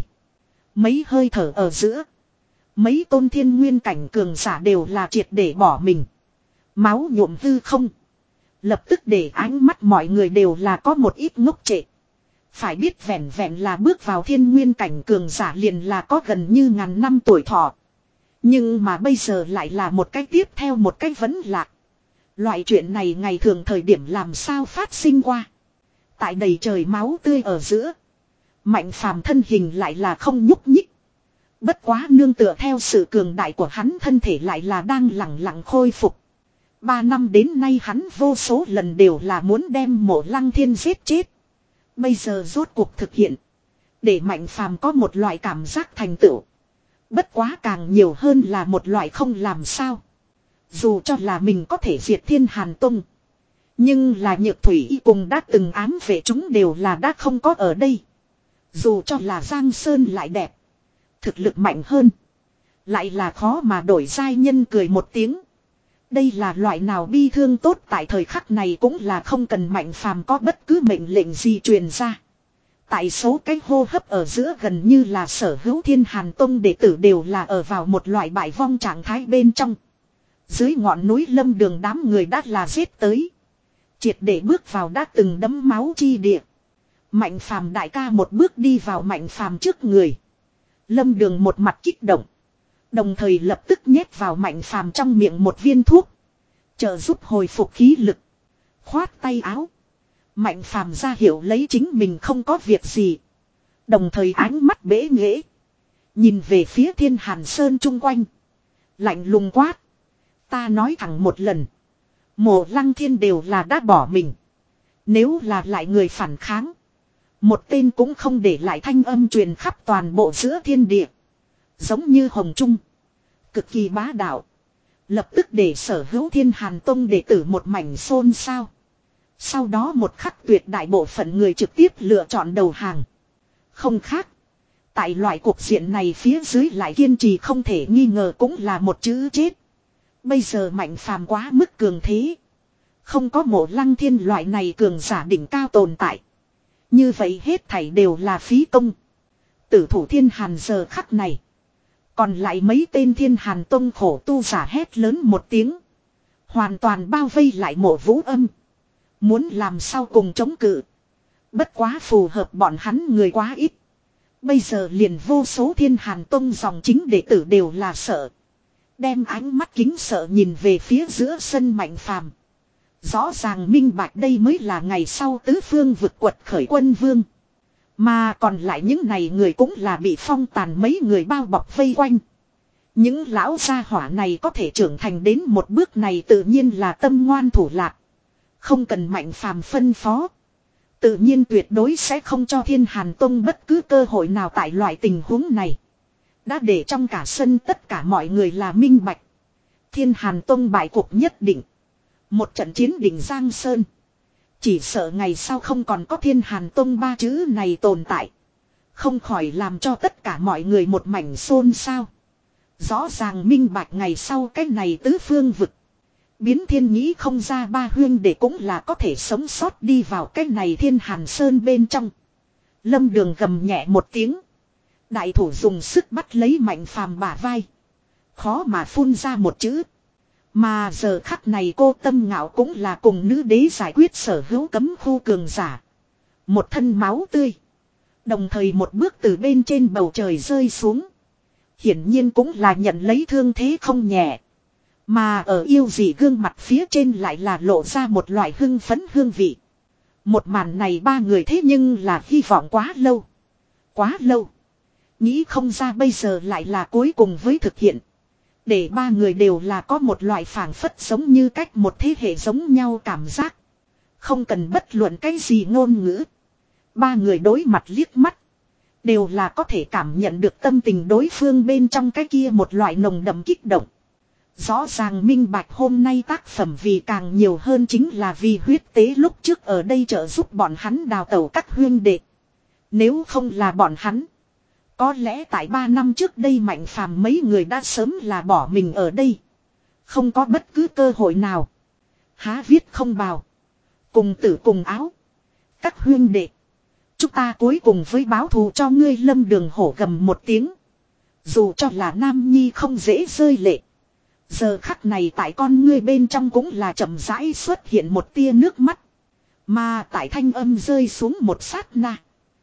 A: Mấy hơi thở ở giữa. Mấy tôn thiên nguyên cảnh cường giả đều là triệt để bỏ mình. Máu nhuộm hư không. Lập tức để ánh mắt mọi người đều là có một ít ngốc trệ. Phải biết vẹn vẹn là bước vào thiên nguyên cảnh cường giả liền là có gần như ngàn năm tuổi thọ. Nhưng mà bây giờ lại là một cái tiếp theo một cái vấn lạc. Loại chuyện này ngày thường thời điểm làm sao phát sinh qua. Tại đầy trời máu tươi ở giữa. Mạnh Phàm thân hình lại là không nhúc nhích. Bất quá nương tựa theo sự cường đại của hắn thân thể lại là đang lặng lặng khôi phục. Ba năm đến nay hắn vô số lần đều là muốn đem Mộ Lăng Thiên giết chết. Bây giờ rốt cuộc thực hiện. Để Mạnh Phàm có một loại cảm giác thành tựu. Bất quá càng nhiều hơn là một loại không làm sao. Dù cho là mình có thể diệt Thiên Hàn Tông. Nhưng là Nhược Thủy cùng đã từng ám vệ chúng đều là đã không có ở đây. Dù cho là Giang Sơn lại đẹp. Thực lực mạnh hơn. Lại là khó mà đổi giai nhân cười một tiếng. Đây là loại nào bi thương tốt tại thời khắc này cũng là không cần Mạnh Phàm có bất cứ mệnh lệnh gì truyền ra. Tại số cái hô hấp ở giữa gần như là sở hữu Thiên Hàn Tông đệ tử đều là ở vào một loại bại vong trạng thái bên trong. Dưới ngọn núi Lâm Đường đám người đã là giết tới. Triệt để bước vào đã từng đấm máu chi địa. Mạnh Phàm đại ca một bước đi vào Mạnh Phàm trước người. Lâm Đường một mặt kích động. Đồng thời lập tức nhét vào Mạnh Phàm trong miệng một viên thuốc. Trợ giúp hồi phục khí lực. Khoát tay áo. Mạnh Phàm ra hiệu lấy chính mình không có việc gì. Đồng thời ánh mắt bẽ nghễ. Nhìn về phía Thiên Hàn Sơn chung quanh. Lạnh lùng quát. Ta nói thẳng một lần. Mộ Lăng Thiên đều là đã bỏ mình. Nếu là lại người phản kháng. Một tên cũng không để lại thanh âm truyền khắp toàn bộ giữa thiên địa. Giống như Hồng Trung. Cực kỳ bá đạo. Lập tức để sở hữu Thiên Hàn Tông đệ tử một mảnh xôn xao. Sau đó một khắc tuyệt đại bộ phận người trực tiếp lựa chọn đầu hàng. Không khác. Tại loại cuộc diện này phía dưới lại kiên trì không thể nghi ngờ cũng là một chữ chết. Bây giờ Mạnh Phàm quá mức cường thế. Không có Mộ Lăng Thiên loại này cường giả đỉnh cao tồn tại. Như vậy hết thảy đều là phí công. Tử thủ Thiên Hàn giờ khắc này. Còn lại mấy tên Thiên Hàn Tông khổ tu giả hét lớn một tiếng. Hoàn toàn bao vây lại Mộ Vũ Âm. Muốn làm sao cùng chống cự. Bất quá phù hợp bọn hắn người quá ít. Bây giờ liền vô số Thiên Hàn Tông dòng chính đệ tử đều là sợ. Đem ánh mắt kính sợ nhìn về phía giữa sân Mạnh Phàm. Rõ ràng minh bạch đây mới là ngày sau tứ phương vực quật khởi quân vương. Mà còn lại những này người cũng là bị phong tàn mấy người bao bọc vây quanh. Những lão gia hỏa này có thể trưởng thành đến một bước này tự nhiên là tâm ngoan thủ lạc. Không cần Mạnh Phàm phân phó. Tự nhiên tuyệt đối sẽ không cho Thiên Hàn Tông bất cứ cơ hội nào tại loại tình huống này. Đã để trong cả sân tất cả mọi người là minh bạch. Thiên Hàn Tông bại cuộc nhất định. Một trận chiến đỉnh Giang Sơn. Chỉ sợ ngày sau không còn có Thiên Hàn Tông ba chữ này tồn tại. Không khỏi làm cho tất cả mọi người một mảnh xôn xao. Rõ ràng minh bạch ngày sau cái này tứ phương vực. Biến Thiên nghĩ không ra ba huyên để cũng là có thể sống sót đi vào cái này Thiên Hàn Sơn bên trong. Lâm Đường gầm nhẹ một tiếng. Đại thủ dùng sức bắt lấy Mạnh Phàm bả vai. Khó mà phun ra một chữ. Mà giờ khắc này cô Tâm Ngạo cũng là cùng nữ đế giải quyết sở hữu cấm khu cường giả. Một thân máu tươi. Đồng thời một bước từ bên trên bầu trời rơi xuống. Hiển nhiên cũng là nhận lấy thương thế không nhẹ. Mà ở yêu dị gương mặt phía trên lại là lộ ra một loại hưng phấn hương vị. Một màn này ba người thế nhưng là hy vọng quá lâu. Quá lâu. Nghĩ không ra bây giờ lại là cuối cùng với thực hiện. Để ba người đều là có một loại phảng phất giống như cách một thế hệ giống nhau cảm giác. Không cần bất luận cái gì ngôn ngữ. Ba người đối mặt liếc mắt. Đều là có thể cảm nhận được tâm tình đối phương bên trong cái kia một loại nồng đậm kích động. Rõ ràng minh bạch hôm nay tác phẩm vì càng nhiều hơn chính là vì huyết tế lúc trước ở đây trợ giúp bọn hắn đào tẩu các huyên đệ. Nếu không là bọn hắn. Có lẽ tại ba năm trước đây Mạnh Phàm mấy người đã sớm là bỏ mình ở đây. Không có bất cứ cơ hội nào. Há viết không bào. Cùng tử cùng áo. Các huyên đệ. Chúng ta cuối cùng với báo thù cho ngươi Lâm Đường hổ gầm một tiếng. Dù cho là nam nhi không dễ rơi lệ. Giờ khắc này tại con ngươi bên trong cũng là chậm rãi xuất hiện một tia nước mắt. Mà tại thanh âm rơi xuống một sát na.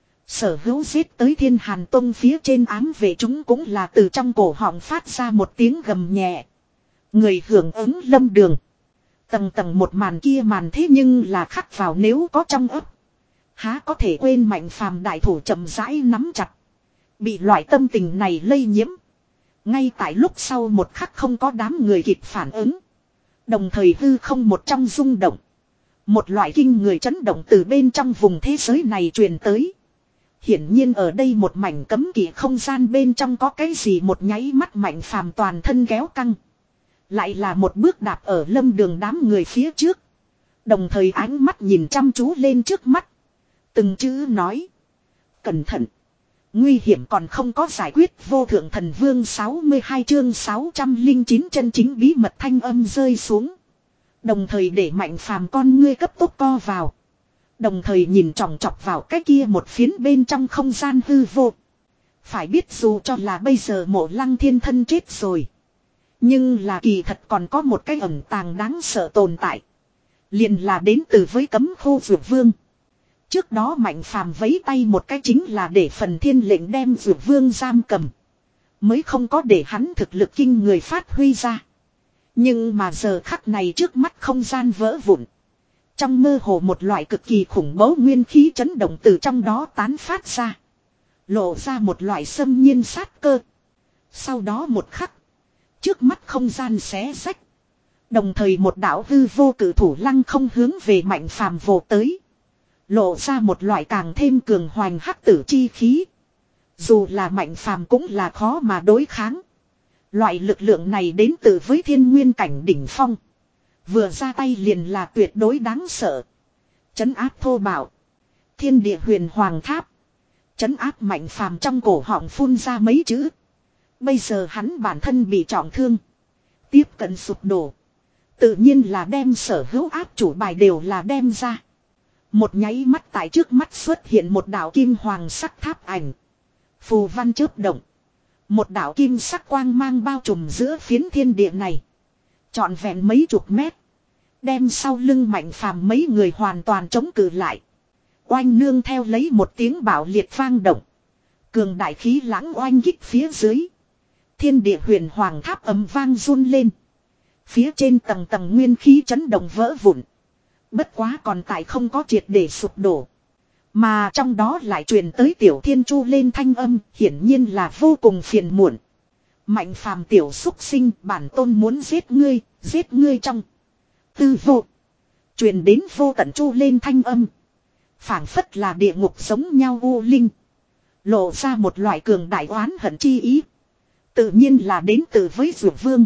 A: Sở hữu giết tới Thiên Hàn Tông phía trên ám vệ chúng cũng là từ trong cổ họng phát ra một tiếng gầm nhẹ. Người hưởng ứng Lâm Đường. Tầng tầng một màn kia màn thế nhưng là khắc vào nếu có trong ấp. Há có thể quên Mạnh Phàm đại thủ chậm rãi nắm chặt. Bị loại tâm tình này lây nhiễm. Ngay tại lúc sau một khắc không có đám người kịp phản ứng. Đồng thời hư không một trong rung động. Một loại kinh người chấn động từ bên trong vùng thế giới này truyền tới. Hiển nhiên ở đây một mảnh cấm kỵ không gian bên trong có cái gì một nháy mắt Mạnh Phàm toàn thân kéo căng. Lại là một bước đạp ở Lâm Đường đám người phía trước. Đồng thời ánh mắt nhìn chăm chú lên trước mắt. Từng chữ nói. Cẩn thận. Nguy hiểm còn không có giải quyết. Vô thượng thần vương sáu mươi hai chương sáu trăm lẻ chín chân chính bí mật thanh âm rơi xuống. Đồng thời để Mạnh Phàm con ngươi cấp tốc co vào. Đồng thời nhìn tròng trọc vào cái kia một phiến bên trong không gian hư vô. Phải biết dù cho là bây giờ Mộ Lăng Thiên thân chết rồi. Nhưng là kỳ thật còn có một cái ẩn tàng đáng sợ tồn tại. Liền là đến từ với cấm khu Dược Vương. Trước đó Mạnh Phàm vấy tay một cái chính là để phần thiên lệnh đem Dược Vương giam cầm. Mới không có để hắn thực lực kinh người phát huy ra. Nhưng mà giờ khắc này trước mắt không gian vỡ vụn. Trong mơ hồ một loại cực kỳ khủng bố nguyên khí chấn động từ trong đó tán phát ra. Lộ ra một loại xâm nhiên sát cơ. Sau đó một khắc. Trước mắt không gian xé rách. Đồng thời một đạo hư vô cử thủ lăng không hướng về Mạnh Phàm vồ tới. Lộ ra một loại càng thêm cường hoành hắc tử chi khí. Dù là Mạnh Phàm cũng là khó mà đối kháng. Loại lực lượng này đến từ với thiên nguyên cảnh đỉnh phong. Vừa ra tay liền là tuyệt đối đáng sợ. Trấn áp thô bạo. Thiên địa huyền hoàng tháp. Trấn áp Mạnh Phàm trong cổ họng phun ra mấy chữ. Bây giờ hắn bản thân bị trọng thương. Tiếp cận sụp đổ. Tự nhiên là đem sở hữu áp chủ bài đều là đem ra. Một nháy mắt tại trước mắt xuất hiện một đạo kim hoàng sắc tháp ảnh. Phù văn chớp động. Một đạo kim sắc quang mang bao trùm giữa phiến thiên địa này. Trọn vẹn mấy chục mét. Đem sau lưng Mạnh Phàm mấy người hoàn toàn chống cự lại. Oanh nương theo lấy một tiếng bạo liệt vang động. Cường đại khí lãng oanh kích phía dưới. Thiên địa huyền hoàng tháp ầm vang run lên. Phía trên tầng tầng nguyên khí chấn động vỡ vụn. Bất quá còn tại không có triệt để sụp đổ. Mà trong đó lại truyền tới Tiểu Thiên Chu lên thanh âm, hiển nhiên là vô cùng phiền muộn. Mạnh Phàm tiểu xúc sinh, bản tôn muốn giết ngươi, giết ngươi trong tư vô. Truyền đến vô tận chu lên thanh âm. Phảng phất là địa ngục giống nhau u linh. Lộ ra một loại cường đại oán hận chi ý. Tự nhiên là đến từ với Dược Vương.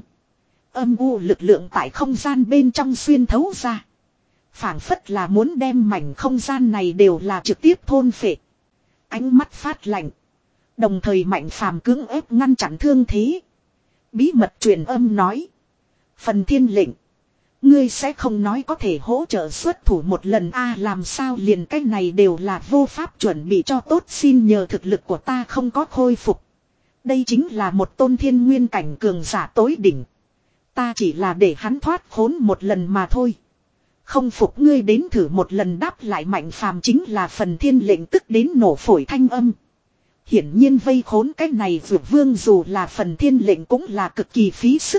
A: Âm u lực lượng tại không gian bên trong xuyên thấu ra. Phảng phất là muốn đem mảnh không gian này đều là trực tiếp thôn phệ. Ánh mắt phát lạnh. Đồng thời Mạnh Phàm cưỡng ép ngăn chặn thương thế. Bí mật truyền âm nói. Phần thiên lệnh. Ngươi sẽ không nói có thể hỗ trợ xuất thủ một lần a à, làm sao liền cái này đều là vô pháp chuẩn bị cho tốt, xin nhờ thực lực của ta không có khôi phục. Đây chính là một tôn thiên nguyên cảnh cường giả tối đỉnh. Ta chỉ là để hắn thoát khốn một lần mà thôi. Không phục ngươi đến thử một lần, đáp lại Mạnh Phàm chính là phần thiên lệnh tức đến nổ phổi thanh âm. Hiển nhiên vây khốn cái này Dược Vương dù là phần thiên lệnh cũng là cực kỳ phí sức.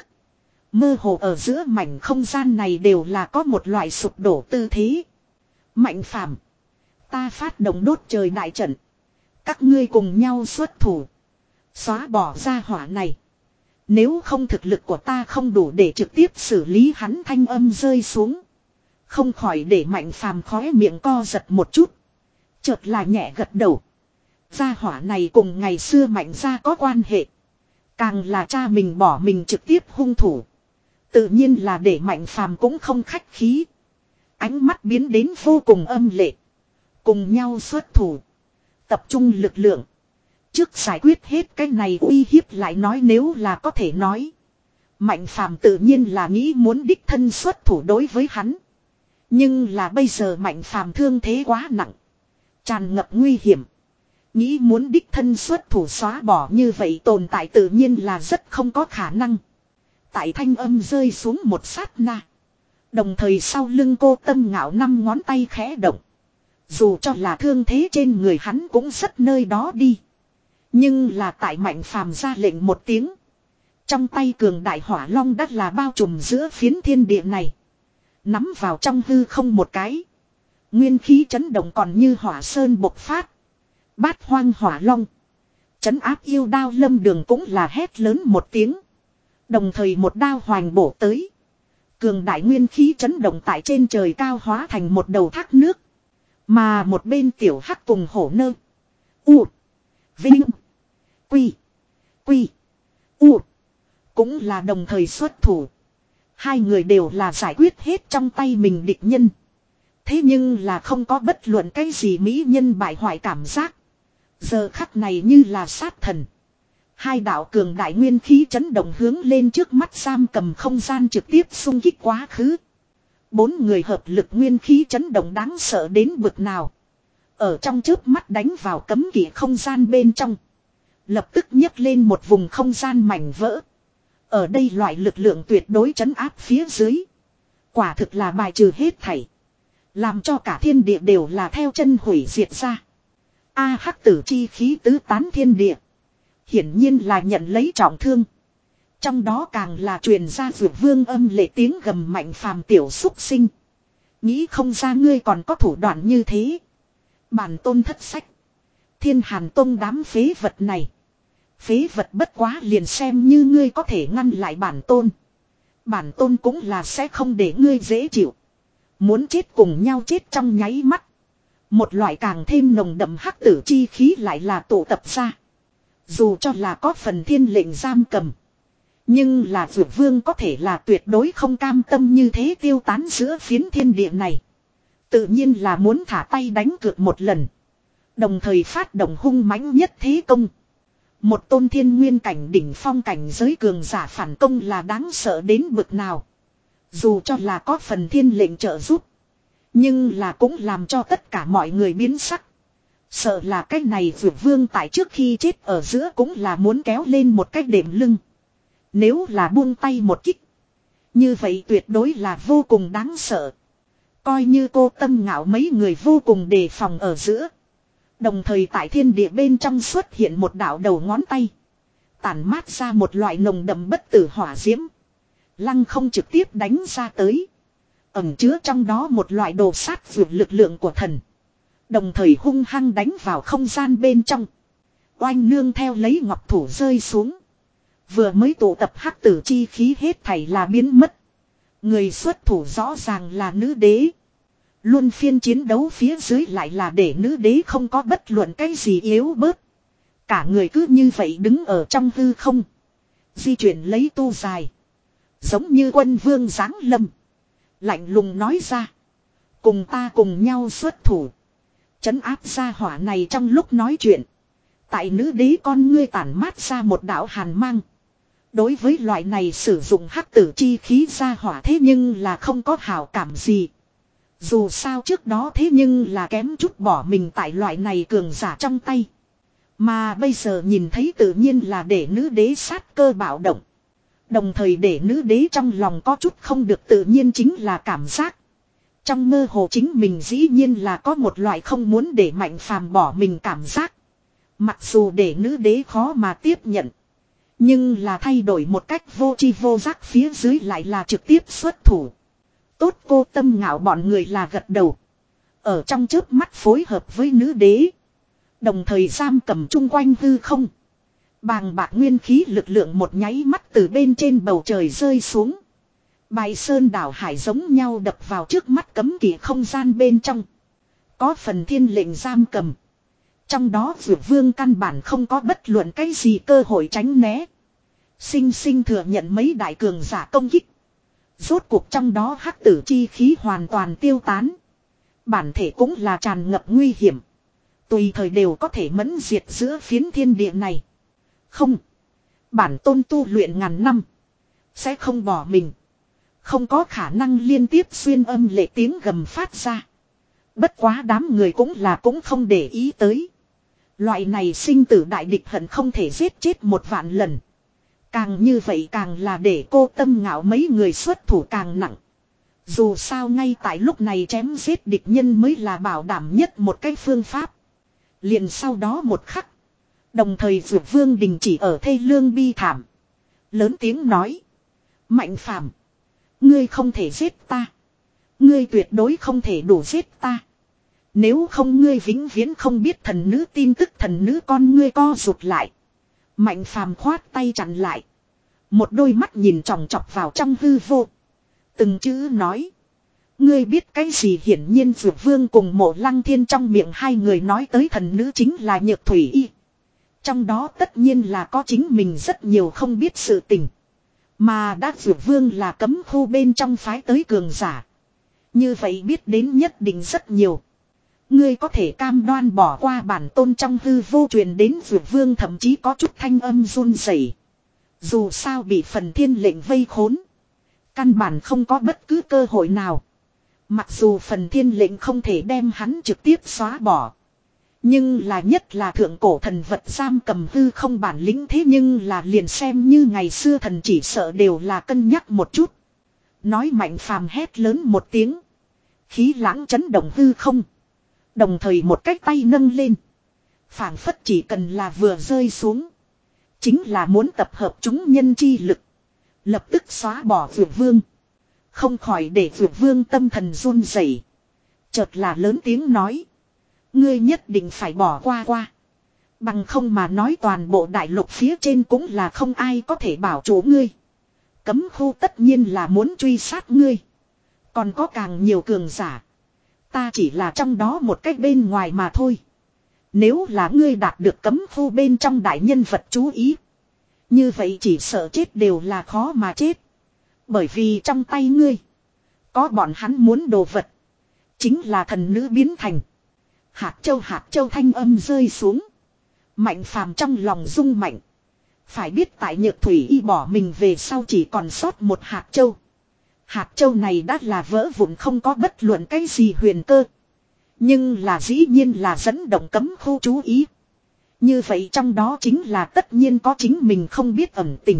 A: Mơ hồ ở giữa mảnh không gian này đều là có một loại sụp đổ tư thế. Mạnh Phàm, ta phát động đốt trời đại trận. Các ngươi cùng nhau xuất thủ. Xóa bỏ ra hỏa này. Nếu không thực lực của ta không đủ để trực tiếp xử lý hắn, thanh âm rơi xuống. Không khỏi để Mạnh Phàm khóe miệng co giật một chút. Chợt là nhẹ gật đầu. Gia hỏa này cùng ngày xưa Mạnh gia có quan hệ. Càng là cha mình bỏ mình trực tiếp hung thủ. Tự nhiên là để Mạnh Phàm cũng không khách khí. Ánh mắt biến đến vô cùng âm lệ. Cùng nhau xuất thủ. Tập trung lực lượng. Trước giải quyết hết cái này uy hiếp lại nói, nếu là có thể nói. Mạnh Phàm tự nhiên là nghĩ muốn đích thân xuất thủ đối với hắn. Nhưng là bây giờ Mạnh Phàm thương thế quá nặng. Tràn ngập nguy hiểm. Nghĩ muốn đích thân xuất thủ xóa bỏ như vậy tồn tại tự nhiên là rất không có khả năng. Tại thanh âm rơi xuống một sát na. Đồng thời sau lưng Cô Tâm Ngạo năm ngón tay khẽ động. Dù cho là thương thế trên người hắn cũng rất nơi đó đi. Nhưng là tại Mạnh Phàm ra lệnh một tiếng. Trong tay cường đại hỏa long đất là bao trùm giữa phiến thiên địa này. Nắm vào trong hư không một cái. Nguyên khí chấn động còn như hỏa sơn bộc phát. Bát hoang hỏa long. Chấn áp yêu đao Lâm Đường cũng là hét lớn một tiếng. Đồng thời một đao hoành bổ tới. Cường đại nguyên khí chấn động tại trên trời cao hóa thành một đầu thác nước. Mà một bên tiểu hắc cùng hổ nơ. U. Vinh. Quy. Quy. U. Cũng là đồng thời xuất thủ. Hai người đều là giải quyết hết trong tay mình địch nhân. Thế nhưng là không có bất luận cái gì mỹ nhân bại hoại cảm giác. Giờ khắc này như là sát thần. Hai đạo cường đại nguyên khí chấn động hướng lên trước mắt giam cầm không gian trực tiếp xung kích quá khứ. Bốn người hợp lực nguyên khí chấn động đáng sợ đến bực nào. Ở trong chớp mắt đánh vào cấm kỵ không gian bên trong. Lập tức nhấc lên một vùng không gian mảnh vỡ. Ở đây loại lực lượng tuyệt đối trấn áp phía dưới. Quả thực là bài trừ hết thảy. Làm cho cả thiên địa đều là theo chân hủy diệt ra. A hắc tử chi khí tứ tán thiên địa. Hiển nhiên là nhận lấy trọng thương. Trong đó càng là truyền ra vượt vương âm lệ tiếng gầm mạnh phàm tiểu xúc sinh. Nghĩ không ra ngươi còn có thủ đoạn như thế. Bản tôn thất sách. Thiên Hàn Tông đám phế vật này. Phế vật bất quá liền xem như ngươi có thể ngăn lại bản tôn. Bản tôn cũng là sẽ không để ngươi dễ chịu. Muốn chết cùng nhau chết trong nháy mắt. Một loại càng thêm nồng đậm hắc tử chi khí lại là tụ tập ra. Dù cho là có phần thiên lệnh giam cầm. Nhưng là Dược Vương có thể là tuyệt đối không cam tâm như thế tiêu tán giữa phiến thiên địa này. Tự nhiên là muốn thả tay đánh cược một lần. Đồng thời phát động hung mãnh nhất thế công. Một tôn thiên nguyên cảnh đỉnh phong cảnh giới cường giả phản công là đáng sợ đến bực nào. Dù cho là có phần thiên lệnh trợ giúp. Nhưng là cũng làm cho tất cả mọi người biến sắc. Sợ là cái này Dược Vương tại trước khi chết ở giữa cũng là muốn kéo lên một cái đệm lưng. Nếu là buông tay một kích. Như vậy tuyệt đối là vô cùng đáng sợ. Coi như cô Tâm Ngạo mấy người vô cùng đề phòng ở giữa. Đồng thời tại thiên địa bên trong xuất hiện một đạo đầu ngón tay. Tản mát ra một loại nồng đậm bất tử hỏa diễm. Lăng không trực tiếp đánh ra tới. Ẩn chứa trong đó một loại đồ sát vượt lực lượng của thần. Đồng thời hung hăng đánh vào không gian bên trong. Oanh nương theo lấy ngọc thủ rơi xuống. Vừa mới tụ tập hắc tử chi khí hết thảy là biến mất. Người xuất thủ rõ ràng là nữ đế. Luân phiên chiến đấu phía dưới lại là để nữ đế không có bất luận cái gì yếu bớt. Cả người cứ như vậy đứng ở trong hư không. Di chuyển lấy tu dài. Giống như quân vương giáng lâm. Lạnh lùng nói ra. Cùng ta cùng nhau xuất thủ. Trấn áp ra hỏa này trong lúc nói chuyện. Tại nữ đế con ngươi tản mát ra một đạo hàn mang. Đối với loại này sử dụng hắc tử chi khí ra hỏa thế nhưng là không có hảo cảm gì. Dù sao trước đó thế nhưng là kém chút bỏ mình tại loại này cường giả trong tay. Mà bây giờ nhìn thấy tự nhiên là để nữ đế sát cơ bạo động. Đồng thời để nữ đế trong lòng có chút không được tự nhiên chính là cảm giác. Trong mơ hồ chính mình dĩ nhiên là có một loại không muốn để Mạnh Phàm bỏ mình cảm giác. Mặc dù để nữ đế khó mà tiếp nhận. Nhưng là thay đổi một cách vô tri vô giác phía dưới lại là trực tiếp xuất thủ. Tốt cô Tâm Ngạo bọn người là gật đầu. Ở trong chớp mắt phối hợp với nữ đế. Đồng thời giam cầm chung quanh hư không. Bàng bạc nguyên khí lực lượng một nháy mắt từ bên trên bầu trời rơi xuống. Bài sơn đảo hải giống nhau đập vào trước mắt cấm kỵ không gian bên trong. Có phần thiên lệnh giam cầm. Trong đó Dược Vương căn bản không có bất luận cái gì cơ hội tránh né. Sinh sinh thừa nhận mấy đại cường giả công kích. Rốt cuộc trong đó hắc tử chi khí hoàn toàn tiêu tán. Bản thể cũng là tràn ngập nguy hiểm. Tùy thời đều có thể mẫn diệt giữa phiến thiên địa này. Không. Bản tôn tu luyện ngàn năm. Sẽ không bỏ mình. Không có khả năng liên tiếp xuyên âm lệ tiếng gầm phát ra. Bất quá đám người cũng là cũng không để ý tới. Loại này sinh tử đại địch hận không thể giết chết một vạn lần. Càng như vậy càng là để cô Tâm Ngạo mấy người xuất thủ càng nặng. Dù sao ngay tại lúc này chém giết địch nhân mới là bảo đảm nhất một cái phương pháp. Liền sau đó một khắc. Đồng thời Dược Vương đình chỉ ở thê lương bi thảm. Lớn tiếng nói. Mạnh Phàm, ngươi không thể giết ta. Ngươi tuyệt đối không thể đủ giết ta. Nếu không ngươi vĩnh viễn không biết thần nữ tin tức. Thần nữ con ngươi co rụt lại. Mạnh Phàm khoát tay chặn lại. Một đôi mắt nhìn chòng chọc vào trong hư vô. Từng chữ nói. Ngươi biết cái gì? Hiển nhiên Dược Vương cùng Mộ Lăng Thiên trong miệng hai người nói tới thần nữ chính là Nhược Thủy Y. Trong đó tất nhiên là có chính mình rất nhiều không biết sự tình. Mà đã Dược Vương là cấm khu bên trong phái tới cường giả. Như vậy biết đến nhất định rất nhiều. Ngươi có thể cam đoan bỏ qua bản tôn trong hư vô truyền đến Dược Vương thậm chí có chút thanh âm run rẩy. Dù sao bị phần thiên lệnh vây khốn. Căn bản không có bất cứ cơ hội nào. Mặc dù phần thiên lệnh không thể đem hắn trực tiếp xóa bỏ. Nhưng là nhất là thượng cổ thần vật giam cầm hư không bản lĩnh, thế nhưng là liền xem như ngày xưa thần chỉ sợ đều là cân nhắc một chút. Nói Mạnh Phàm hét lớn một tiếng. Khí lãng chấn động hư không. Đồng thời một cái tay nâng lên. Phảng phất chỉ cần là vừa rơi xuống. Chính là muốn tập hợp chúng nhân chi lực. Lập tức xóa bỏ Dược Vương. Không khỏi để Dược Vương tâm thần run rẩy. Chợt là lớn tiếng nói. Ngươi nhất định phải bỏ qua qua. Bằng không mà nói toàn bộ đại lục phía trên cũng là không ai có thể bảo chủ ngươi. Cấm khu tất nhiên là muốn truy sát ngươi. Còn có càng nhiều cường giả. Ta chỉ là trong đó một cách bên ngoài mà thôi. Nếu là ngươi đạt được cấm khu bên trong đại nhân vật chú ý. Như vậy chỉ sợ chết đều là khó mà chết. Bởi vì trong tay ngươi. Có bọn hắn muốn đồ vật. Chính là thần nữ biến thành. Hạt châu hạt châu thanh âm rơi xuống. Mạnh Phàm trong lòng rung mạnh. Phải biết tại Nhược Thủy Y bỏ mình về sau chỉ còn sót một hạt châu. Hạt châu này đã là vỡ vụn không có bất luận cái gì huyền cơ. Nhưng là dĩ nhiên là dẫn động cấm khu chú ý. Như vậy trong đó chính là tất nhiên có chính mình không biết ẩn tình.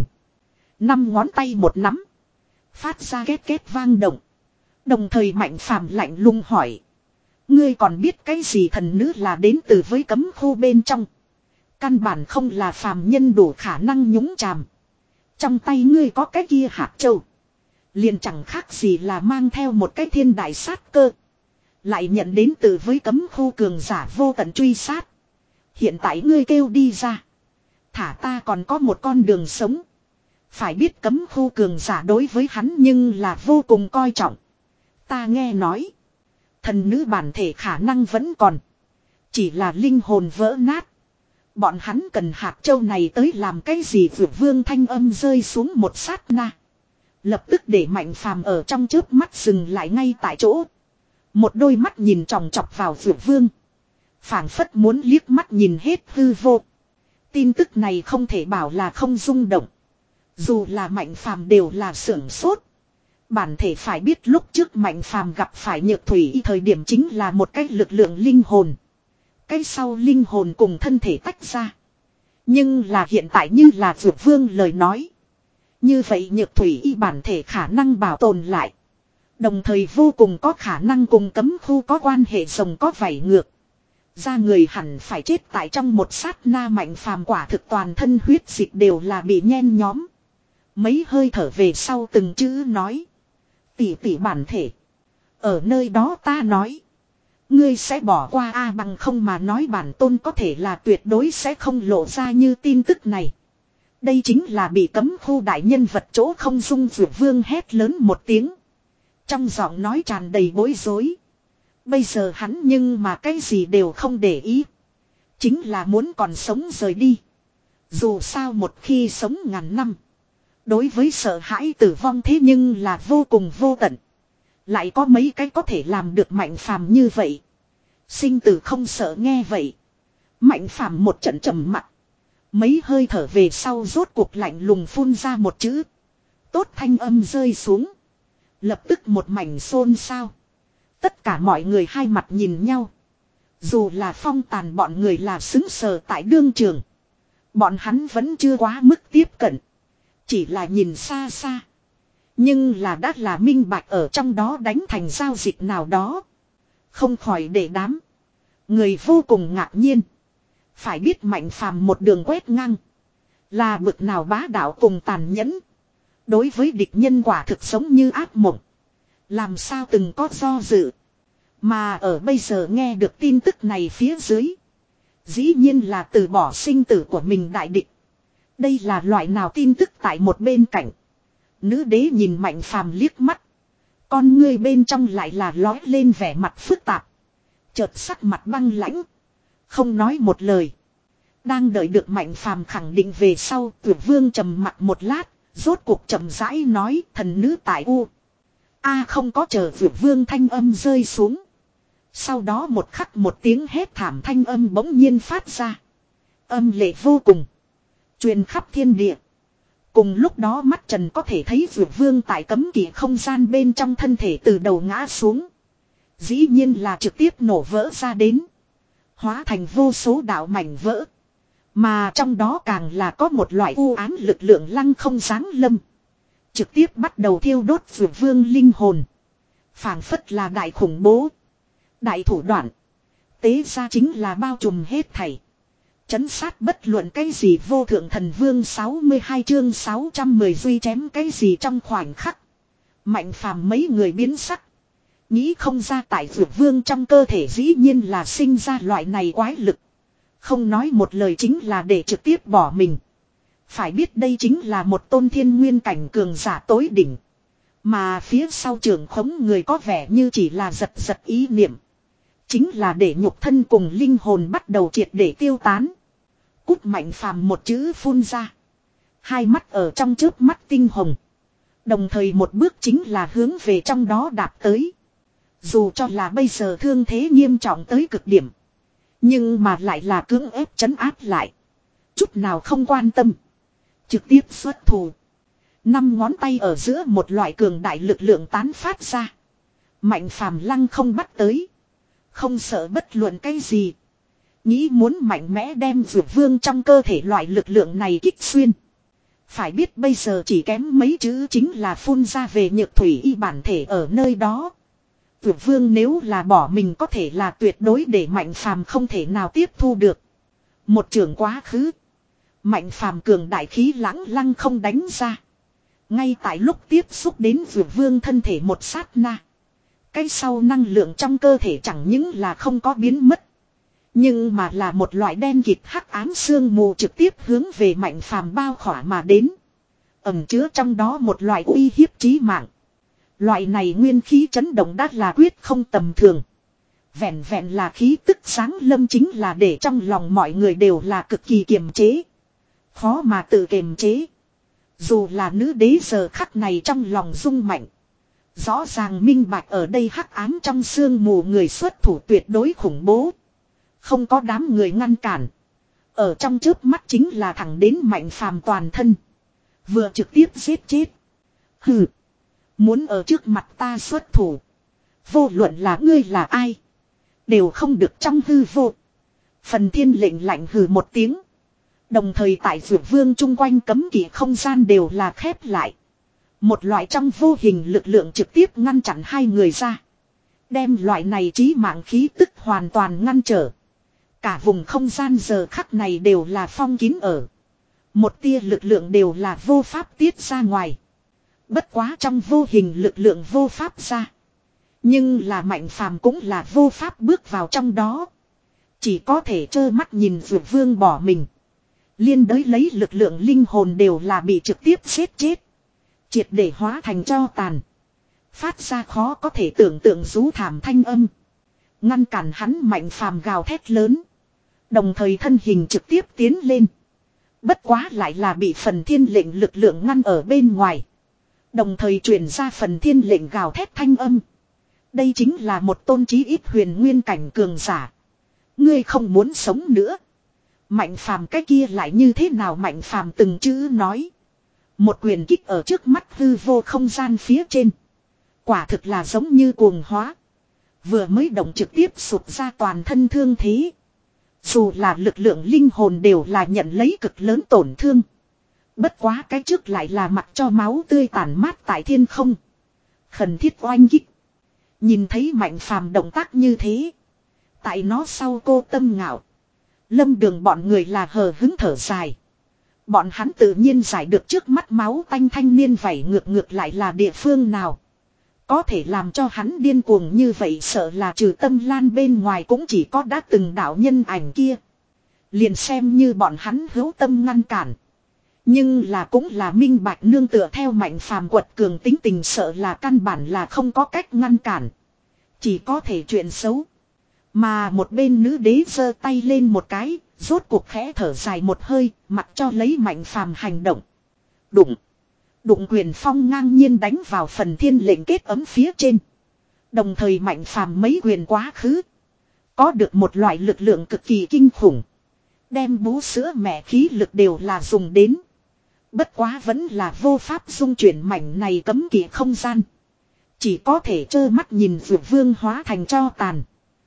A: Năm ngón tay một nắm. Phát ra két két vang động. Đồng thời Mạnh Phàm lạnh lùng hỏi. Ngươi còn biết cái gì? Thần nữ là đến từ với cấm khu bên trong. Căn bản không là phàm nhân đủ khả năng nhúng chàm. Trong tay ngươi có cái kia hạt châu. Liền chẳng khác gì là mang theo một cái thiên đại sát cơ. Lại nhận đến từ với cấm khu cường giả vô tận truy sát. Hiện tại ngươi kêu đi ra. Thả ta còn có một con đường sống. Phải biết cấm khu cường giả đối với hắn nhưng là vô cùng coi trọng. Ta nghe nói. Thần nữ bản thể khả năng vẫn còn. Chỉ là linh hồn vỡ nát. Bọn hắn cần hạt châu này tới làm cái gì? Dược Vương thanh âm rơi xuống một sát na. Lập tức để Mạnh Phàm ở trong chớp mắt dừng lại ngay tại chỗ. Một đôi mắt nhìn chòng chọc vào Dược Vương. Phảng phất muốn liếc mắt nhìn hết hư vô. Tin tức này không thể bảo là không rung động. Dù là Mạnh Phàm đều là sưởng sốt. Bản thể phải biết lúc trước Mạnh Phàm gặp phải Nhược Thủy Y thời điểm chính là một cái lực lượng linh hồn. Cái sau linh hồn cùng thân thể tách ra. Nhưng là hiện tại như là Dược Vương lời nói. Như vậy Nhược Thủy Y bản thể khả năng bảo tồn lại. Đồng thời vô cùng có khả năng cùng cấm khu có quan hệ rồng có vảy ngược. Ra người hẳn phải chết tại trong một sát na. Mạnh Phàm quả thực toàn thân huyết dịch đều là bị nhen nhóm. Mấy hơi thở về sau từng chữ nói. Tỷ tỷ bản thể. Ở nơi đó ta nói. Ngươi sẽ bỏ qua a bằng không mà nói bản tôn có thể là tuyệt đối sẽ không lộ ra như tin tức này. Đây chính là bị cấm khu đại nhân vật chỗ không dung. Dược Vương hét lớn một tiếng. Trong giọng nói tràn đầy bối rối. Bây giờ hắn nhưng mà cái gì đều không để ý. Chính là muốn còn sống rời đi. Dù sao một khi sống ngàn năm. Đối với sợ hãi tử vong thế nhưng là vô cùng vô tận. Lại có mấy cái có thể làm được Mạnh Phàm như vậy. Sinh tử không sợ nghe vậy. Mạnh Phàm một trận trầm mặc. Mấy hơi thở về sau rốt cuộc lạnh lùng phun ra một chữ. Tốt thanh âm rơi xuống. Lập tức một mảnh xôn xao. Tất cả mọi người hai mặt nhìn nhau. Dù là Phong Tàn bọn người là xứng sờ tại đương trường. Bọn hắn vẫn chưa quá mức tiếp cận. Chỉ là nhìn xa xa. Nhưng là đã là minh bạch ở trong đó đánh thành giao dịch nào đó. Không khỏi để đám. Người vô cùng ngạc nhiên. Phải biết Mạnh Phàm một đường quét ngang. Là bực nào bá đạo cùng tàn nhẫn. Đối với địch nhân quả thực sống như ác mộng. Làm sao từng có do dự. Mà ở bây giờ nghe được tin tức này phía dưới. Dĩ nhiên là từ bỏ sinh tử của mình đại địch. Đây là loại nào tin tức tại một bên cạnh. Nữ đế nhìn Mạnh Phàm liếc mắt. Con ngươi bên trong lại là lói lên vẻ mặt phức tạp. Chợt sắc mặt băng lãnh. Không nói một lời. Đang đợi được Mạnh Phàm khẳng định về sau, Tuyệt Vương trầm mặc một lát, rốt cuộc chậm rãi nói, thần nữ tại U. A không có chờ Tuyệt Vương thanh âm rơi xuống. Sau đó một khắc một tiếng hét thảm thanh âm bỗng nhiên phát ra. Âm lệ vô cùng. Truyền khắp thiên địa. Cùng lúc đó mắt Trần có thể thấy Dược Vương tại cấm kỵ không gian bên trong thân thể từ đầu ngã xuống. Dĩ nhiên là trực tiếp nổ vỡ ra đến. Hóa thành vô số đạo mảnh vỡ. Mà trong đó càng là có một loại u ám lực lượng lăng không giáng lâm. Trực tiếp bắt đầu thiêu đốt Dược Vương linh hồn. Phảng phất là đại khủng bố. Đại thủ đoạn. Tế ra chính là bao trùm hết thảy. Chấn sát bất luận cái gì vô thượng thần vương sáu mươi hai chương sáu trăm mười duy chém cái gì trong khoảnh khắc. Mạnh Phàm mấy người biến sắc. Nghĩ không ra tại Dược Vương trong cơ thể dĩ nhiên là sinh ra loại này quái lực. Không nói một lời chính là để trực tiếp bỏ mình. Phải biết đây chính là một tôn thiên nguyên cảnh cường giả tối đỉnh. Mà phía sau trường khống người có vẻ như chỉ là giật giật ý niệm. Chính là để nhục thân cùng linh hồn bắt đầu triệt để tiêu tán. Cút Mạnh Phàm một chữ phun ra. Hai mắt ở trong chớp mắt tinh hồng. Đồng thời một bước chính là hướng về trong đó đạp tới. Dù cho là bây giờ thương thế nghiêm trọng tới cực điểm. Nhưng mà lại là cưỡng ép trấn áp lại. Chút nào không quan tâm. Trực tiếp xuất thủ. Năm ngón tay ở giữa một loại cường đại lực lượng tán phát ra. Mạnh Phàm lăng không bắt tới. Không sợ bất luận cái gì. Nghĩ muốn mạnh mẽ đem Dược Vương trong cơ thể loại lực lượng này kích xuyên. Phải biết bây giờ chỉ kém mấy chữ chính là phun ra về nhược thủy y bản thể ở nơi đó. Dược Vương nếu là bỏ mình có thể là tuyệt đối để Mạnh Phàm không thể nào tiếp thu được. Một trường quá khứ. Mạnh Phàm cường đại khí lãng lăng không đánh ra. Ngay tại lúc tiếp xúc đến Dược Vương thân thể một sát na. Cái sau năng lượng trong cơ thể chẳng những là không có biến mất. Nhưng mà là một loại đen kịt hắc ám sương mù trực tiếp hướng về Mạnh Phàm bao khỏa mà đến. Ẩn chứa trong đó một loại uy hiếp chí mạng. Loại này nguyên khí chấn động đắt là quyết không tầm thường. Vẹn vẹn là khí tức sáng lâm chính là để trong lòng mọi người đều là cực kỳ kiềm chế. Khó mà tự kiềm chế. Dù là nữ đế giờ khắc này trong lòng rung mạnh. Rõ ràng minh bạch ở đây hắc ám trong sương mù người xuất thủ tuyệt đối khủng bố. Không có đám người ngăn cản. Ở trong chớp mắt chính là thẳng đến Mạnh Phàm toàn thân. Vừa trực tiếp giết chết. Hừ. Muốn ở trước mặt ta xuất thủ. Vô luận là ngươi là ai. Đều không được trong hư vô. Phần thiên lệnh lạnh hừ một tiếng. Đồng thời tại Dược Vương chung quanh cấm kỵ không gian đều là khép lại. Một loại trong vô hình lực lượng trực tiếp ngăn chặn hai người ra. Đem loại này chí mạng khí tức hoàn toàn ngăn trở. Cả vùng không gian giờ khắc này đều là phong kín ở. Một tia lực lượng đều là vô pháp tiết ra ngoài. Bất quá trong vô hình lực lượng vô pháp ra. Nhưng là Mạnh Phàm cũng là vô pháp bước vào trong đó. Chỉ có thể trơ mắt nhìn Dược Vương bỏ mình. Liên đới lấy lực lượng linh hồn đều là bị trực tiếp giết chết. Triệt để hóa thành tro tàn. Phát ra khó có thể tưởng tượng rú thảm thanh âm. Ngăn cản hắn Mạnh Phàm gào thét lớn. Đồng thời thân hình trực tiếp tiến lên. Bất quá lại là bị phần thiên lệnh lực lượng ngăn ở bên ngoài. Đồng thời truyền ra phần thiên lệnh gào thét thanh âm. Đây chính là một tôn chí ít huyền nguyên cảnh cường giả. Ngươi không muốn sống nữa. Mạnh Phàm cái kia lại như thế nào Mạnh Phàm từng chữ nói. Một quyền kích ở trước mắt hư vô không gian phía trên. Quả thực là giống như cuồng hóa. Vừa mới động trực tiếp sụp ra toàn thân thương thế. Dù là lực lượng linh hồn đều là nhận lấy cực lớn tổn thương. Bất quá cái trước lại là mặc cho máu tươi tàn mát tại thiên không. Khẩn thiết oanh kích. Nhìn thấy Mạnh Phàm động tác như thế. Tại nó sau cô tâm ngạo. Lâm Đường bọn người là hờ hứng thở dài. Bọn hắn tự nhiên giải được trước mắt máu tanh thanh niên vảy ngược ngược lại là địa phương nào. Có thể làm cho hắn điên cuồng như vậy sợ là trừ Tâm Lan bên ngoài cũng chỉ có đã từng đạo nhân ảnh kia. Liền xem như bọn hắn hữu tâm ngăn cản. Nhưng là cũng là minh bạch nương tựa theo Mạnh Phàm quật cường tính tình sợ là căn bản là không có cách ngăn cản. Chỉ có thể chuyện xấu. Mà một bên nữ đế giơ tay lên một cái, rốt cuộc khẽ thở dài một hơi, mặc cho lấy Mạnh Phàm hành động. Đụng. Đụng quyền phong ngang nhiên đánh vào phần thiên lệnh kết ấm phía trên. Đồng thời Mạnh Phàm mấy quyền quá khứ. Có được một loại lực lượng cực kỳ kinh khủng. Đem bú sữa mẹ khí lực đều là dùng đến. Bất quá vẫn là vô pháp dung chuyển mảnh này cấm kỵ không gian. Chỉ có thể trơ mắt nhìn Dược Vương hóa thành tro tàn.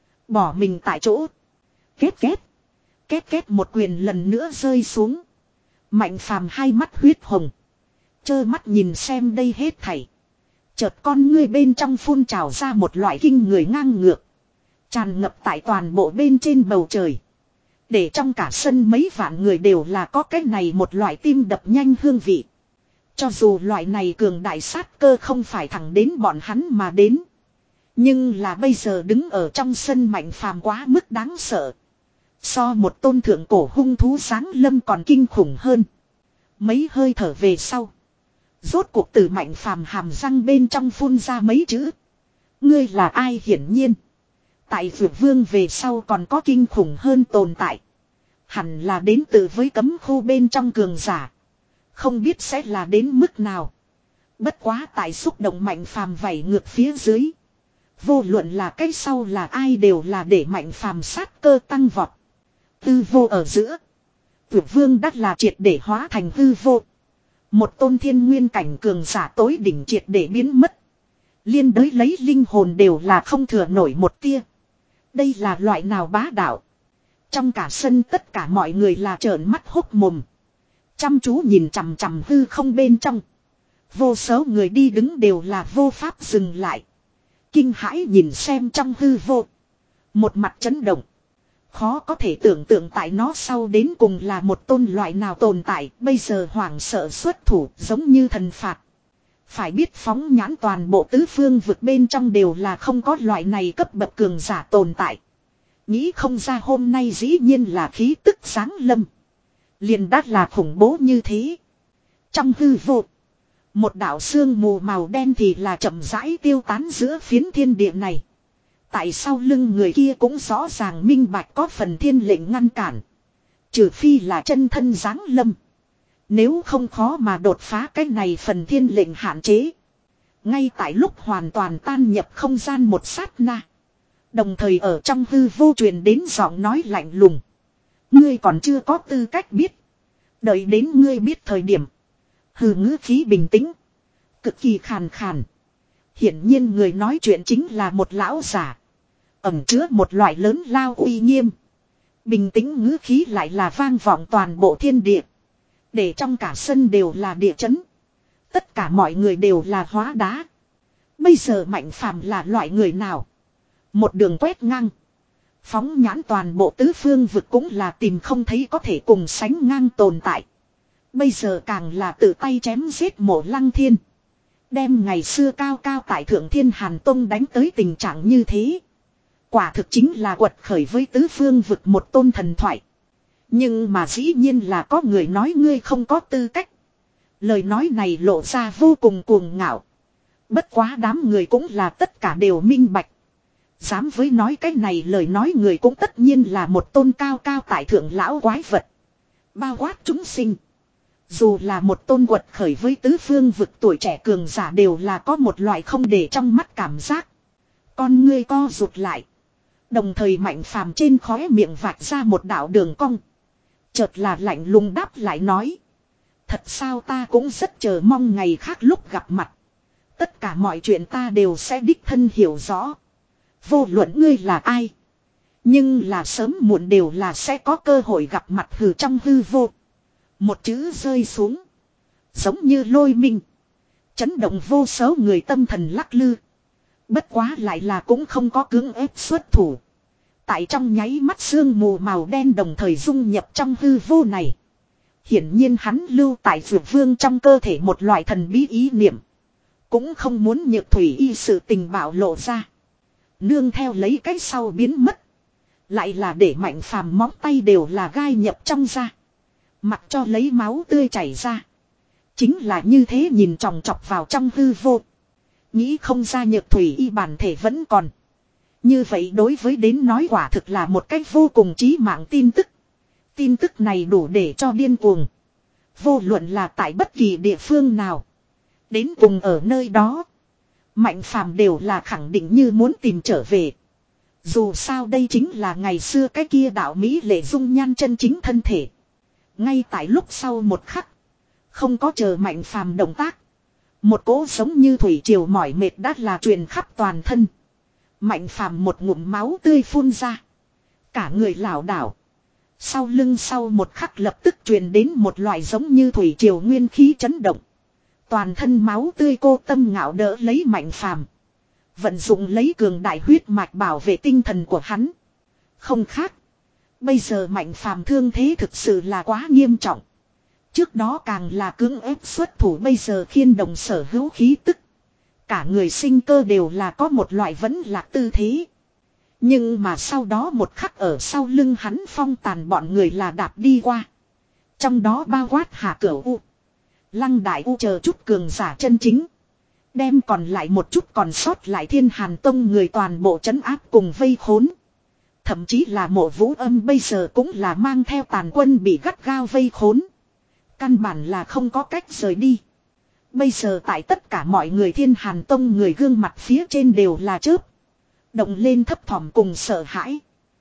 A: Bỏ mình tại chỗ. Kết kết. Kết kết một quyền lần nữa rơi xuống. Mạnh Phàm hai mắt huyết hồng. Trơ mắt nhìn xem đây hết thảy. Chợt con ngươi bên trong phun trào ra một loại kinh người ngang ngược. Tràn ngập tại toàn bộ bên trên bầu trời. Để trong cả sân mấy vạn người đều là có cái này một loại tim đập nhanh hương vị. Cho dù loại này cường đại sát cơ không phải thẳng đến bọn hắn mà đến. Nhưng là bây giờ đứng ở trong sân Mạnh Phàm quá mức đáng sợ. So một tôn thượng cổ hung thú sáng lâm còn kinh khủng hơn. Mấy hơi thở về sau. Rốt cuộc từ Mạnh Phàm hàm răng bên trong phun ra mấy chữ. Ngươi là ai hiển nhiên. Tại Dược Vương về sau còn có kinh khủng hơn tồn tại. Hẳn là đến từ với cấm khu bên trong cường giả. Không biết sẽ là đến mức nào. Bất quá tại xúc động Mạnh Phàm vảy ngược phía dưới. Vô luận là cái sau là ai đều là để Mạnh Phàm sát cơ tăng vọt. Hư vô ở giữa. Dược Vương đắt là triệt để hóa thành hư vô. Một tôn thiên nguyên cảnh cường giả tối đỉnh triệt để biến mất. Liên đới lấy linh hồn đều là không thừa nổi một tia. Đây là loại nào bá đạo. Trong cả sân tất cả mọi người là trợn mắt hốc mồm. Chăm chú nhìn chằm chằm hư không bên trong. Vô số người đi đứng đều là vô pháp dừng lại. Kinh hãi nhìn xem trong hư vô. Một mặt chấn động. Khó có thể tưởng tượng tại nó sau đến cùng là một tôn loại nào tồn tại. Bây giờ hoảng sợ xuất thủ giống như thần phạt. Phải biết phóng nhãn toàn bộ tứ phương vực bên trong đều là không có loại này cấp bậc cường giả tồn tại. Nghĩ không ra hôm nay dĩ nhiên là khí tức sáng lâm. Liền đắt là khủng bố như thế. Trong hư vô. Một đạo sương mù màu đen thì là chậm rãi tiêu tán giữa phiến thiên địa này. Tại sau lưng người kia cũng rõ ràng minh bạch có phần thiên lệnh ngăn cản. Trừ phi là chân thân giáng lâm. Nếu không khó mà đột phá cái này phần thiên lệnh hạn chế. Ngay tại lúc hoàn toàn tan nhập không gian một sát na. Đồng thời ở trong hư vô truyền đến giọng nói lạnh lùng. Ngươi còn chưa có tư cách biết. Đợi đến ngươi biết thời điểm. Hư ngữ khí bình tĩnh. Cực kỳ khàn khàn. Hiển nhiên người nói chuyện chính là một lão giả. Ẩm chứa một loại lớn lao uy nghiêm. Bình tĩnh ngữ khí lại là vang vọng toàn bộ thiên địa. Để trong cả sân đều là địa chấn. Tất cả mọi người đều là hóa đá. Bây giờ Mạnh Phàm là loại người nào? Một đường quét ngang. Phóng nhãn toàn bộ tứ phương vực cũng là tìm không thấy có thể cùng sánh ngang tồn tại. Bây giờ càng là tự tay chém giết Mộ Lăng Thiên. Đem ngày xưa cao cao tại Thượng Thiên Hàn Tông đánh tới tình trạng như thế. Quả thực chính là quật khởi với tứ phương vực một tôn thần thoại. Nhưng mà dĩ nhiên là có người nói ngươi không có tư cách. Lời nói này lộ ra vô cùng cuồng ngạo. Bất quá đám người cũng là tất cả đều minh bạch. Dám với nói cái này lời nói người cũng tất nhiên là một tôn cao cao tại thượng lão quái vật. Bao quát chúng sinh. Dù là một tôn quật khởi với tứ phương vực tuổi trẻ cường giả đều là có một loại không để trong mắt cảm giác. Con ngươi co rụt lại. Đồng thời Mạnh Phàm trên khóe miệng vạch ra một đạo đường cong. Chợt là lạnh lùng đáp lại nói. Thật sao ta cũng rất chờ mong ngày khác lúc gặp mặt. Tất cả mọi chuyện ta đều sẽ đích thân hiểu rõ. Vô luận ngươi là ai. Nhưng là sớm muộn đều là sẽ có cơ hội gặp mặt hừ trong hư vô. Một chữ rơi xuống. Giống như lôi minh. Chấn động vô số người tâm thần lắc lư. Bất quá lại là cũng không có cưỡng ép xuất thủ. Tại trong nháy mắt sương mù màu đen đồng thời dung nhập trong hư vô này. Hiển nhiên hắn lưu tại Dược Vương trong cơ thể một loại thần bí ý niệm. Cũng không muốn Nhược Thủy y sự tình bạo lộ ra. Nương theo lấy cái sau biến mất. Lại là để Mạnh Phàm móng tay đều là gai nhập trong da. Mặc cho lấy máu tươi chảy ra. Chính là như thế nhìn chòng chọc vào trong hư vô. Nghĩ không ra Nhược Thủy y bản thể vẫn còn. Như vậy đối với đến nói quả thực là một cách vô cùng chí mạng tin tức. Tin tức này đủ để cho điên cuồng. Vô luận là tại bất kỳ địa phương nào. Đến cùng ở nơi đó. Mạnh phàm đều là khẳng định như muốn tìm trở về. Dù sao đây chính là ngày xưa cái kia đạo Mỹ lệ dung nhan chân chính thân thể. Ngay tại lúc sau một khắc. Không có chờ mạnh phàm động tác. Một cỗ giống như thủy triều mỏi mệt đã là truyền khắp toàn thân. Mạnh phàm một ngụm máu tươi phun ra. Cả người lảo đảo. Sau lưng sau một khắc lập tức truyền đến một loại giống như thủy triều nguyên khí chấn động. Toàn thân máu tươi cô tâm ngạo đỡ lấy mạnh phàm. Vận dụng lấy cường đại huyết mạch bảo vệ tinh thần của hắn. Không khác. Bây giờ mạnh phàm thương thế thực sự là quá nghiêm trọng. Trước đó càng là cưỡng ép xuất thủ, bây giờ khiên động sở hữu khí tức. Cả người sinh cơ đều là có một loại vẫn lạc tư thế. Nhưng mà sau đó một khắc ở sau lưng hắn phong tàn bọn người là đạp đi qua. Trong đó bao quát Hạ Cửu U, Lăng Đại U chờ chút cường giả chân chính. Đem còn lại một chút còn sót lại Thiên Hàn Tông người toàn bộ trấn áp cùng vây khốn. Thậm chí là Mộ Vũ Âm bây giờ cũng là mang theo tàn quân bị gắt gao vây khốn. Căn bản là không có cách rời đi. Bây giờ tại tất cả mọi người Thiên Hàn Tông người gương mặt phía trên đều là chớp. Động lên thấp thỏm cùng sợ hãi.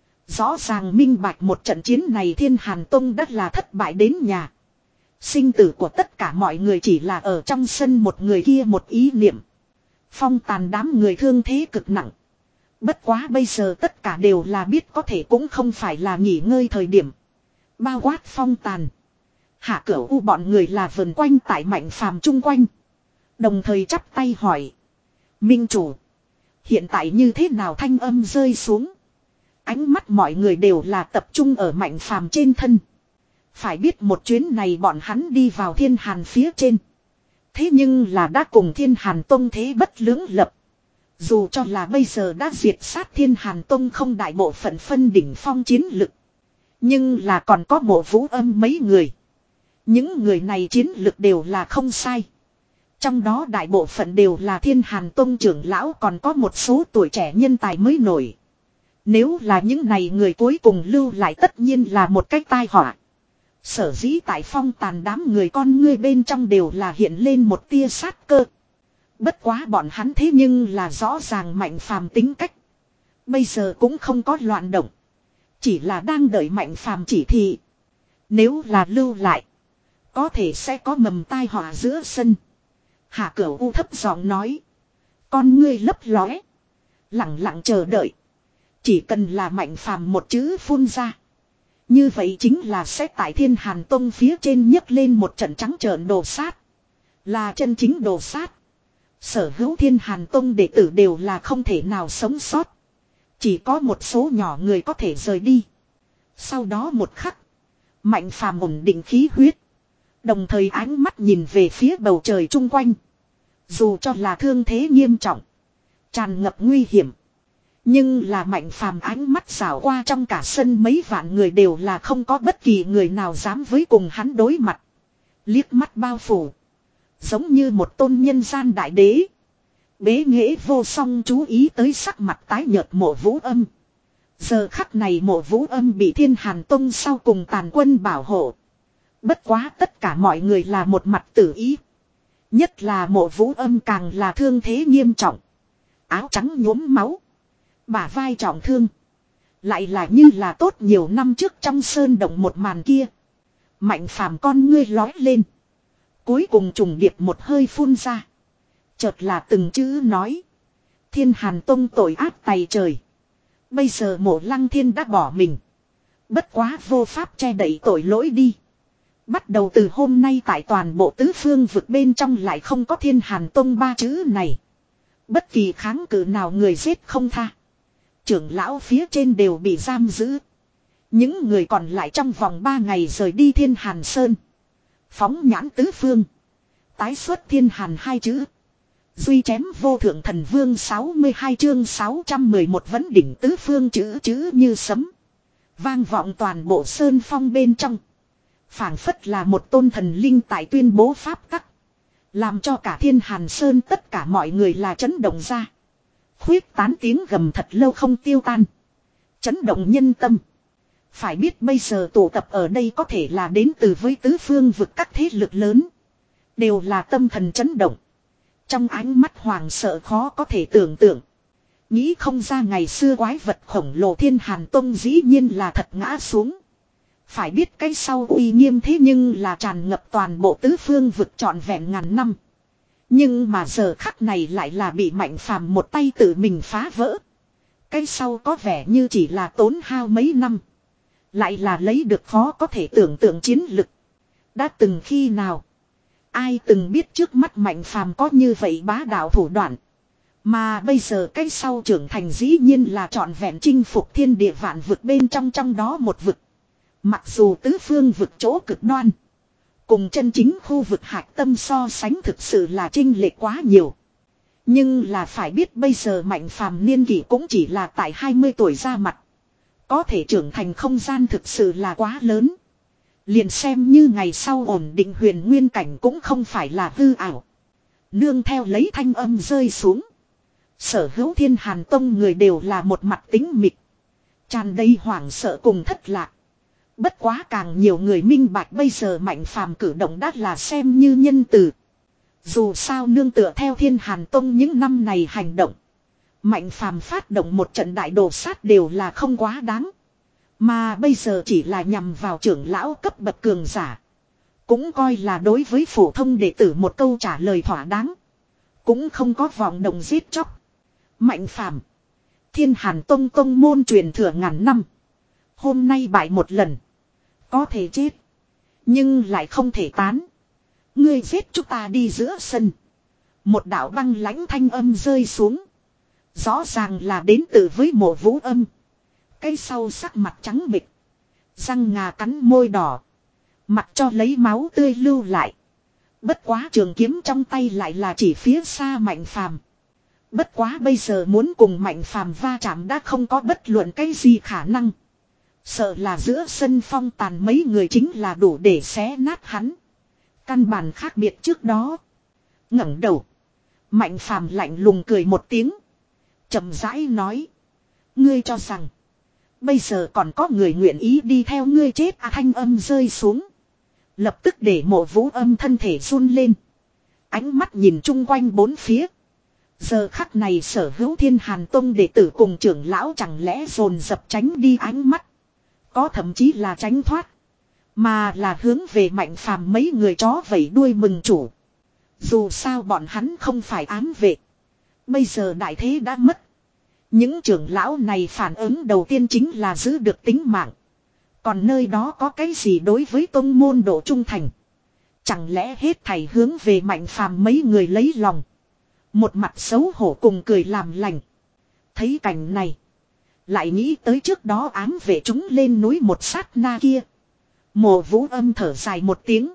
A: Rõ ràng minh bạch một trận chiến này Thiên Hàn Tông đất là thất bại đến nhà. Sinh tử của tất cả mọi người chỉ là ở trong sân một người kia một ý niệm. Phong tàn đám người thương thế cực nặng. Bất quá bây giờ tất cả đều là biết có thể cũng không phải là nghỉ ngơi thời điểm. Bao quát phong tàn. Hạ Cửu U bọn người là vần quanh tại mạnh phàm chung quanh. Đồng thời chắp tay hỏi. Minh chủ. Hiện tại như thế nào thanh âm rơi xuống. Ánh mắt mọi người đều là tập trung ở mạnh phàm trên thân. Phải biết một chuyến này bọn hắn đi vào Thiên Hàn phía trên. Thế nhưng là đã cùng Thiên Hàn Tông thế bất lưỡng lập. Dù cho là bây giờ đã diệt sát Thiên Hàn Tông không đại bộ phận phân đỉnh phong chiến lực. Nhưng là còn có Mộ Vũ Âm mấy người. Những người này chiến lực đều là không sai. Trong đó đại bộ phận đều là Thiên Hàn Tông trưởng lão, còn có một số tuổi trẻ nhân tài mới nổi. Nếu là những này người cuối cùng lưu lại tất nhiên là một cách tai họa. Sở dĩ tại phong tàn đám người con ngươi bên trong đều là hiện lên một tia sát cơ. Bất quá bọn hắn thế nhưng là rõ ràng mạnh phàm tính cách. Bây giờ cũng không có loạn động. Chỉ là đang đợi mạnh phàm chỉ thị. Nếu là lưu lại, có thể sẽ có mầm tai họa giữa sân. Hạ Cửu U thấp giọng nói. Con ngươi lấp lóe. Lặng lặng chờ đợi. Chỉ cần là mạnh phàm một chữ phun ra. Như vậy chính là sẽ tại Thiên Hàn Tông phía trên nhấc lên một trận trắng trợn đồ sát. Là chân chính đồ sát. Sở hữu Thiên Hàn Tông đệ tử đều là không thể nào sống sót. Chỉ có một số nhỏ người có thể rời đi. Sau đó một khắc. Mạnh phàm ổn định khí huyết. Đồng thời ánh mắt nhìn về phía bầu trời chung quanh. Dù cho là thương thế nghiêm trọng. Tràn ngập nguy hiểm. Nhưng là mạnh phàm ánh mắt xảo qua trong cả sân mấy vạn người đều là không có bất kỳ người nào dám với cùng hắn đối mặt. Liếc mắt bao phủ. Giống như một tôn nhân gian đại đế. Bế nghệ vô song chú ý tới sắc mặt tái nhợt Mộ Vũ Âm. Giờ khắc này Mộ Vũ Âm bị Thiên Hàn Tông sau cùng tàn quân bảo hộ. Bất quá tất cả mọi người là một mặt tử ý. Nhất là Mộ Vũ Âm càng là thương thế nghiêm trọng. Áo trắng nhuốm máu. Bả vai trọng thương. Lại là như là tốt nhiều năm trước trong sơn động một màn kia. Mạnh phàm con ngươi lói lên. Cuối cùng trùng điệp một hơi phun ra. Chợt là từng chữ nói. Thiên Hàn Tông tội ác tày trời. Bây giờ Mộ Lăng Thiên đã bỏ mình. Bất quá vô pháp che đậy tội lỗi đi. Bắt đầu từ hôm nay tại toàn bộ tứ phương vực bên trong lại không có Thiên Hàn Tông ba chữ này. Bất kỳ kháng cự nào người giết không tha. Trưởng lão phía trên đều bị giam giữ. Những người còn lại trong vòng ba ngày rời đi Thiên Hàn Sơn. Phóng nhãn tứ phương. Tái xuất Thiên Hàn hai chữ. Duy chém vô thượng thần vương sáu mươi hai chương sáu trăm mười một vấn đỉnh tứ phương chữ chữ như sấm. Vang vọng toàn bộ sơn phong bên trong. Phảng phất là một tôn thần linh tại tuyên bố pháp tắc. Làm cho cả Thiên Hàn Sơn tất cả mọi người là chấn động ra. Khuyết tán tiếng gầm thật lâu không tiêu tan. Chấn động nhân tâm. Phải biết bây giờ tụ tập ở đây có thể là đến từ với tứ phương vực các thế lực lớn. Đều là tâm thần chấn động. Trong ánh mắt hoàng sợ khó có thể tưởng tượng. Nghĩ không ra ngày xưa quái vật khổng lồ Thiên Hàn Tông dĩ nhiên là thật ngã xuống. Phải biết cái sau uy nghiêm thế nhưng là tràn ngập toàn bộ tứ phương vực trọn vẹn ngàn năm. Nhưng mà giờ khắc này lại là bị Mạnh Phàm một tay tự mình phá vỡ. Cái sau có vẻ như chỉ là tốn hao mấy năm. Lại là lấy được khó có thể tưởng tượng chiến lực. Đã từng khi nào. Ai từng biết trước mắt Mạnh Phàm có như vậy bá đạo thủ đoạn. Mà bây giờ cái sau trưởng thành dĩ nhiên là trọn vẹn chinh phục thiên địa vạn vực bên trong trong đó một vực. Mặc dù tứ phương vực chỗ cực đoan. Cùng chân chính khu vực hạch tâm so sánh thực sự là chênh lệch quá nhiều. Nhưng là phải biết bây giờ Mạnh Phàm niên kỷ cũng chỉ là tại hai mươi tuổi ra mặt. Có thể trưởng thành không gian thực sự là quá lớn. Liền xem như ngày sau ổn định huyền nguyên cảnh cũng không phải là hư ảo. Nương theo lấy thanh âm rơi xuống. Sở hữu Thiên Hàn Tông người đều là một mặt tính mịch. Tràn đầy hoảng sợ cùng thất lạc. Bất quá càng nhiều người minh bạch bây giờ Mạnh Phàm cử động đắt là xem như nhân từ. Dù sao nương tựa theo Thiên Hàn Tông những năm này hành động. Mạnh Phàm phát động một trận đại đồ sát đều là không quá đáng. Mà bây giờ chỉ là nhằm vào trưởng lão cấp bậc cường giả. Cũng coi là đối với phổ thông đệ tử một câu trả lời thỏa đáng. Cũng không có vọng động giết chóc. Mạnh Phàm, Thiên Hàn Tông tông môn truyền thừa ngàn năm. Hôm nay bại một lần. Có thể chết. Nhưng lại không thể tán. Ngươi giết chúng ta đi giữa sân. Một đạo băng lãnh thanh âm rơi xuống. Rõ ràng là đến từ với Mộ Vũ Âm. Cái sau sắc mặt trắng bệch, răng ngà cắn môi đỏ, mặc cho lấy máu tươi lưu lại. Bất quá trường kiếm trong tay lại là chỉ phía xa Mạnh Phàm. Bất quá bây giờ muốn cùng Mạnh Phàm va chạm đã không có bất luận cái gì khả năng. Sợ là giữa sân phong tàn mấy người chính là đủ để xé nát hắn. Căn bản khác biệt trước đó. Ngẩng đầu, Mạnh Phàm lạnh lùng cười một tiếng, chậm rãi nói: ngươi cho rằng bây giờ còn có người nguyện ý đi theo ngươi chết à? Thanh âm rơi xuống, lập tức để Mộ Vũ Âm thân thể run lên. Ánh mắt nhìn chung quanh bốn phía. Giờ khắc này sở hữu Thiên Hàn Tông đệ tử cùng trưởng lão chẳng lẽ dồn dập tránh đi ánh mắt. Có thậm chí là tránh thoát. Mà là hướng về Mạnh Phàm mấy người chó vẫy đuôi mừng chủ. Dù sao bọn hắn không phải ám vệ. Bây giờ đại thế đã mất. Những trưởng lão này phản ứng đầu tiên chính là giữ được tính mạng. Còn nơi đó có cái gì đối với tông môn độ trung thành? Chẳng lẽ hết thảy hướng về Mạnh Phàm mấy người lấy lòng? Một mặt xấu hổ cùng cười làm lành. Thấy cảnh này, lại nghĩ tới trước đó ám vệ chúng lên núi một sát na kia. Mộ Vũ Âm thở dài một tiếng.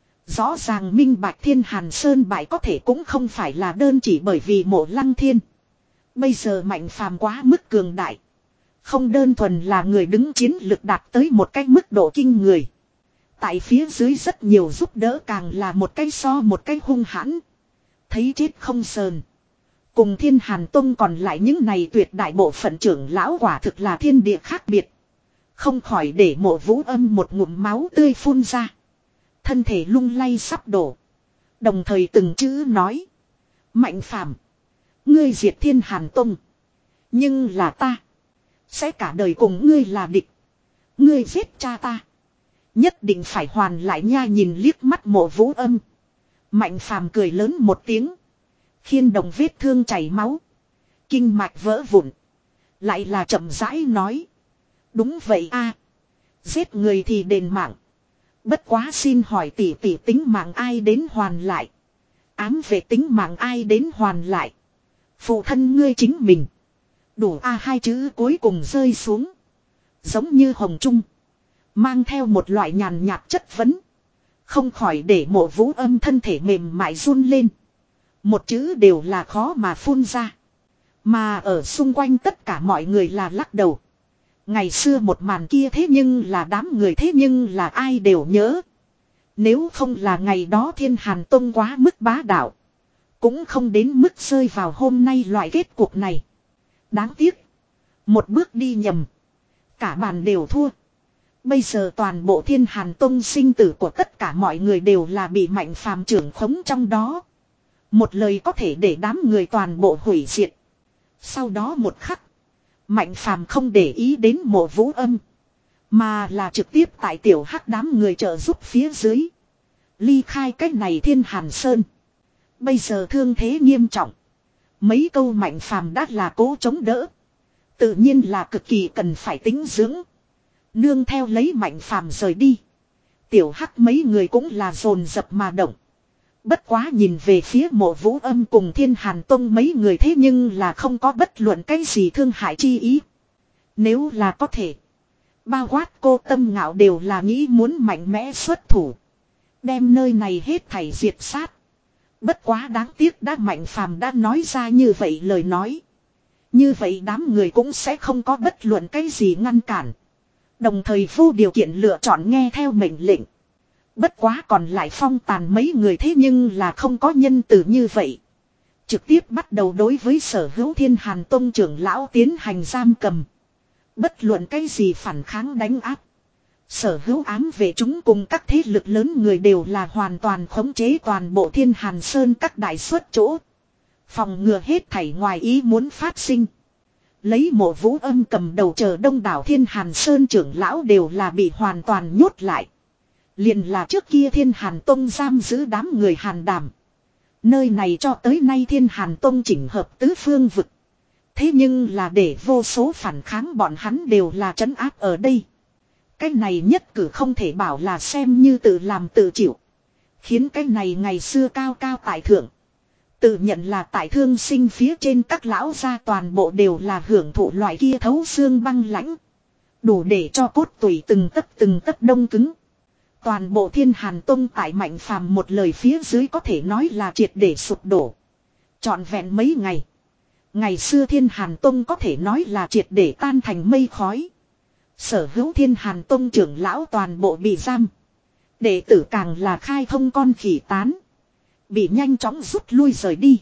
A: Rõ ràng minh bạch Thiên Hàn Sơn bại có thể cũng không phải là đơn chỉ bởi vì Mộ Lăng Thiên. Bây giờ Mạnh Phàm quá mức cường đại. Không đơn thuần là người đứng chiến lực đạt tới một cái mức độ kinh người. Tại phía dưới rất nhiều giúp đỡ càng là một cái so một cái hung hãn. Thấy chết không sờn. Cùng Thiên Hàn Tông còn lại những này tuyệt đại bộ phận trưởng lão quả thực là thiên địa khác biệt. Không khỏi để Mộ Vũ Âm một ngụm máu tươi phun ra. Thân thể lung lay sắp đổ. Đồng thời từng chữ nói: Mạnh Phàm, ngươi diệt Thiên Hàn Tông. Nhưng là ta sẽ cả đời cùng ngươi là địch. Ngươi giết cha ta, nhất định phải hoàn lại nha. Nhìn liếc mắt Mộ Vũ Âm, Mạnh Phàm cười lớn một tiếng. Khiên động vết thương chảy máu, kinh mạch vỡ vụn, lại là chậm rãi nói: đúng vậy a, giết người thì đền mạng. Bất quá xin hỏi tỷ tỷ tính mạng ai đến hoàn lại? Ám về tính mạng ai đến hoàn lại? Phụ thân ngươi chính mình. Đủ a. Hai chữ cuối cùng rơi xuống, giống như hồng trung, mang theo một loại nhàn nhạt chất vấn. Không khỏi để Mộ Vũ Âm thân thể mềm mại run lên. Một chữ đều là khó mà phun ra. Mà ở xung quanh tất cả mọi người là lắc đầu. Ngày xưa một màn kia thế nhưng là đám người thế nhưng là ai đều nhớ. Nếu không là ngày đó Thiên Hàn Tông quá mức bá đạo. Cũng không đến mức rơi vào hôm nay loại kết cuộc này. Đáng tiếc. Một bước đi nhầm. Cả bàn đều thua. Bây giờ toàn bộ Thiên Hàn Tông sinh tử của tất cả mọi người đều là bị Mạnh Phàm trưởng khống trong đó. Một lời có thể để đám người toàn bộ hủy diệt. Sau đó một khắc. Mạnh Phàm không để ý đến Mộ Vũ Âm. Mà là trực tiếp tại tiểu hắc đám người trợ giúp phía dưới. Ly khai cách này Thiên Hàn Sơn. Bây giờ thương thế nghiêm trọng. Mấy câu Mạnh Phàm đã là cố chống đỡ. Tự nhiên là cực kỳ cần phải tính dưỡng. Nương theo lấy Mạnh Phàm rời đi. Tiểu hắc mấy người cũng là dồn dập mà động. Bất quá nhìn về phía Mộ Vũ Âm cùng Thiên Hàn Tông mấy người thế nhưng là không có bất luận cái gì thương hại chi ý. Nếu là có thể. Bao quát cô Tâm Ngạo đều là nghĩ muốn mạnh mẽ xuất thủ. Đem nơi này hết thảy diệt sát. Bất quá đáng tiếc đã Mạnh Phàm đã nói ra như vậy lời nói. Như vậy đám người cũng sẽ không có bất luận cái gì ngăn cản. Đồng thời vô điều kiện lựa chọn nghe theo mệnh lệnh. Bất quá còn lại Phong Tàn mấy người thế nhưng là không có nhân từ như vậy. Trực tiếp bắt đầu đối với Sở Hữu Thiên Hàn Tông trưởng lão tiến hành giam cầm. Bất luận cái gì phản kháng đánh áp. Sở Hữu ám về chúng cùng các thế lực lớn người đều là hoàn toàn khống chế toàn bộ Thiên Hàn Sơn các đại suất chỗ. Phòng ngừa hết thảy ngoài ý muốn phát sinh. Lấy Mộ Vũ Âm cầm đầu chờ đông đảo Thiên Hàn Sơn trưởng lão đều là bị hoàn toàn nhốt lại. Liền là trước kia Thiên Hàn Tông giam giữ đám người Hàn Đàm. Nơi này cho tới nay Thiên Hàn Tông chỉnh hợp tứ phương vực. Thế nhưng là để vô số phản kháng bọn hắn đều là trấn áp ở đây. Cái này nhất cử không thể bảo là xem như tự làm tự chịu. Khiến cái này ngày xưa cao cao tại thượng. Tự nhận là tại thương sinh phía trên các lão gia toàn bộ đều là hưởng thụ loại kia thấu xương băng lãnh. Đủ để cho cốt tủy từng tấc từng tấc đông cứng. Toàn bộ Thiên Hàn Tông tại Mạnh Phàm một lời phía dưới có thể nói là triệt để sụp đổ. Trọn vẹn mấy ngày. Ngày xưa Thiên Hàn Tông có thể nói là triệt để tan thành mây khói. Sở Hữu Thiên Hàn Tông trưởng lão toàn bộ bị giam. Đệ tử càng là khai thông con khỉ tán. Bị nhanh chóng rút lui rời đi.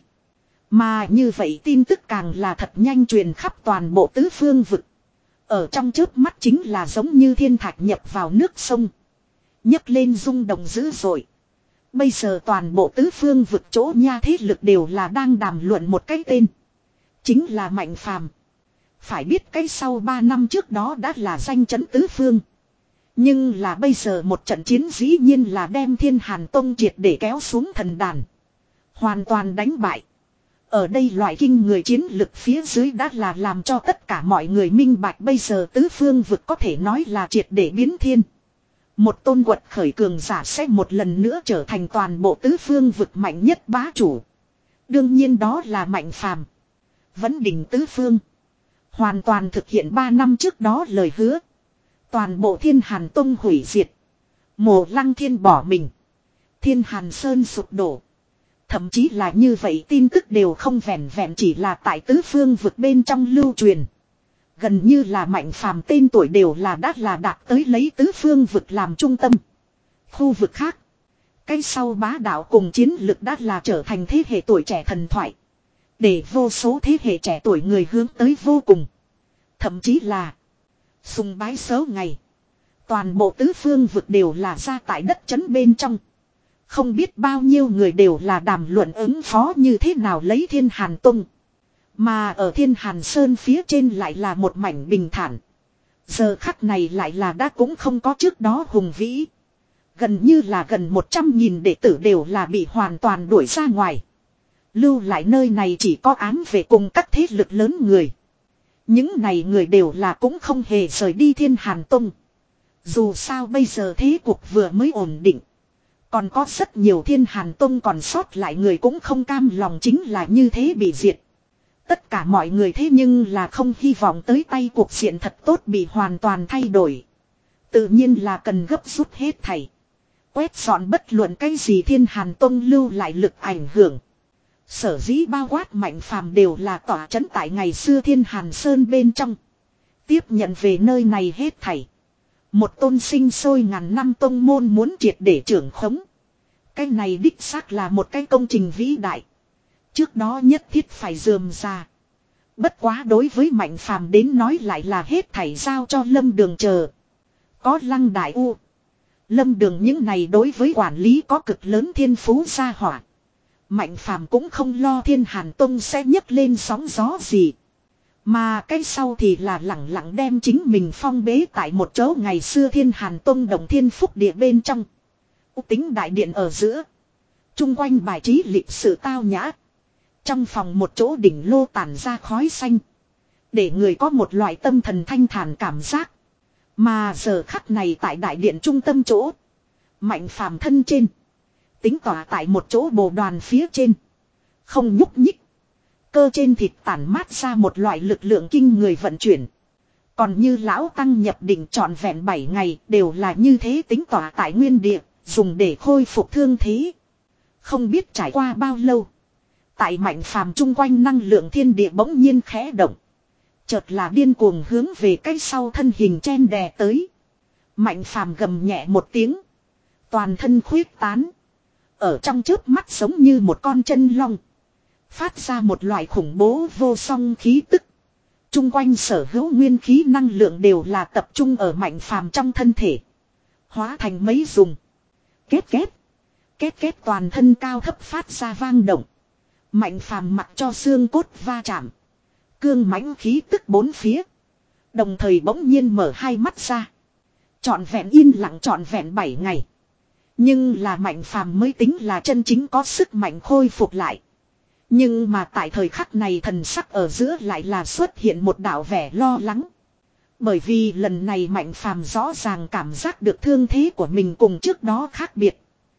A: Mà như vậy tin tức càng là thật nhanh truyền khắp toàn bộ tứ phương vực. Ở trong chớp mắt chính là giống như thiên thạch nhập vào nước sông. Nhấc lên rung động dữ dội. Bây giờ toàn bộ tứ phương vực chỗ nha thế lực đều là đang đàm luận một cái tên. Chính là Mạnh Phàm. Phải biết cái sau ba năm trước đó đã là danh chấn tứ phương. Nhưng là bây giờ một trận chiến dĩ nhiên là đem Thiên Hàn Tông triệt để kéo xuống thần đàn. Hoàn toàn đánh bại. Ở đây loại kinh người chiến lực phía dưới đã là làm cho tất cả mọi người minh bạch bây giờ tứ phương vực có thể nói là triệt để biến thiên. Một tôn quật khởi cường giả sẽ một lần nữa trở thành toàn bộ tứ phương vực mạnh nhất bá chủ. Đương nhiên đó là Mạnh Phàm. Vấn đỉnh tứ phương. Hoàn toàn thực hiện ba năm trước đó lời hứa. Toàn bộ Thiên Hàn Tông hủy diệt. Mộ Lăng Thiên bỏ mình. Thiên Hàn Sơn sụp đổ. Thậm chí là như vậy tin tức đều không vẹn vẹn chỉ là tại tứ phương vực bên trong lưu truyền. Gần như là Mạnh Phàm tên tuổi đều là đã là đạt tới lấy tứ phương vực làm trung tâm. Khu vực khác. Cái sau bá đạo cùng chiến lực đã là trở thành thế hệ tuổi trẻ thần thoại. Để vô số thế hệ trẻ tuổi người hướng tới vô cùng. Thậm chí là sùng bái số ngày. Toàn bộ tứ phương vực đều là ra tại đất trấn bên trong. Không biết bao nhiêu người đều là đàm luận ứng phó như thế nào lấy Thiên Hàn Tông. Mà ở Thiên Hàn Sơn phía trên lại là một mảnh bình thản. Giờ khắc này lại là đã cũng không có trước đó hùng vĩ. Gần như là gần một trăm nghìn đệ tử đều là bị hoàn toàn đuổi ra ngoài. Lưu lại nơi này chỉ có ám về cùng các thế lực lớn người. Những này người đều là cũng không hề rời đi Thiên Hàn Tông. Dù sao bây giờ thế cuộc vừa mới ổn định. Còn có rất nhiều Thiên Hàn Tông còn sót lại người cũng không cam lòng chính là như thế bị diệt. Tất cả mọi người thế nhưng là không hy vọng tới tay cuộc diện thật tốt bị hoàn toàn thay đổi. Tự nhiên là cần gấp rút hết thảy. Quét dọn bất luận cái gì Thiên Hàn Tông lưu lại lực ảnh hưởng. Sở dĩ bao quát Mạnh Phàm đều là tỏa chấn tại ngày xưa Thiên Hàn Sơn bên trong. Tiếp nhận về nơi này hết thảy. Một tôn sinh sôi ngàn năm tông môn muốn triệt để trưởng khống. Cái này đích xác là một cái công trình vĩ đại. Trước đó nhất thiết phải rườm ra. Bất quá đối với Mạnh Phàm đến nói lại là hết thảy giao cho Lâm Đường chờ. Có Lăng Đại U, Lâm Đường những này đối với quản lý có cực lớn thiên phú gia hỏa. Mạnh Phàm cũng không lo Thiên Hàn Tông sẽ nhấc lên sóng gió gì. Mà cái sau thì là lẳng lặng đem chính mình phong bế tại một chỗ ngày xưa Thiên Hàn Tông Đồng Thiên Phúc Địa bên trong. U tính đại điện ở giữa. Trung quanh bài trí lịch sự tao nhã. Trong phòng một chỗ đỉnh lô tản ra khói xanh. Để người có một loại tâm thần thanh thản cảm giác. Mà giờ khắc này tại đại điện trung tâm chỗ. Mạnh Phàm thân trên. Tính tỏa tại một chỗ bồ đoàn phía trên. Không nhúc nhích. Cơ trên thịt tản mát ra một loại lực lượng kinh người vận chuyển. Còn như lão tăng nhập định trọn vẹn bảy ngày đều là như thế tính tỏa tại nguyên địa. Dùng để khôi phục thương thế. Không biết trải qua bao lâu. Tại Mạnh Phàm chung quanh năng lượng thiên địa bỗng nhiên khẽ động. Chợt là điên cuồng hướng về cái sau thân hình chen đè tới. Mạnh Phàm gầm nhẹ một tiếng. Toàn thân khuyết tán. Ở trong chớp mắt giống như một con chân long. Phát ra một loại khủng bố vô song khí tức. Chung quanh sở hữu nguyên khí năng lượng đều là tập trung ở Mạnh Phàm trong thân thể. Hóa thành mấy dùng. Két két. Két két toàn thân cao thấp phát ra vang động. Mạnh Phàm mặc cho xương cốt va chạm. Cương mãnh khí tức bốn phía. Đồng thời bỗng nhiên mở hai mắt ra. Trọn vẹn yên lặng trọn vẹn bảy ngày. Nhưng là Mạnh Phàm mới tính là chân chính có sức mạnh khôi phục lại. Nhưng mà tại thời khắc này thần sắc ở giữa lại là xuất hiện một đạo vẻ lo lắng. Bởi vì lần này Mạnh Phàm rõ ràng cảm giác được thương thế của mình cùng trước đó khác biệt.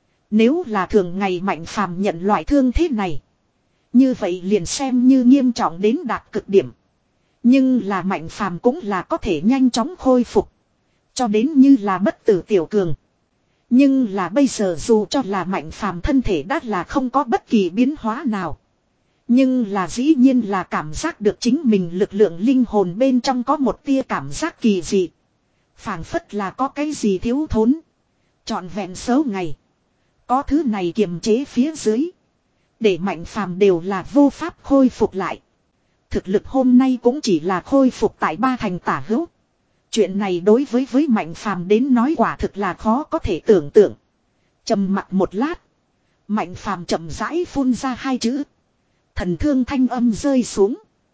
A: Nếu là thường ngày Mạnh Phàm nhận loại thương thế này. Như vậy liền xem như nghiêm trọng đến đạt cực điểm. Nhưng là Mạnh Phàm cũng là có thể nhanh chóng khôi phục. Cho đến như là bất tử tiểu cường. Nhưng là bây giờ dù cho là Mạnh Phàm thân thể đã là không có bất kỳ biến hóa nào. Nhưng là dĩ nhiên là cảm giác được chính mình lực lượng linh hồn bên trong có một tia cảm giác kỳ dị. Phảng phất là có cái gì thiếu thốn. Trọn vẹn số ngày. Có thứ này kiềm chế phía dưới. Để Mạnh Phàm đều là vô pháp khôi phục lại. Thực lực hôm nay cũng chỉ là khôi phục tại ba thành tả hữu. Chuyện này đối với với Mạnh Phàm đến nói quả thực là khó có thể tưởng tượng. Trầm mặc một lát. Mạnh Phàm chậm rãi phun ra hai chữ. Thần thương thanh âm rơi xuống.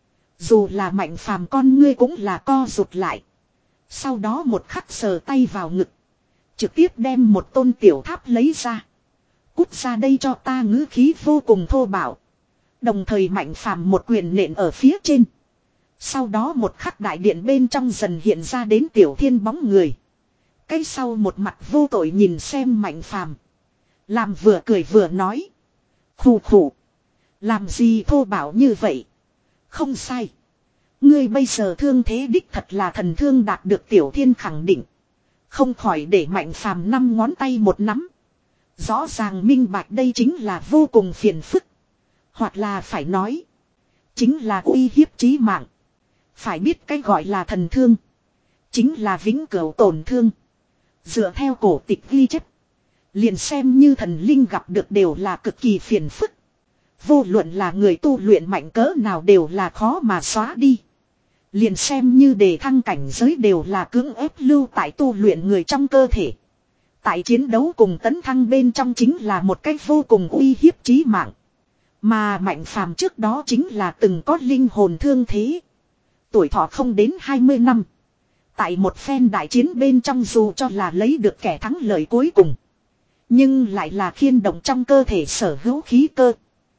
A: Dù là Mạnh Phàm con ngươi cũng là co rụt lại. Sau đó một khắc sờ tay vào ngực. Trực tiếp đem một tôn tiểu tháp lấy ra. Cút ra đây cho ta, ngữ khí vô cùng thô bạo. Đồng thời Mạnh Phàm một quyền nện ở phía trên. Sau đó một khắc đại điện bên trong dần hiện ra đến Tiểu Thiên bóng người. Cái sau một mặt vô tội nhìn xem Mạnh Phàm, làm vừa cười vừa nói. Khù khù. Làm gì thô bạo như vậy? Không sai. Ngươi bây giờ thương thế đích thật là thần thương đạt được Tiểu Thiên khẳng định. Không khỏi để Mạnh Phàm năm ngón tay một nắm. Rõ ràng minh bạch đây chính là vô cùng phiền phức. Hoặc là phải nói. Chính là uy hiếp chí mạng. Phải biết cái gọi là thần thương. Chính là vĩnh cửu tổn thương. Dựa theo cổ tịch ghi chép. Liền xem như thần linh gặp được đều là cực kỳ phiền phức. Vô luận là người tu luyện mạnh cỡ nào đều là khó mà xóa đi. Liền xem như đề thăng cảnh giới đều là cưỡng ép lưu tại tu luyện người trong cơ thể. Tại chiến đấu cùng tấn thăng bên trong chính là một cách vô cùng uy hiếp chí mạng. Mà Mạnh Phàm trước đó chính là từng có linh hồn thương thế. Tuổi thọ không đến hai mươi năm. Tại một phen đại chiến bên trong dù cho là lấy được kẻ thắng lợi cuối cùng. Nhưng lại là khiên động trong cơ thể sở hữu khí cơ.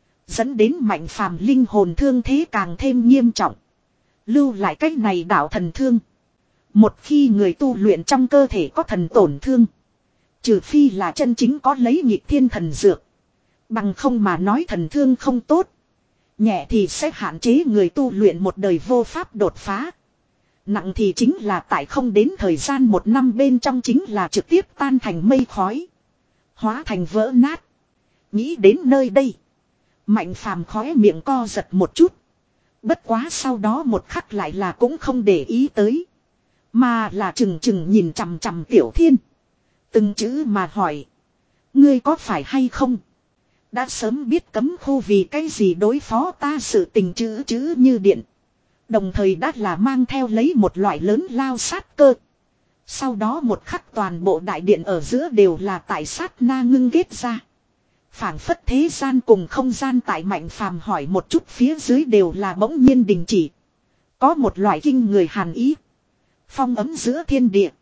A: Dẫn đến Mạnh Phàm linh hồn thương thế càng thêm nghiêm trọng. Lưu lại cách này đạo thần thương. Một khi người tu luyện trong cơ thể có thần tổn thương. Trừ phi là chân chính có lấy nhịp thiên thần dược. Bằng không mà nói thần thương không tốt. Nhẹ thì sẽ hạn chế người tu luyện một đời vô pháp đột phá. Nặng thì chính là tại không đến thời gian một năm bên trong chính là trực tiếp tan thành mây khói. Hóa thành vỡ nát. Nghĩ đến nơi đây. Mạnh Phàm khóe miệng co giật một chút. Bất quá sau đó một khắc lại là cũng không để ý tới. Mà là chừng chừng nhìn chằm chằm Tiểu Thiên. Từng chữ mà hỏi. Ngươi có phải hay không? Đã sớm biết cấm khu vì cái gì đối phó ta sự tình chữ chữ như điện. Đồng thời đã là mang theo lấy một loại lớn lao sát cơ. Sau đó một khắc toàn bộ đại điện ở giữa đều là tại sát na ngưng ghét ra. Phảng phất thế gian cùng không gian tại Mạnh Phàm hỏi một chút phía dưới đều là bỗng nhiên đình chỉ. Có một loại kinh người hàn ý. Phong ấm giữa thiên địa.